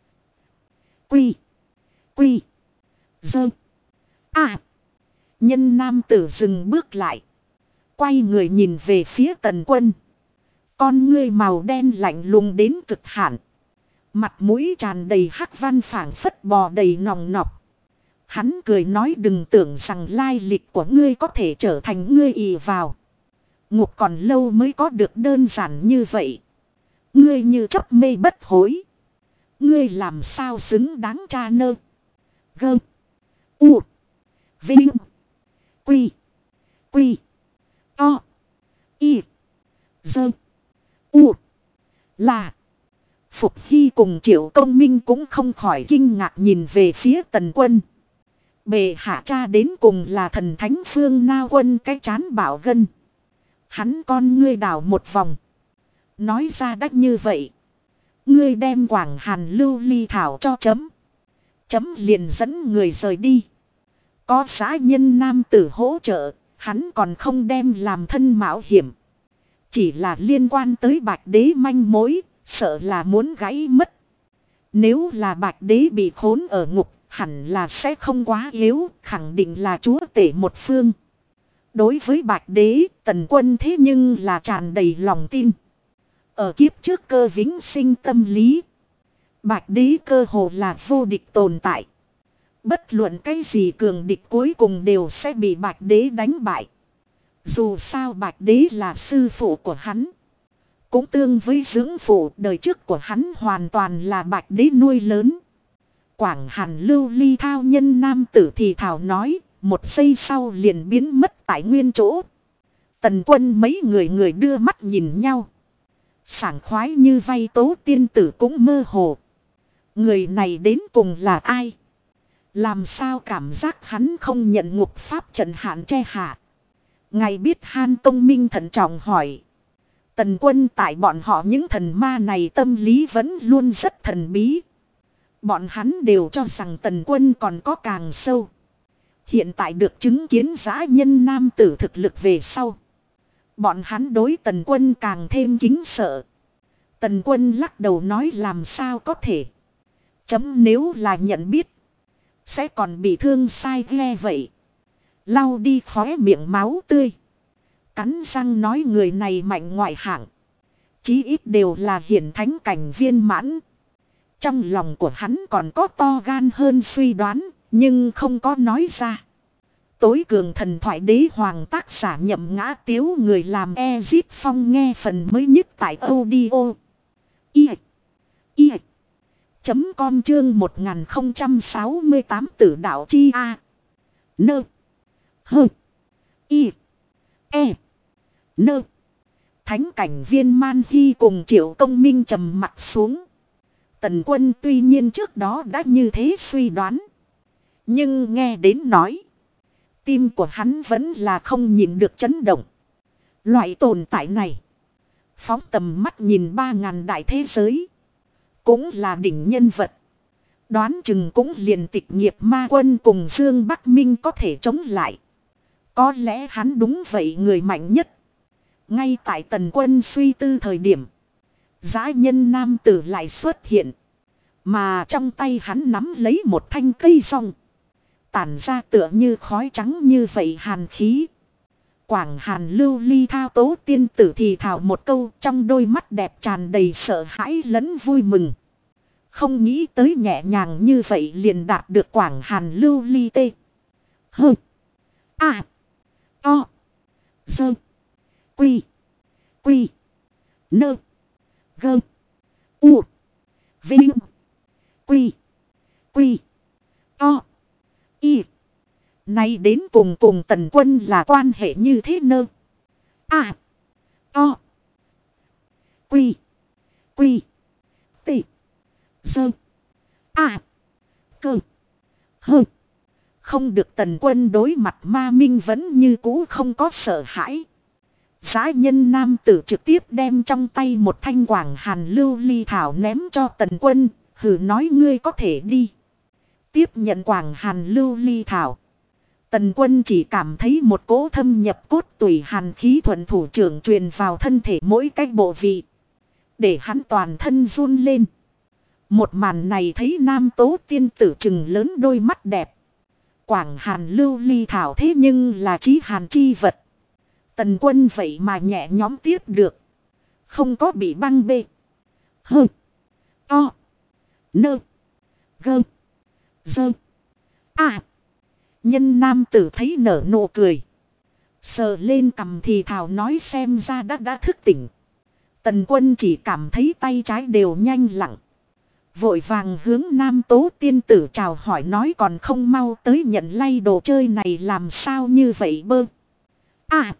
Speaker 1: Quy. Quy. Dơ. À. Nhân nam tử dừng bước lại. Quay người nhìn về phía Tần Quân. Con ngươi màu đen lạnh lùng đến cực hạn. Mặt mũi tràn đầy hắc văn phảng phất bò đầy nòng nọc. Hắn cười nói đừng tưởng rằng lai lịch của ngươi có thể trở thành ngươi ỷ vào. Ngục còn lâu mới có được đơn giản như vậy. Ngươi như chấp mê bất hối. Ngươi làm sao xứng đáng cha nơ. Gơ. U. Vinh. Quy. Quy. To. Y. Dơ. U. Là. Phục Hy cùng Triệu Công Minh cũng không khỏi kinh ngạc nhìn về phía Tần Quân. Bề hạ cha đến cùng là thần thánh phương Na Quân cái chán bảo gân. Hắn con ngươi đảo một vòng. Nói ra đắc như vậy. Ngươi đem Quảng Hàn Lưu Ly Thảo cho chấm. Chấm liền dẫn người rời đi. Có xã nhân nam tử hỗ trợ. Hắn còn không đem làm thân mạo hiểm. Chỉ là liên quan tới Bạch Đế manh mối. Sợ là muốn gãy mất. Nếu là Bạch Đế bị khốn ở ngục. Hẳn là sẽ không quá yếu. Khẳng định là chúa tể một phương. Đối với Bạch Đế, Tần Quân thế nhưng là tràn đầy lòng tin. Ở kiếp trước cơ vĩnh sinh tâm lý. Bạch Đế cơ hồ là vô địch tồn tại. Bất luận cái gì cường địch cuối cùng đều sẽ bị Bạch Đế đánh bại. Dù sao Bạch Đế là sư phụ của hắn. Cũng tương với dưỡng phụ đời trước của hắn hoàn toàn là Bạch Đế nuôi lớn. Quảng Hàn Lưu Ly Thao nhân nam tử thì thảo nói. Một giây sau liền biến mất tại nguyên chỗ. Tần Quân mấy người đưa mắt nhìn nhau. Sảng khoái như vay Tố tiên tử cũng mơ hồ. Người này đến cùng là ai? Làm sao cảm giác hắn không nhận ngục pháp trận hạn che hạ? Ngài biết Han Công Minh thận trọng hỏi. Tần Quân tại bọn họ những thần ma này tâm lý vẫn luôn rất thần bí. Bọn hắn đều cho rằng Tần Quân còn có càng sâu. Hiện tại được chứng kiến dã nhân nam tử thực lực về sau. Bọn hắn đối Tần Quân càng thêm kính sợ. Tần Quân lắc đầu nói làm sao có thể. Chấm nếu là nhận biết. Sẽ còn bị thương sai nghe vậy. Lau đi khóe miệng máu tươi. Cắn răng nói người này mạnh ngoại hạng. Chí ít đều là hiển thánh cảnh viên mãn. Trong lòng của hắn còn có to gan hơn suy đoán. Nhưng không có nói ra. Tối cường thần thoại đế hoàng tác giả Nhậm Ngã Tiếu người làm Ezip Phong nghe phần mới nhất tại audio. Com chương 1068 tử đạo chi a. Nơ. Hơ. Y. E. Nơ. Thánh cảnh viên Man Hy cùng Triệu Công Minh trầm mặt xuống. Tần Quân tuy nhiên trước đó đã như thế suy đoán. Nhưng nghe đến nói. Tim của hắn vẫn là không nhìn được chấn động. Loại tồn tại này. Phóng tầm mắt nhìn 3.000 đại thế giới. Cũng là đỉnh nhân vật. Đoán chừng cũng liền Tịch Nghiệp Ma Quân cùng Dương Bắc Minh có thể chống lại. Có lẽ hắn đúng vậy người mạnh nhất. Ngay tại Tần Quân suy tư thời điểm. Dã nhân nam tử lại xuất hiện. Mà trong tay hắn nắm lấy một thanh cây rong. Tản ra tựa như khói trắng như vậy hàn khí. Quảng Hàn Lưu Ly Thao Tố tiên tử thì thảo một câu trong đôi mắt đẹp tràn đầy sợ hãi lẫn vui mừng. Không nghĩ tới nhẹ nhàng như vậy liền đạt được Quảng Hàn Lưu Ly tê. Hơ. À. To. Dơ. Quy. Quy. Nơ. Gơ. U. Vinh. Quy. Quy. To. Y. Nay đến cùng Tần Quân là quan hệ như thế nơ. À. To. Quy. Quy. Tị. Sơ. À. Cơ. Hơ. Không được Tần Quân đối mặt ma minh vẫn như cũ không có sợ hãi. Dã nhân nam tử trực tiếp đem trong tay một thanh quảng hàn lưu ly thảo ném cho Tần Quân, hừ nói ngươi có thể đi. Tiếp nhận quảng hàn lưu ly thảo. Tần Quân chỉ cảm thấy một cỗ thâm nhập cốt tủy hàn khí thuần thủ trưởng truyền vào thân thể mỗi cách bộ vị. Để hắn toàn thân run lên. Một màn này thấy nam tố tiên tử trừng lớn đôi mắt đẹp. Quảng hàn lưu ly thảo thế nhưng là chí hàn chi vật. Tần Quân vậy mà nhẹ nhóm tiếp được. Không có bị băng bê. Hơ. To. Nơ. Gơ. Dơ. À. Nhân nam tử thấy nở nụ cười. Sờ lên cằm thì thảo nói xem ra đã thức tỉnh. Tần Quân chỉ cảm thấy tay trái đều nhanh lặng. Vội vàng hướng nam tố tiên tử chào hỏi nói còn không mau tới nhận lay đồ chơi này làm sao như vậy bơ. À.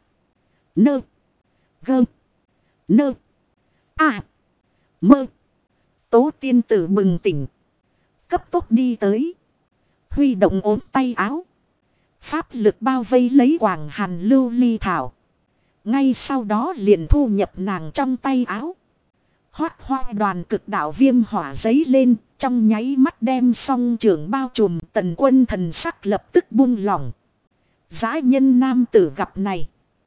Speaker 1: Nơ. Gơ. Nơ. À. Mơ. Tố tiên tử bừng tỉnh. Cấp tốc đi tới. Huy động ốm tay áo. Pháp lực bao vây lấy quảng hàn lưu ly thảo. Ngay sau đó liền thu nhập nàng trong tay áo. Hoát hoa đoàn cực đạo viêm hỏa giấy lên. Trong nháy mắt đem song trưởng bao trùm. Tần Quân thần sắc lập tức buông lỏng. Dã nhân nam tử gặp này.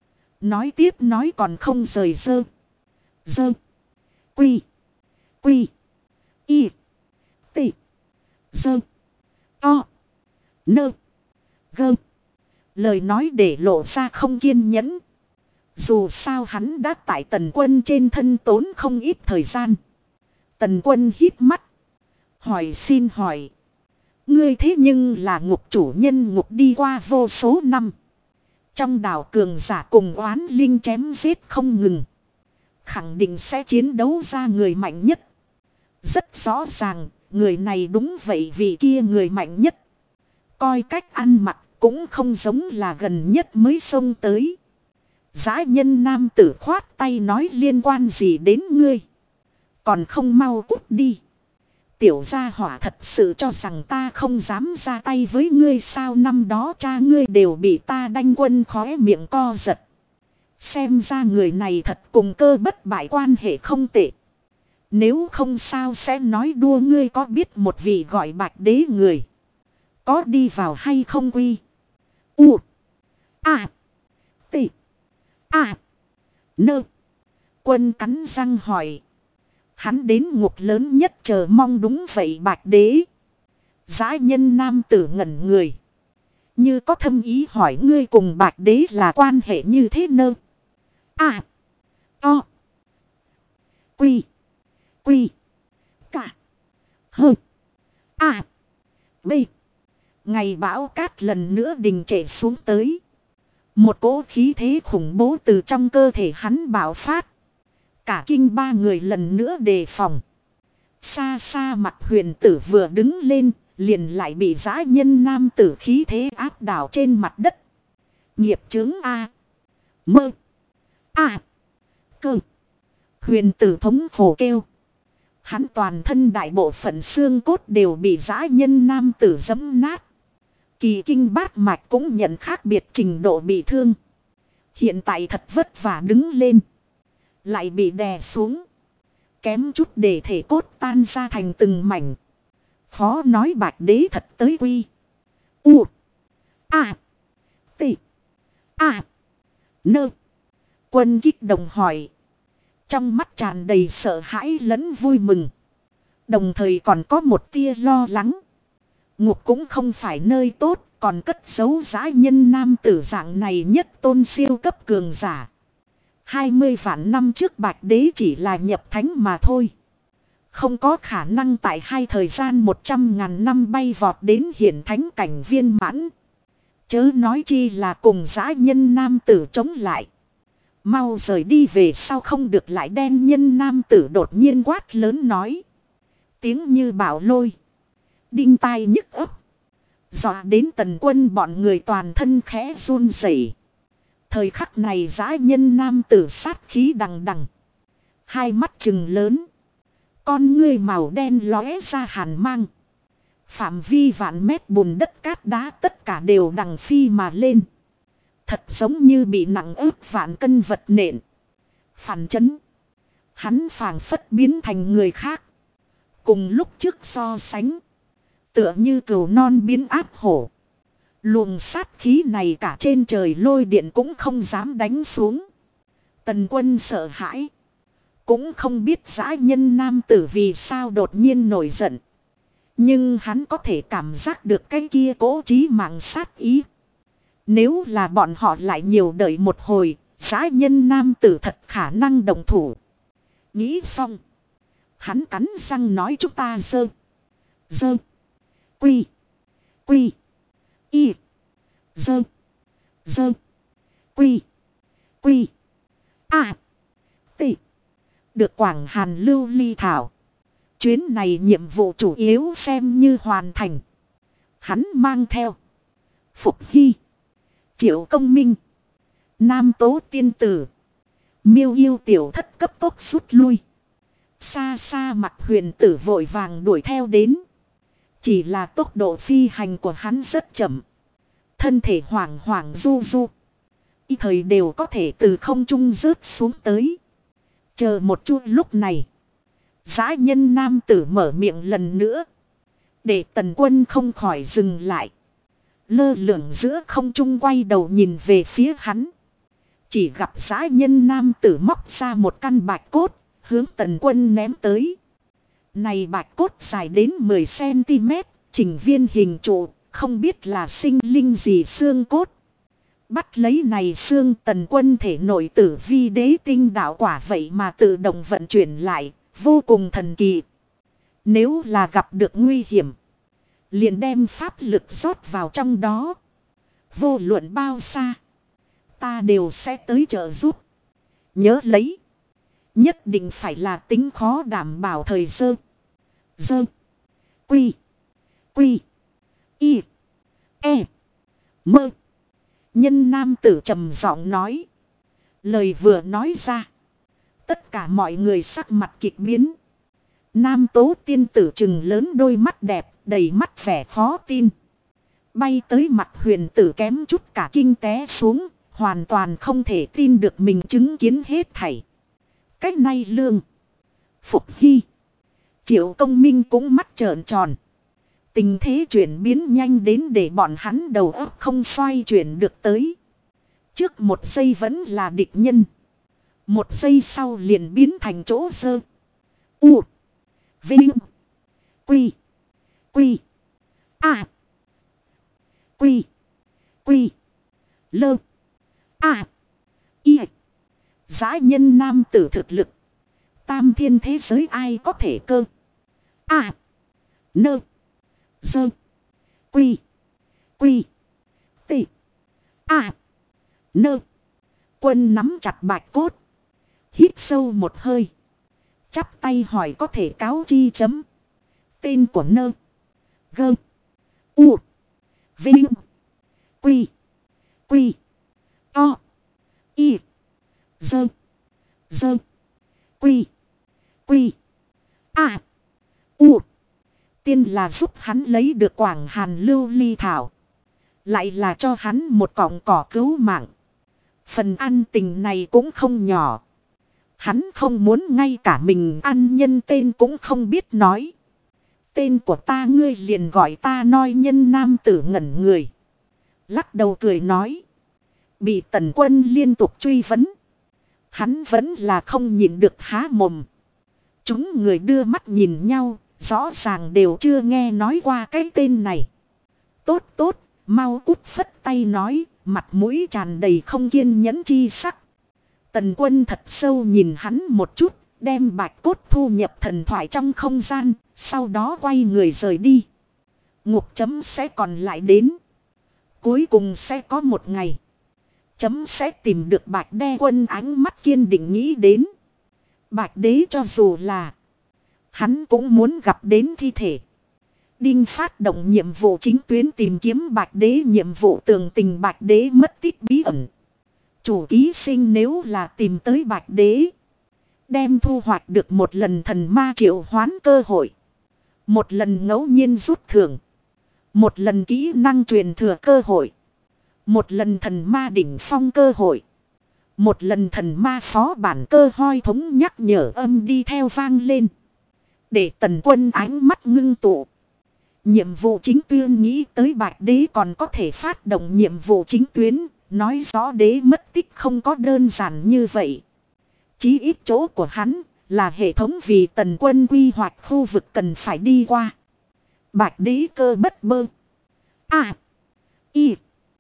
Speaker 1: Nói tiếp nói còn không rời dơ. Dơ. Quy. Quy. Y. Tị. Dơ. To. Nơ. Gơ. Lời nói để lộ ra không kiên nhẫn. Dù sao hắn đã tại Tần Quân trên thân tốn không ít thời gian. Tần Quân hít mắt. Hỏi xin hỏi. Ngươi thế nhưng là ngục chủ nhân ngục đi qua vô số năm. Trong đảo cường giả cùng oán linh chém giết không ngừng. Khẳng định sẽ chiến đấu ra người mạnh nhất. Rất rõ ràng, người này đúng vậy vì kia người mạnh nhất. Coi cách ăn mặc cũng không giống là gần nhất mới xông tới. Dã nhân nam tử khoát tay nói liên quan gì đến ngươi. Còn không mau cút đi. Tiểu gia hỏa thật sự cho rằng ta không dám ra tay với ngươi sao năm đó cha ngươi đều bị ta đanh quân khóe miệng co giật. Xem ra người này thật cùng cơ bất bại quan hệ không tệ. Nếu không sao sẽ nói đua ngươi có biết một vị gọi Bạch Đế người. Có đi vào hay không quy. U. A. T. A. Nơ. Quân cắn răng hỏi. Hắn đến ngục lớn nhất chờ mong đúng vậy Bạch Đế. Dã nhân nam tử ngẩn người. Như có thâm ý hỏi ngươi cùng Bạch Đế là quan hệ như thế nơ. A. O. Quy. Quy. Cả. Hơ. A. B. Ngày bão cát lần nữa đình trệ xuống tới. Một cỗ khí thế khủng bố từ trong cơ thể hắn bạo phát. Cả kinh ba người lần nữa đề phòng. Xa xa mặt huyền tử vừa đứng lên, liền lại bị dã nhân nam tử khí thế áp đảo trên mặt đất. Nghiệp chướng A. Mơ. A. Cơ. Huyền tử thống khổ kêu. Hắn toàn thân đại bộ phận xương cốt đều bị dã nhân nam tử giẫm nát. Kỳ kinh bát mạch cũng nhận khác biệt trình độ bị thương. Hiện tại thật vất vả đứng lên. Lại bị đè xuống. Kém chút để thể cốt tan ra thành từng mảnh. Khó nói Bạch Đế thật tới quy. U. A. T. A. Nơ. Quân kích động hỏi. Trong mắt tràn đầy sợ hãi lẫn vui mừng. Đồng thời còn có một tia lo lắng. Ngục cũng không phải nơi tốt. Còn cất giấu dã nhân nam tử dạng này nhất tôn siêu cấp cường giả. 20 vạn năm trước Bạch Đế chỉ là nhập thánh mà thôi. Không có khả năng tại hai thời gian 100.000 năm bay vọt đến hiển thánh cảnh viên mãn. Chớ nói chi là cùng dã nhân nam tử chống lại. Mau rời đi về sau không được lại đen nhân nam tử đột nhiên quát lớn nói. Tiếng như bão lôi. Đinh tai nhức ấp. Dọa đến Tần Quân bọn người toàn thân khẽ run rẩy. Thời khắc này dã nhân nam tử sát khí đằng đằng. Hai mắt trừng lớn. Con ngươi màu đen lóe ra hàn mang. Phạm vi vạn mét bùn đất cát đá tất cả đều đằng phi mà lên. thật giống như bị nặng ức vạn cân vật nện. Phản chấn. Hắn phảng phất biến thành người khác. Cùng lúc trước so sánh. Tựa như cừu non biến áp hổ. Luồng sát khí này cả trên trời lôi điện cũng không dám đánh xuống. Tần Quân sợ hãi. Cũng không biết dã nhân nam tử vì sao đột nhiên nổi giận. Nhưng hắn có thể cảm giác được cái kia cố chí mạng sát ý. Nếu là bọn họ lại nhiều đợi một hồi, dã nhân nam tử thật khả năng đồng thủ. Nghĩ xong. Hắn cắn răng nói chúng ta dơ. Quy. Y. Dơ. Quy. T. Được Quảng Hàn lưu ly thảo. Chuyến này nhiệm vụ chủ yếu xem như hoàn thành. Hắn mang theo Phục Hy, Triệu Công Minh, Nam Tố Tiên Tử, Miêu Yêu tiểu thất cấp tốc rút lui. Xa xa Mặt Huyền Tử vội vàng đuổi theo đến. Chỉ là tốc độ phi hành của hắn rất chậm. Thân thể hoảng hoảng du du. Y thời đều có thể từ không trung rớt xuống tới. Chờ một chút lúc này. Dã nhân nam tử mở miệng lần nữa. Để Tần Quân không khỏi dừng lại. Lơ lửng giữa không trung quay đầu nhìn về phía hắn. Chỉ gặp dã nhân nam tử móc ra một căn bạch cốt. Hướng Tần Quân ném tới. Này bạch cốt dài đến 10 cm. Chỉnh viên hình trụ. Không biết là sinh linh gì xương cốt. Bắt lấy này xương Tần Quân thể nội tử vi đế tinh đạo quả vậy mà tự động vận chuyển lại. Vô cùng thần kỳ. Nếu là gặp được nguy hiểm. Liền đem pháp lực rót vào trong đó. Vô luận bao xa. Ta đều sẽ tới trợ giúp. Nhớ lấy. Nhất định phải là tính khó đảm bảo thời sơ. Quy. Y. E. Mơ. Nhân nam tử trầm giọng nói. Lời vừa nói ra. Tất cả mọi người sắc mặt kịch biến. Nam Tố Tiên Tử trừng lớn đôi mắt đẹp, đầy mắt vẻ khó tin. Bay tới Mặt Huyền Tử kém chút cả kinh té xuống, hoàn toàn không thể tin được mình chứng kiến hết thảy. Cách này Lương, Phục Hy, Triệu Công Minh cũng mắt trợn tròn. Tình thế chuyển biến nhanh đến để bọn hắn đầu óc không xoay chuyển được tới. Trước một giây vẫn là địch nhân. Một giây sau liền biến thành chỗ sơ. U. Vinh. Quy. Quy. Lơ. Y. Dã nhân nam tử thực lực. Tam thiên thế giới ai có thể cơ. Nơ. Dơ. Quy. T. Nơ. Quân nắm chặt bạch cốt. Hít sâu một hơi. Chắp tay hỏi có thể cáo chi chấm. Tên của Nơ. Gơ. U. Vinh. Quy. To. Y. Dơ. Quy. U. Tiên là giúp hắn lấy được Quảng Hàn lưu ly thảo. Lại là cho hắn một cọng cỏ cứu mạng. Phần ăn tình này cũng không nhỏ. Hắn không muốn ngay cả mình ăn nhân tên cũng không biết nói. Tên của ta ngươi liền gọi ta Noi nhân nam tử ngẩn người. Lắc đầu cười nói. Bị Tần Quân liên tục truy vấn. Hắn vẫn là không nhịn được há mồm. Chúng người đưa mắt nhìn nhau. Rõ ràng đều chưa nghe nói qua cái tên này. Tốt, mau cút phất tay nói. Mặt mũi tràn đầy không kiên nhẫn chi sắc. Tần Quân thật sâu nhìn hắn một chút. Đem bạch cốt thu nhập thần thoại trong không gian. Sau đó quay người rời đi. Ngục chấm sẽ còn lại đến. Cuối cùng sẽ có một ngày. Chấm sẽ tìm được Bạch Đế Quân ánh mắt kiên định nghĩ đến. Bạch Đế cho dù là. Hắn cũng muốn gặp đến thi thể. Đinh phát động nhiệm vụ chính tuyến tìm kiếm Bạch Đế nhiệm vụ tường tình Bạch Đế mất tích bí ẩn. Chủ ký sinh nếu là tìm tới Bạch Đế. Đem thu hoạch được một lần thần ma triệu hoán cơ hội. Một lần ngẫu nhiên rút thưởng. Một lần kỹ năng truyền thừa cơ hội. Một lần thần ma đỉnh phong cơ hội. Một lần thần ma phó bản cơ hoi thống nhắc nhở âm đi theo vang lên. Để Tần Quân ánh mắt ngưng tụ. Nhiệm vụ chính tuyến nghĩ tới Bạch Đế còn có thể phát động nhiệm vụ chính tuyến. Nói rõ đế mất tích không có đơn giản như vậy. Chí ít chỗ của hắn là hệ thống vì Tần Quân quy hoạch khu vực cần phải đi qua. Bạch Đế cơ bất bơ. A. I.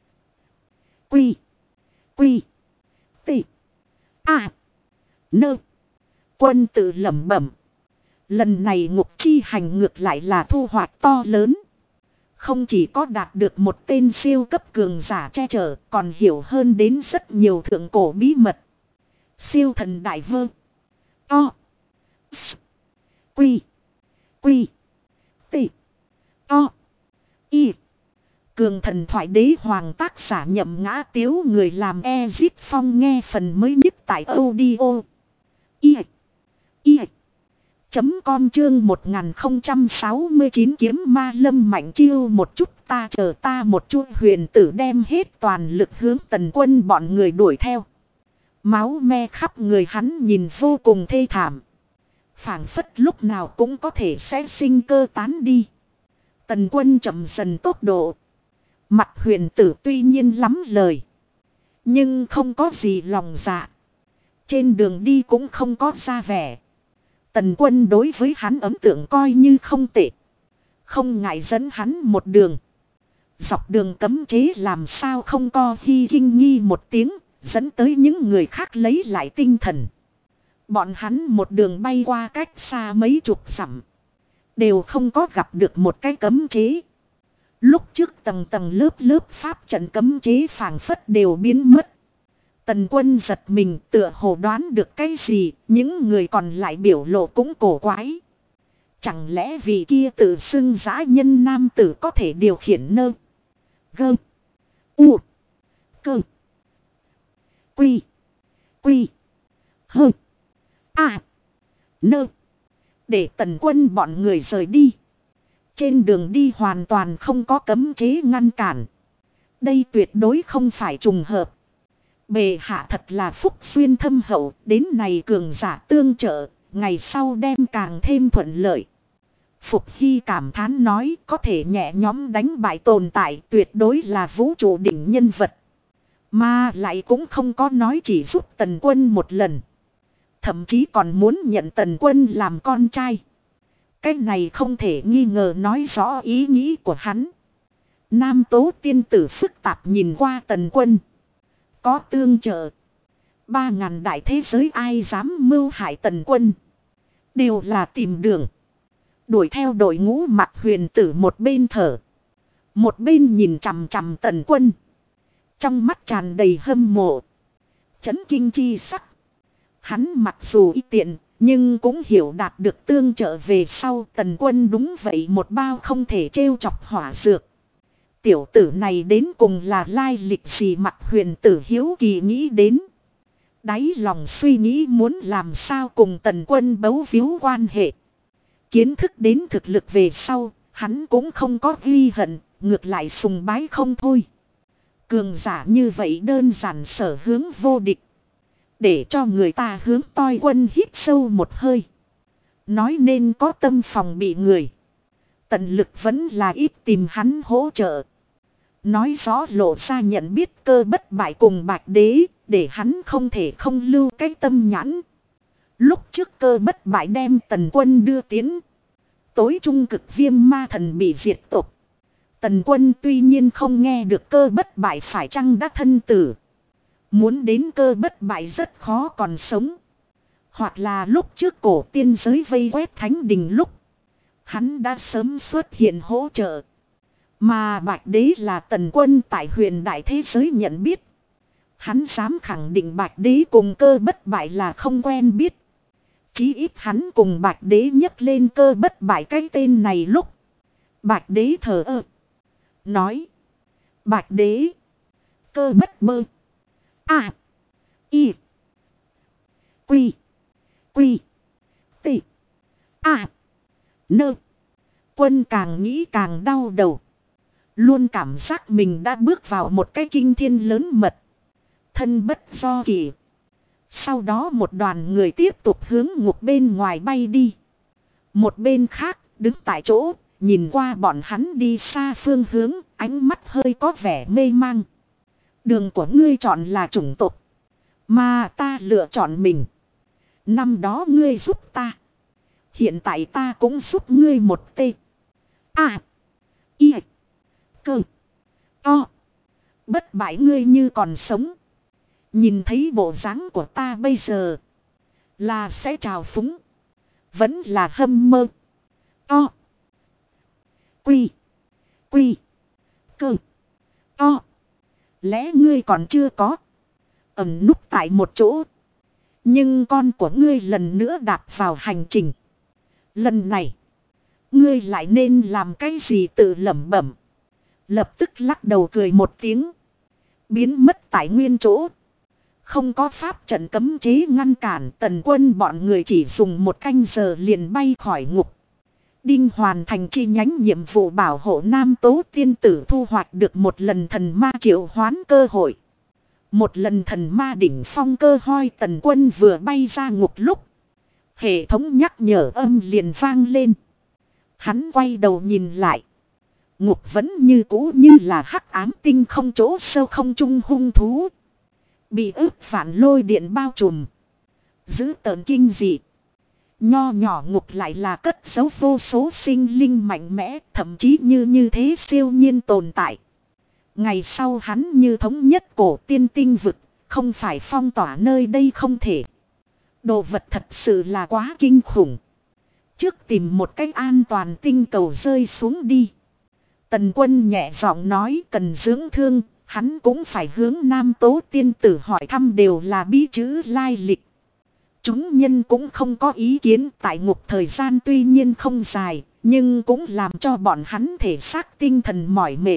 Speaker 1: Quy. Quy. T. A. Nơ. Quân tự lẩm bẩm. Lần này ngục chi hành ngược lại là thu hoạch to lớn. Không chỉ có đạt được một tên siêu cấp cường giả che chở, còn hiểu hơn đến rất nhiều thượng cổ bí mật. Siêu thần đại vơ. O. S. Quy. Quy. T. O. Y. Cường thần thoại đế hoàng tác giả Nhậm Ngã Tiếu người làm Ezit Phong nghe phần mới nhất tại audio. Y. Y. .com chương 1069 kiếm ma lâm mạnh chiêu một chút ta chờ ta một chút huyền tử đem hết toàn lực hướng Tần Quân bọn người đuổi theo. Máu me khắp người hắn nhìn vô cùng thê thảm. Phảng phất lúc nào cũng có thể sẽ sinh cơ tán đi. Tần Quân chậm dần tốc độ. Mặt huyền tử tuy nhiên lắm lời. Nhưng không có gì lòng dạ. Trên đường đi cũng không có ra vẻ. Tần Quân đối với hắn ấn tượng coi như không tệ. Không ngại dẫn hắn một đường. Dọc đường cấm chế làm sao không co hy kinh nghi một tiếng. Dẫn tới những người khác lấy lại tinh thần. Bọn hắn một đường bay qua cách xa mấy chục dặm. Đều không có gặp được một cái cấm chế. Lúc trước tầng tầng lớp lớp pháp trận cấm chế phảng phất đều biến mất. Tần Quân giật mình tựa hồ đoán được cái gì, những người còn lại biểu lộ cũng cổ quái. Chẳng lẽ vì kia tự xưng dã nhân nam tử có thể điều khiển nơ. Gơ. U. Cơ. Quy. Quy. Hơ. A. Nơ. Để Tần Quân bọn người rời đi. Trên đường đi hoàn toàn không có cấm chế ngăn cản. Đây tuyệt đối không phải trùng hợp. Bệ hạ thật là phúc duyên thâm hậu, đến này cường giả tương trợ, ngày sau đem càng thêm thuận lợi. Phục Hy cảm thán nói có thể nhẹ nhõm đánh bại tồn tại tuyệt đối là vũ trụ đỉnh nhân vật. Mà lại cũng không có nói chỉ giúp Tần Quân một lần. Thậm chí còn muốn nhận Tần Quân làm con trai. Cái này không thể nghi ngờ nói rõ ý nghĩ của hắn. Nam tố tiên tử phức tạp nhìn qua Tần Quân. Có tương trợ. 3.000 đại thế giới ai dám mưu hại Tần Quân. Đều là tìm đường. Đuổi theo đội ngũ mặt huyền tử một bên thở. Một bên nhìn chằm chằm Tần Quân. Trong mắt tràn đầy hâm mộ. Chấn kinh chi sắc. Hắn mặc dù ít tiện. Nhưng cũng hiểu đạt được tương trợ về sau Tần Quân đúng vậy một bao không thể trêu chọc hỏa dược. Tiểu tử này đến cùng là lai lịch gì mặt huyền tử hiếu kỳ nghĩ đến. Đáy lòng suy nghĩ muốn làm sao cùng Tần Quân bấu víu quan hệ. Kiến thức đến thực lực về sau, hắn cũng không có ghi hận, ngược lại sùng bái không thôi. Cường giả như vậy đơn giản sở hướng vô địch. Để cho người ta hướng toi quân hít sâu một hơi. Nói nên có tâm phòng bị người. Tần Lực vẫn là ít tìm hắn hỗ trợ. Nói rõ lộ ra nhận biết cơ bất bại cùng Bạch Đế. Để hắn không thể không lưu cái tâm nhãn. Lúc trước cơ bất bại đem Tần Quân đưa tiến. Tối trung cực viêm ma thần bị diệt tộc. Tần Quân tuy nhiên không nghe được cơ bất bại phải chăng đã thân tử. Muốn đến cơ bất bại rất khó còn sống. Hoặc là lúc trước cổ tiên giới vây quét thánh đình lúc. Hắn đã sớm xuất hiện hỗ trợ. Mà Bạch Đế là Tần Quân tại huyền đại thế giới nhận biết. Hắn dám khẳng định Bạch Đế cùng cơ bất bại là không quen biết. Chí ít hắn cùng Bạch Đế nhấc lên cơ bất bại cái tên này lúc. Bạch Đế thờ ơ. Nói. Bạch Đế. Cơ bất bơ. A. Y. Quy. Quy. T. A. Nơ. Quân càng nghĩ càng đau đầu. Luôn cảm giác mình đã bước vào một cái kinh thiên lớn mật. Thân bất do kỷ. Sau đó một đoàn người tiếp tục hướng ngục bên ngoài bay đi. Một bên khác, đứng tại chỗ, nhìn qua bọn hắn đi xa phương hướng, ánh mắt hơi có vẻ mê mang. Đường của ngươi chọn là chủng tộc, mà ta lựa chọn mình. Năm đó ngươi giúp ta. Hiện tại ta cũng giúp ngươi một tê. A. I. Cơ. O. Bất bại ngươi như còn sống. Nhìn thấy bộ dáng của ta bây giờ. Là sẽ trào phúng. Vẫn là hâm mơ. O. Quy. Quy. Cơ. O. Lẽ ngươi còn chưa có. Ẩn núp tại một chỗ. Nhưng con của ngươi lần nữa đạp vào hành trình. Lần này. Ngươi lại nên làm cái gì tự lẩm bẩm. Lập tức lắc đầu cười một tiếng. Biến mất tại nguyên chỗ. Không có pháp trận cấm chế ngăn cản, Tần Quân bọn người chỉ dùng 1 canh giờ liền bay khỏi ngục. Đinh hoàn thành chi nhánh nhiệm vụ bảo hộ Nam Tố tiên tử, thu hoạch được 1 lần thần ma triệu hoán cơ hội. 1 lần thần ma đỉnh phong cơ hoi. Tần Quân vừa bay ra ngục lúc, hệ thống nhắc nhở âm liền vang lên. Hắn quay đầu nhìn lại. Ngục vẫn như cũ như là hắc ám tinh không chỗ sâu không trung hung thú. Bị ức phản lôi điện bao trùm. Giữ tợn kinh dị. Nho nhỏ ngục lại là cất giấu vô số sinh linh mạnh mẽ, thậm chí như thế siêu nhiên tồn tại. Ngày sau hắn như thống nhất cổ tiên tinh vực, không phải phong tỏa nơi đây không thể. Đồ vật thật sự là quá kinh khủng. Trước tìm một cách an toàn tinh cầu rơi xuống đi. Tần Quân nhẹ giọng nói, cần dưỡng thương, hắn cũng phải hướng Nam Tố tiên tử hỏi thăm, đều là bí chữ lai lịch. Chúng nhân cũng không có ý kiến, tại ngục thời gian tuy nhiên không dài, nhưng cũng làm cho bọn hắn thể xác tinh thần mỏi mệt.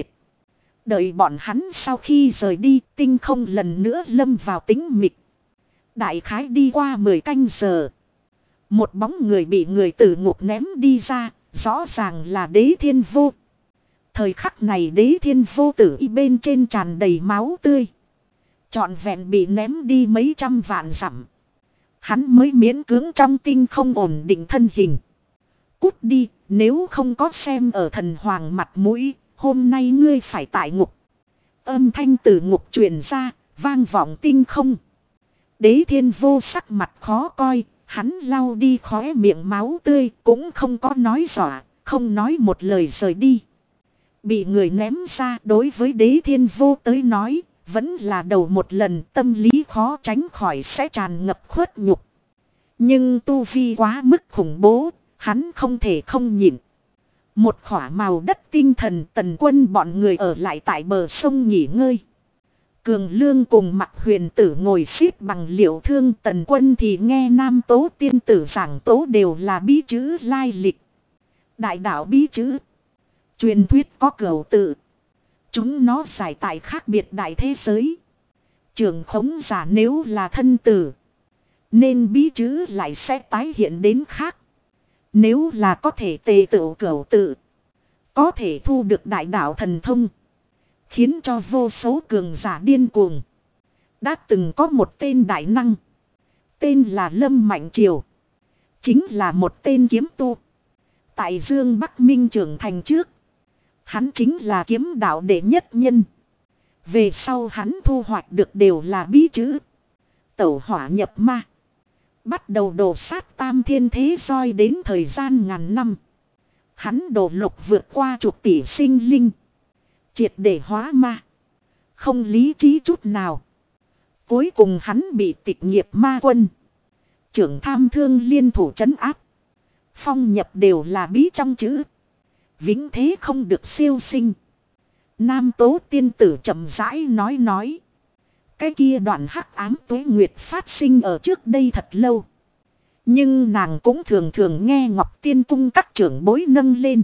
Speaker 1: Đợi bọn hắn sau khi rời đi, tinh không lần nữa lâm vào tĩnh mịch. Đại khái đi qua 10 canh giờ. Một bóng người bị người từ ngục ném đi ra, rõ ràng là Đế Thiên Vô. Thời khắc này Đế Thiên Vô tử y bên trên tràn đầy máu tươi. Trọn vẹn bị ném đi mấy trăm vạn dặm. Hắn mới miễn cưỡng trong tinh không ổn định thân hình. Cút đi, nếu không có xem ở thần hoàng mặt mũi, hôm nay ngươi phải tại ngục. Âm thanh từ ngục truyền ra, vang vọng tinh không. Đế Thiên Vô sắc mặt khó coi, hắn lau đi khóe miệng máu tươi, cũng không có nói dọa, không nói một lời rời đi. Bị người ném ra đối với Đế Thiên Vô tới nói, vẫn là đầu một lần, tâm lý khó tránh khỏi sẽ tràn ngập khuất nhục. Nhưng tu vi quá mức khủng bố, hắn không thể không nhịn. Một khỏa màu đất tinh thần, Tần Quân bọn người ở lại tại bờ sông nghỉ ngơi. Cường Lương cùng Mạc Huyền Tử ngồi xếp bằng liệu thương, Tần Quân thì nghe Nam Tố tiên tử giảng tố đều là bí chữ lai lịch. Đại đạo bí chữ. Truyền thuyết có cửu tự. Chúng nó giải tại khác biệt đại thế giới. Trưởng khống giả nếu là thân tử, nên bí chữ lại sẽ tái hiện đến khác. Nếu là có thể tề tựu cửu tự, có thể thu được đại đạo thần thông, khiến cho vô số cường giả điên cuồng. Đã từng có một tên đại năng, tên là Lâm Mạnh Triều, chính là một tên kiếm tu. Tại Dương Bắc Minh trưởng thành trước, hắn chính là kiếm đạo đệ nhất nhân. Về sau hắn thu hoạch được đều là bí chữ. Tẩu hỏa nhập ma, bắt đầu đổ sát tam thiên thế roi đến thời gian ngàn năm. Hắn đổ lục vượt qua chục tỷ sinh linh, triệt để hóa ma, không lý trí chút nào. Cuối cùng hắn bị tịch nghiệp ma quân, trưởng tham thương liên thủ trấn áp. Phong nhập đều là bí trong chữ, vĩnh thế không được siêu sinh. Nam Tố tiên tử chậm rãi nói. Cái kia đoạn hắc ám tuế nguyệt phát sinh ở trước đây thật lâu. Nhưng nàng cũng thường thường nghe Ngọc Tiên Cung các trưởng bối nâng lên.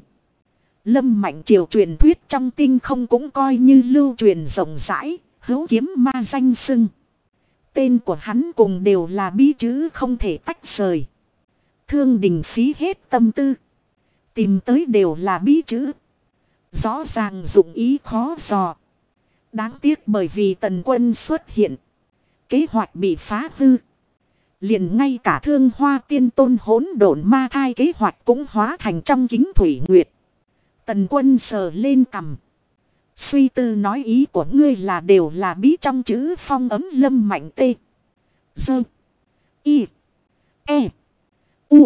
Speaker 1: Lâm Mạnh Triều truyền thuyết trong tinh không cũng coi như lưu truyền rộng rãi, hữu kiếm ma danh xưng. Tên của hắn cùng đều là bí chữ không thể tách rời. Thương Đình phí hết tâm tư, tìm tới đều là bí chữ. rõ ràng dụng ý khó dò. Đáng tiếc bởi vì Tần Quân xuất hiện. Kế hoạch bị phá hư. Liền ngay cả Thương Hoa Tiên Tôn hỗn độn ma thai kế hoạch cũng hóa thành trong kính thủy nguyệt. Tần Quân sờ lên cằm. Suy tư nói ý của ngươi là đều là bí trong chữ phong ấm Lâm Mạnh tê. Dơ. Y. E. U.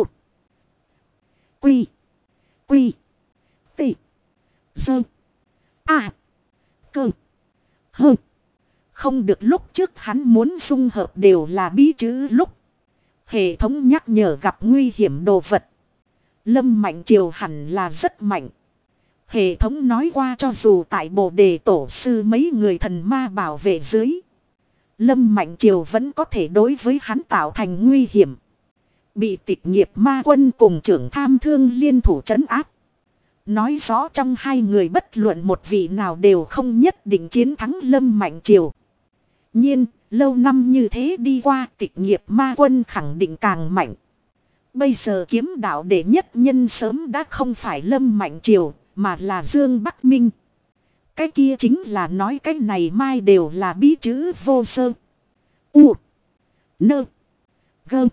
Speaker 1: Quy. Quy. T. Dơ. A. Cơ. Hơ. Không được lúc trước hắn muốn dung hợp đều là bí chữ lúc. Hệ thống nhắc nhở gặp nguy hiểm đồ vật. Lâm Mạnh Triều hẳn là rất mạnh. Hệ thống nói qua cho dù tại Bồ Đề Tổ sư mấy người thần ma bảo vệ dưới. Lâm Mạnh Triều vẫn có thể đối với hắn tạo thành nguy hiểm. Bị tịch nghiệp ma quân cùng trưởng tham thương liên thủ trấn áp. Nói rõ trong hai người bất luận một vị nào đều không nhất định chiến thắng Lâm Mạnh Triều. Nhiên, lâu năm như thế đi qua tịch nghiệp ma quân khẳng định càng mạnh. Bây giờ kiếm đạo đệ nhất nhân sớm đã không phải Lâm Mạnh Triều, mà là Dương Bắc Minh. Cái kia chính là nói cái này mai đều là bí chữ vô sơ. U. Nơ. Gơ.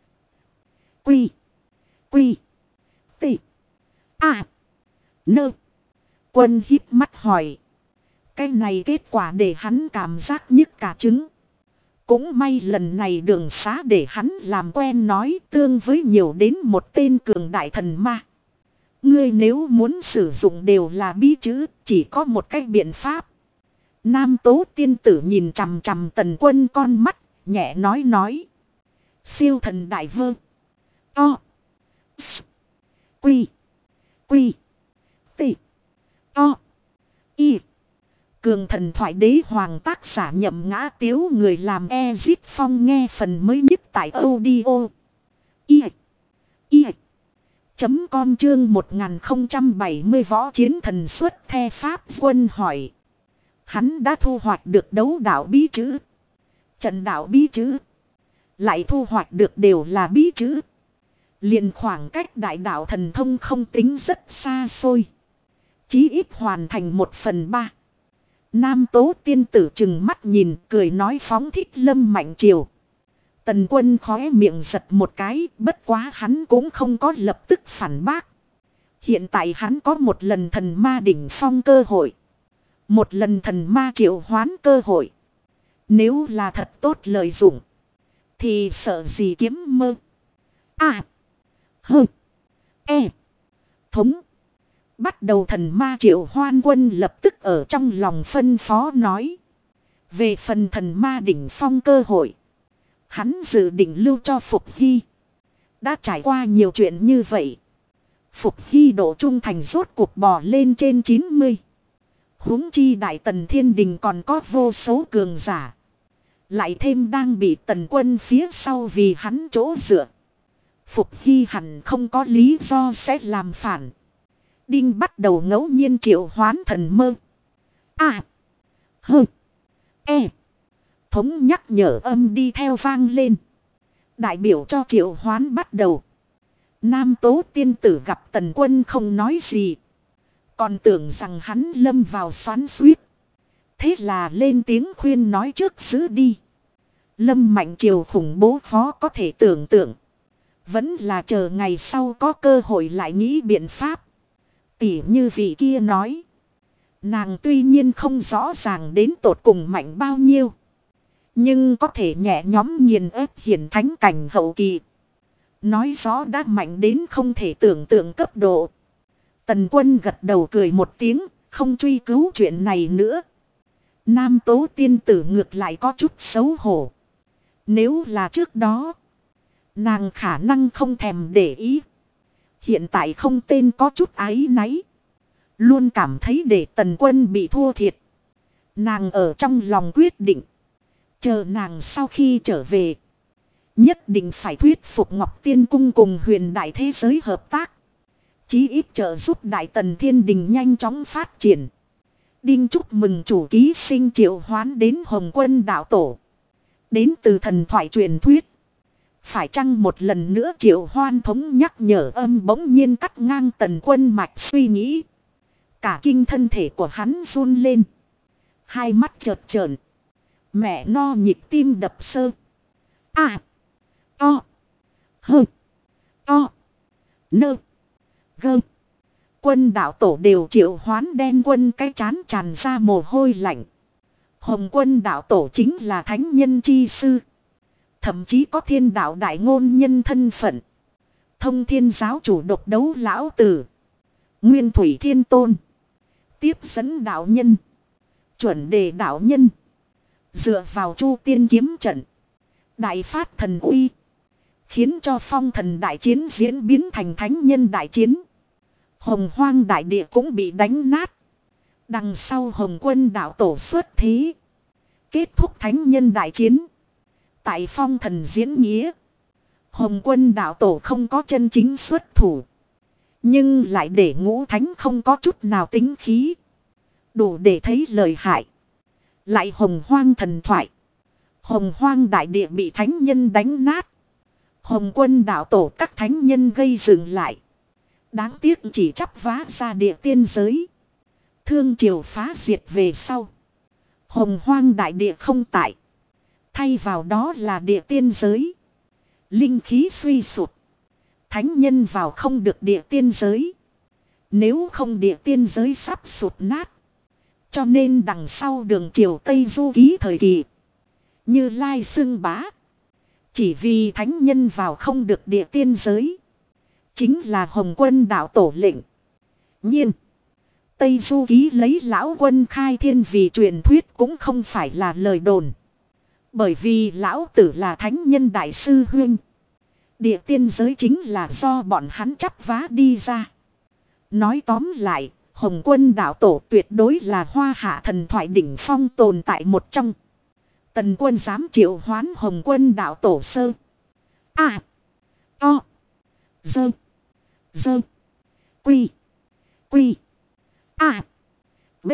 Speaker 1: Quy. Quy. T. A. Nơ. Quân híp mắt hỏi. Cái này kết quả để hắn cảm giác nhức cả trứng. Cũng may lần này đường xá để hắn làm quen nói tương với nhiều đến một tên cường đại thần ma. Ngươi nếu muốn sử dụng đều là bí chữ, chỉ có một cách biện pháp. Nam Tố tiên tử nhìn chằm chằm Tần Quân con mắt, nhẹ nói. Siêu thần đại vơ. O. S. Quy. Quy. T. O. Y. Cường thần thoại đế hoàng tác giả Nhậm Ngã Tiếu người làm Ezit Phong nghe phần mới nhất tại audio. Y. Y. .com chương 1070 võ chiến thần xuất the Pháp quân hỏi. Hắn đã thu hoạch được đấu đạo bí chữ. Trận đạo bí chữ. Lại thu hoạch được đều là bí chữ. Liền khoảng cách đại đạo thần thông không tính rất xa xôi. Chí ít hoàn thành 1/3. Nam Tố tiên tử trừng mắt nhìn cười nói phóng thích Lâm Mạnh Triều. Tần Quân khóe miệng giật một cái, bất quá hắn cũng không có lập tức phản bác. Hiện tại hắn có một lần thần ma đỉnh phong cơ hội. Một lần thần ma triệu hoán cơ hội. Nếu là thật tốt lợi dụng. Thì sợ gì kiếm mơ. À. Hơ. E. Thống. Bắt đầu thần ma triệu hoan quân lập tức ở trong lòng phân phó nói. Về phần thần ma đỉnh phong cơ hội. Hắn dự định lưu cho Phục Hy. Đã trải qua nhiều chuyện như vậy. Phục Hy độ trung thành rốt cuộc bò lên trên 90. Huống chi Đại Tần Thiên Đình còn có vô số cường giả. Lại thêm đang bị Tần Quân phía sau vì hắn chỗ dựa. Phục Hy hẳn không có lý do sẽ làm phản. Đinh bắt đầu ngẫu nhiên triệu hoán thần mơ. À. Hơ. E. Thống nhắc nhở âm đi theo vang lên. Đại biểu cho triệu hoán bắt đầu. Nam Tố tiên tử gặp Tần Quân không nói gì. Còn tưởng rằng hắn lâm vào xoắn xuýt. Thế là lên tiếng khuyên nói trước giữ đi. Lâm Mạnh Triều khủng bố khó có thể tưởng tượng. Vẫn là chờ ngày sau có cơ hội lại nghĩ biện pháp. Tỉ như vị kia nói. Nàng tuy nhiên không rõ ràng đến tột cùng mạnh bao nhiêu. Nhưng có thể nhẹ nhóm nghiền ép hiển thánh cảnh hậu kỳ. Nói rõ đã mạnh đến không thể tưởng tượng cấp độ. Tần Quân gật đầu cười một tiếng, không truy cứu chuyện này nữa. Nam Tố tiên tử ngược lại có chút xấu hổ. Nếu là trước đó, nàng khả năng không thèm để ý. Hiện tại không tên có chút áy náy. Luôn cảm thấy để Tần Quân bị thua thiệt. Nàng ở trong lòng quyết định. Chờ nàng sau khi trở về. Nhất định phải thuyết phục Ngọc Tiên Cung cùng huyền đại thế giới hợp tác. Chí ít trợ giúp Đại Tần Thiên Đình nhanh chóng phát triển. Đinh chúc mừng chủ ký sinh triệu hoán đến Hồng Quân đạo tổ. Đến từ thần thoại truyền thuyết. Phải chăng một lần nữa triệu hoan thống nhắc nhở âm bỗng nhiên cắt ngang Tần Quân mạch suy nghĩ. Cả kinh thân thể của hắn run lên. Hai mắt chợt trợn. Mẹ no nhịp tim đập sơ. À. To. Hơ. To. Nơ. Gơ. Quân đạo tổ đều triệu hoán đen quân cái chán tràn ra mồ hôi lạnh. Hồng quân đạo tổ chính là thánh nhân chi sư. Thậm chí có thiên đạo đại ngôn nhân thân phận. Thông thiên giáo chủ độc đấu lão tử. Nguyên thủy thiên tôn. Tiếp dẫn đạo nhân. Chuẩn đề đạo nhân. Dựa vào chu tiên kiếm trận. Đại phát thần uy. Khiến cho phong thần đại chiến diễn biến thành thánh nhân đại chiến. Hồng hoang đại địa cũng bị đánh nát. Đằng sau Hồng quân đạo tổ xuất thế. Kết thúc thánh nhân đại chiến. Tại phong thần diễn nghĩa. Hồng quân đạo tổ không có chân chính xuất thủ. Nhưng lại để ngũ thánh không có chút nào tính khí. Đủ để thấy lợi hại. Lại hồng hoang thần thoại. Hồng hoang đại địa bị thánh nhân đánh nát. Hồng quân đạo tổ các thánh nhân gây dựng lại. Đáng tiếc chỉ chắp vá ra địa tiên giới. Thương triều phá diệt về sau. Hồng hoang đại địa không tại. Thay vào đó là địa tiên giới. Linh khí suy sụt. Thánh nhân vào không được địa tiên giới. Nếu không địa tiên giới sắp sụt nát. Cho nên đằng sau đường triều Tây Du Ký thời kỳ. Như Lai xưng bá. Chỉ vì thánh nhân vào không được địa tiên giới. Chính là Hồng quân đạo tổ lệnh. Nhiên. Tây Du Ký lấy lão quân khai thiên vì truyền thuyết cũng không phải là lời đồn. Bởi vì lão tử là thánh nhân đại sư huynh. Địa tiên giới chính là do bọn hắn chắp vá đi ra. Nói tóm lại, Hồng quân đạo tổ tuyệt đối là hoa hạ thần thoại đỉnh phong tồn tại một trong. Tần quân dám triệu hoán Hồng quân đạo tổ sơ. À. To. Dơ. Dơ. Quy. Quy. À. B.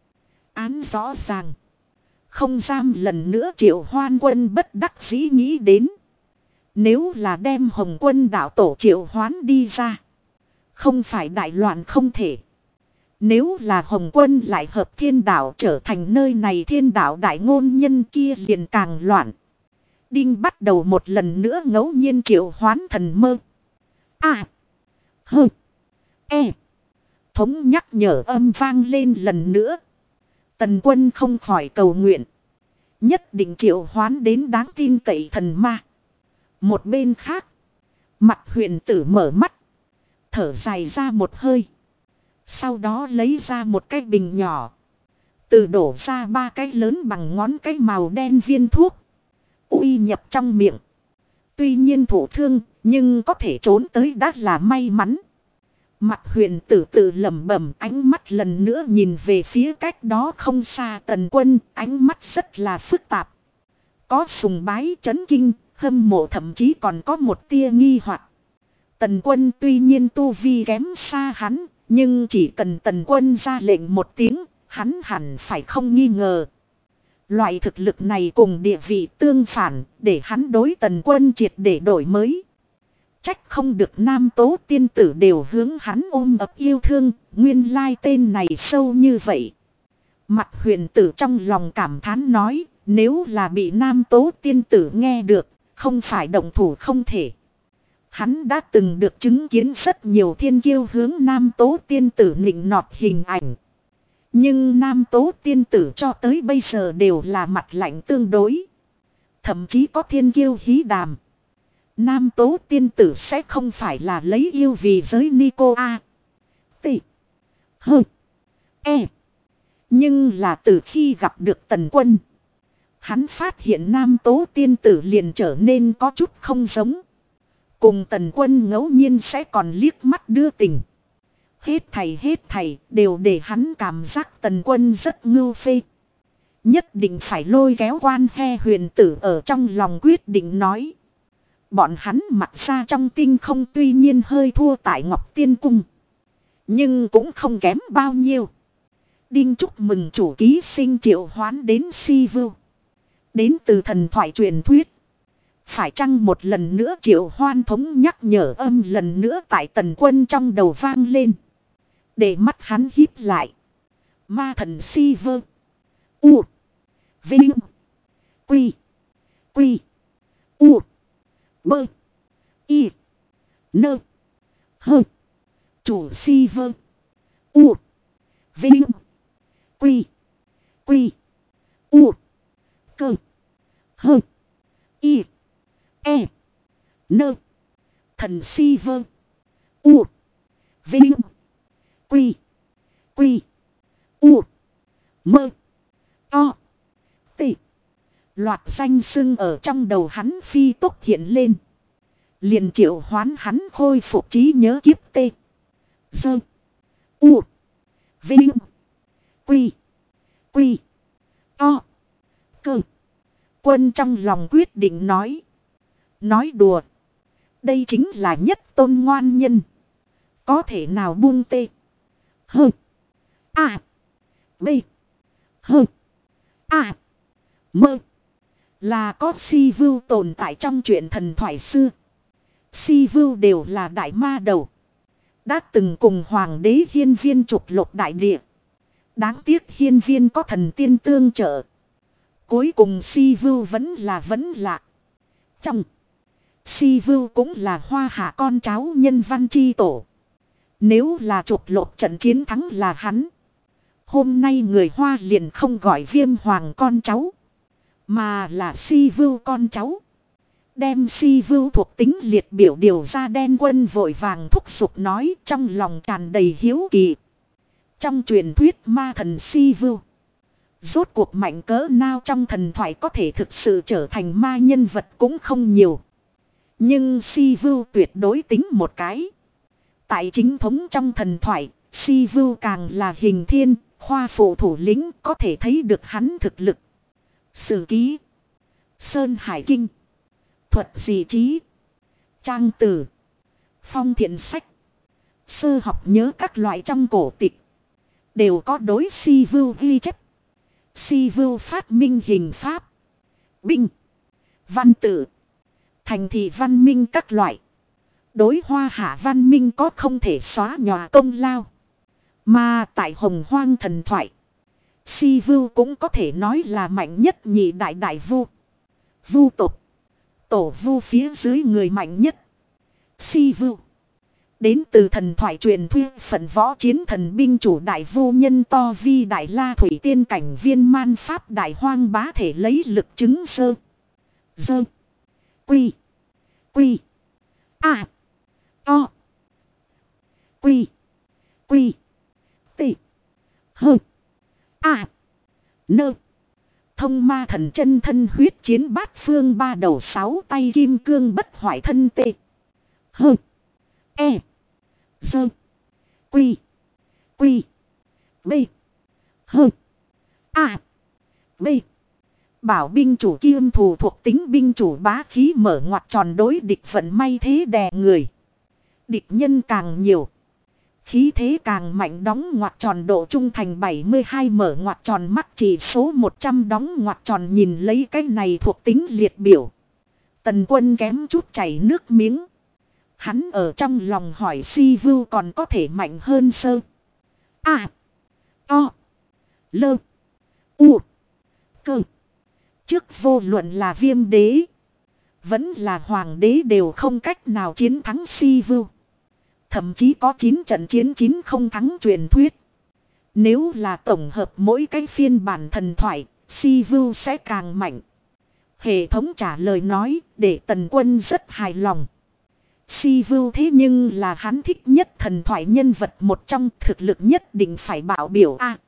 Speaker 1: Án rõ ràng. Không dám lần nữa triệu hoan quân bất đắc dĩ nghĩ đến. Nếu là đem Hồng quân đạo tổ triệu hoán đi ra. Không phải đại loạn không thể. Nếu là Hồng quân lại hợp thiên đạo trở thành nơi này thiên đạo đại ngôn nhân kia liền càng loạn. Đinh bắt đầu một lần nữa ngẫu nhiên triệu hoán thần mơ. À. Hơ. E. Thống nhắc nhở âm vang lên lần nữa. Tần quân không khỏi cầu nguyện. Nhất định triệu hoán đến đáng tin cậy thần ma. Một bên khác. Mặt huyền tử mở mắt. Thở dài ra một hơi. Sau đó lấy ra một cái bình nhỏ. Từ đổ ra 3 cái lớn bằng ngón cái màu đen viên thuốc. Uy nhập trong miệng. Tuy nhiên thụ thương. Nhưng có thể trốn tới đã là may mắn. Mặt huyền tử tự lẩm bẩm, ánh mắt lần nữa nhìn về phía cách đó không xa Tần quân, ánh mắt rất là phức tạp. Có sùng bái chấn kinh, hâm mộ thậm chí còn có một tia nghi hoặc. Tần quân tuy nhiên tu vi kém xa hắn, nhưng chỉ cần Tần quân ra lệnh một tiếng, hắn hẳn phải không nghi ngờ. Loại thực lực này cùng địa vị tương phản, để hắn đối Tần quân triệt để đổi mới. Trách không được nam tố tiên tử đều hướng hắn ôm ấp yêu thương, nguyên lai tên này sâu như vậy. Mặt huyền tử trong lòng cảm thán nói, nếu là bị nam tố tiên tử nghe được, không phải động thủ không thể. Hắn đã từng được chứng kiến rất nhiều thiên kiêu hướng nam tố tiên tử nịnh nọt hình ảnh. Nhưng nam tố tiên tử cho tới bây giờ đều là mặt lạnh tương đối. Thậm chí có thiên kiêu hí đàm. Nam tố tiên tử sẽ không phải là lấy yêu vì giới Nico A. T. H. E. Nhưng là từ khi gặp được Tần quân. Hắn phát hiện nam tố tiên tử liền trở nên có chút không giống. Cùng Tần quân ngẫu nhiên sẽ còn liếc mắt đưa tình. Hết thầy đều để hắn cảm giác Tần quân rất ngưu phê. Nhất định phải lôi kéo quan he huyền tử ở trong lòng quyết định nói. Bọn hắn mặc ra trong tinh không tuy nhiên hơi thua tại Ngọc Tiên Cung. Nhưng cũng không kém bao nhiêu. Đinh chúc mừng chủ ký sinh triệu hoán đến Si Vưu. Đến từ thần thoại truyền thuyết. Phải chăng một lần nữa triệu hoan thống nhắc nhở âm lần nữa tại Tần quân trong đầu vang lên. Để mắt hắn híp lại. Ma thần si vơ. U. Vinh. Quy. Quy. U. Bơ. Y. Nơ. Hơ. Chủ si vơ. U. Vinh. Quy. Quy. U. Cơ. Hơ. Y. E. Nơ. Thần si vơ. U. Vinh. Quy. Quy. U. Mơ. O. T. Loạt danh xưng ở trong đầu hắn phi tốc hiện lên. Liền triệu hoán hắn khôi phục trí nhớ kiếp T. Dơ. U. Vinh. Quy. Quy. O. Cơ. Quân trong lòng quyết định nói. Nói đùa. Đây chính là nhất tôn ngoan nhân. Có thể nào buông tê. Hơ. A. B. Hơ. A. Mơ. Là có si vưu tồn tại trong truyện thần thoại xưa. Si vưu đều là đại ma đầu. Đã từng cùng hoàng đế Hiên Viên trục lột đại địa. Đáng tiếc Hiên Viên có thần tiên tương trợ. Cuối cùng si vưu vẫn lạc. Trong si vưu cũng là Hoa Hạ con cháu nhân văn chi tổ. Nếu là trục lột trận chiến thắng là hắn. Hôm nay người Hoa liền không gọi Viêm Hoàng con cháu. Mà là si vưu con cháu. Đem si vưu thuộc tính liệt biểu điều ra. Đen Quân vội vàng thúc giục nói trong lòng tràn đầy hiếu kỳ. Trong truyền thuyết ma thần si vưu. Rốt cuộc mạnh cỡ nào trong thần thoại có thể thực sự trở thành ma nhân vật cũng không nhiều. Nhưng si vưu tuyệt đối tính một cái. Tại chính thống trong thần thoại, si vưu càng là hình thiên, khoa phụ thủ lĩnh có thể thấy được hắn thực lực. Sử ký, Sơn Hải Kinh, thuật dị trí, trang tử, phong thiện sách, sơ học nhớ các loại trong cổ tịch. Đều có đối si vưu ghi chép. Si vưu phát minh hình pháp, binh, văn tự, thành thị văn minh các loại. Đối Hoa Hạ văn minh có không thể xóa nhòa công lao. Mà tại Hồng Hoang thần thoại, si vưu cũng có thể nói là mạnh nhất nhị đại vu. Vu tộc, tổ vu phía dưới người mạnh nhất. Si vưu đến từ thần thoại truyền thuyết phận võ chiến thần binh chủ đại vu nhân to vi đại la thủy tiên cảnh viên man pháp đại hoang bá thể lấy lực chứng sơ. Dơ. Quy. Quy. A. O. Quy. Quy. T. Hơ. A. Nơ. Thông ma thần chân thân huyết chiến bát phương ba đầu sáu tay kim cương bất hoại thân T. Hơ. E. Dơ. Quy. Quy. B. Hơ. A. B. Bảo binh chủ kiêm thù thuộc tính binh chủ bá khí mở ngoặt tròn đối địch vận may thế đè người. Địch nhân càng nhiều. Khí thế càng mạnh đóng ngoặt tròn độ trung thành 72 mở ngoặt tròn mắt chỉ số 100 đóng ngoặt tròn nhìn lấy cái này thuộc tính liệt biểu. Tần Quân kém chút chảy nước miếng. Hắn ở trong lòng hỏi si vưu còn có thể mạnh hơn sơ. A. O. Lơ. U. Cơ. Trước vô luận là Viêm đế, vẫn là hoàng đế đều không cách nào chiến thắng si vưu. Thậm chí có 9 trận chiến 9 không thắng truyền thuyết. Nếu là tổng hợp mỗi cái phiên bản thần thoại, si vưu sẽ càng mạnh. Hệ thống trả lời nói để Tần Quân rất hài lòng. Si vưu thế nhưng là hắn thích nhất thần thoại nhân vật một trong, thực lực nhất định phải bảo biểu a.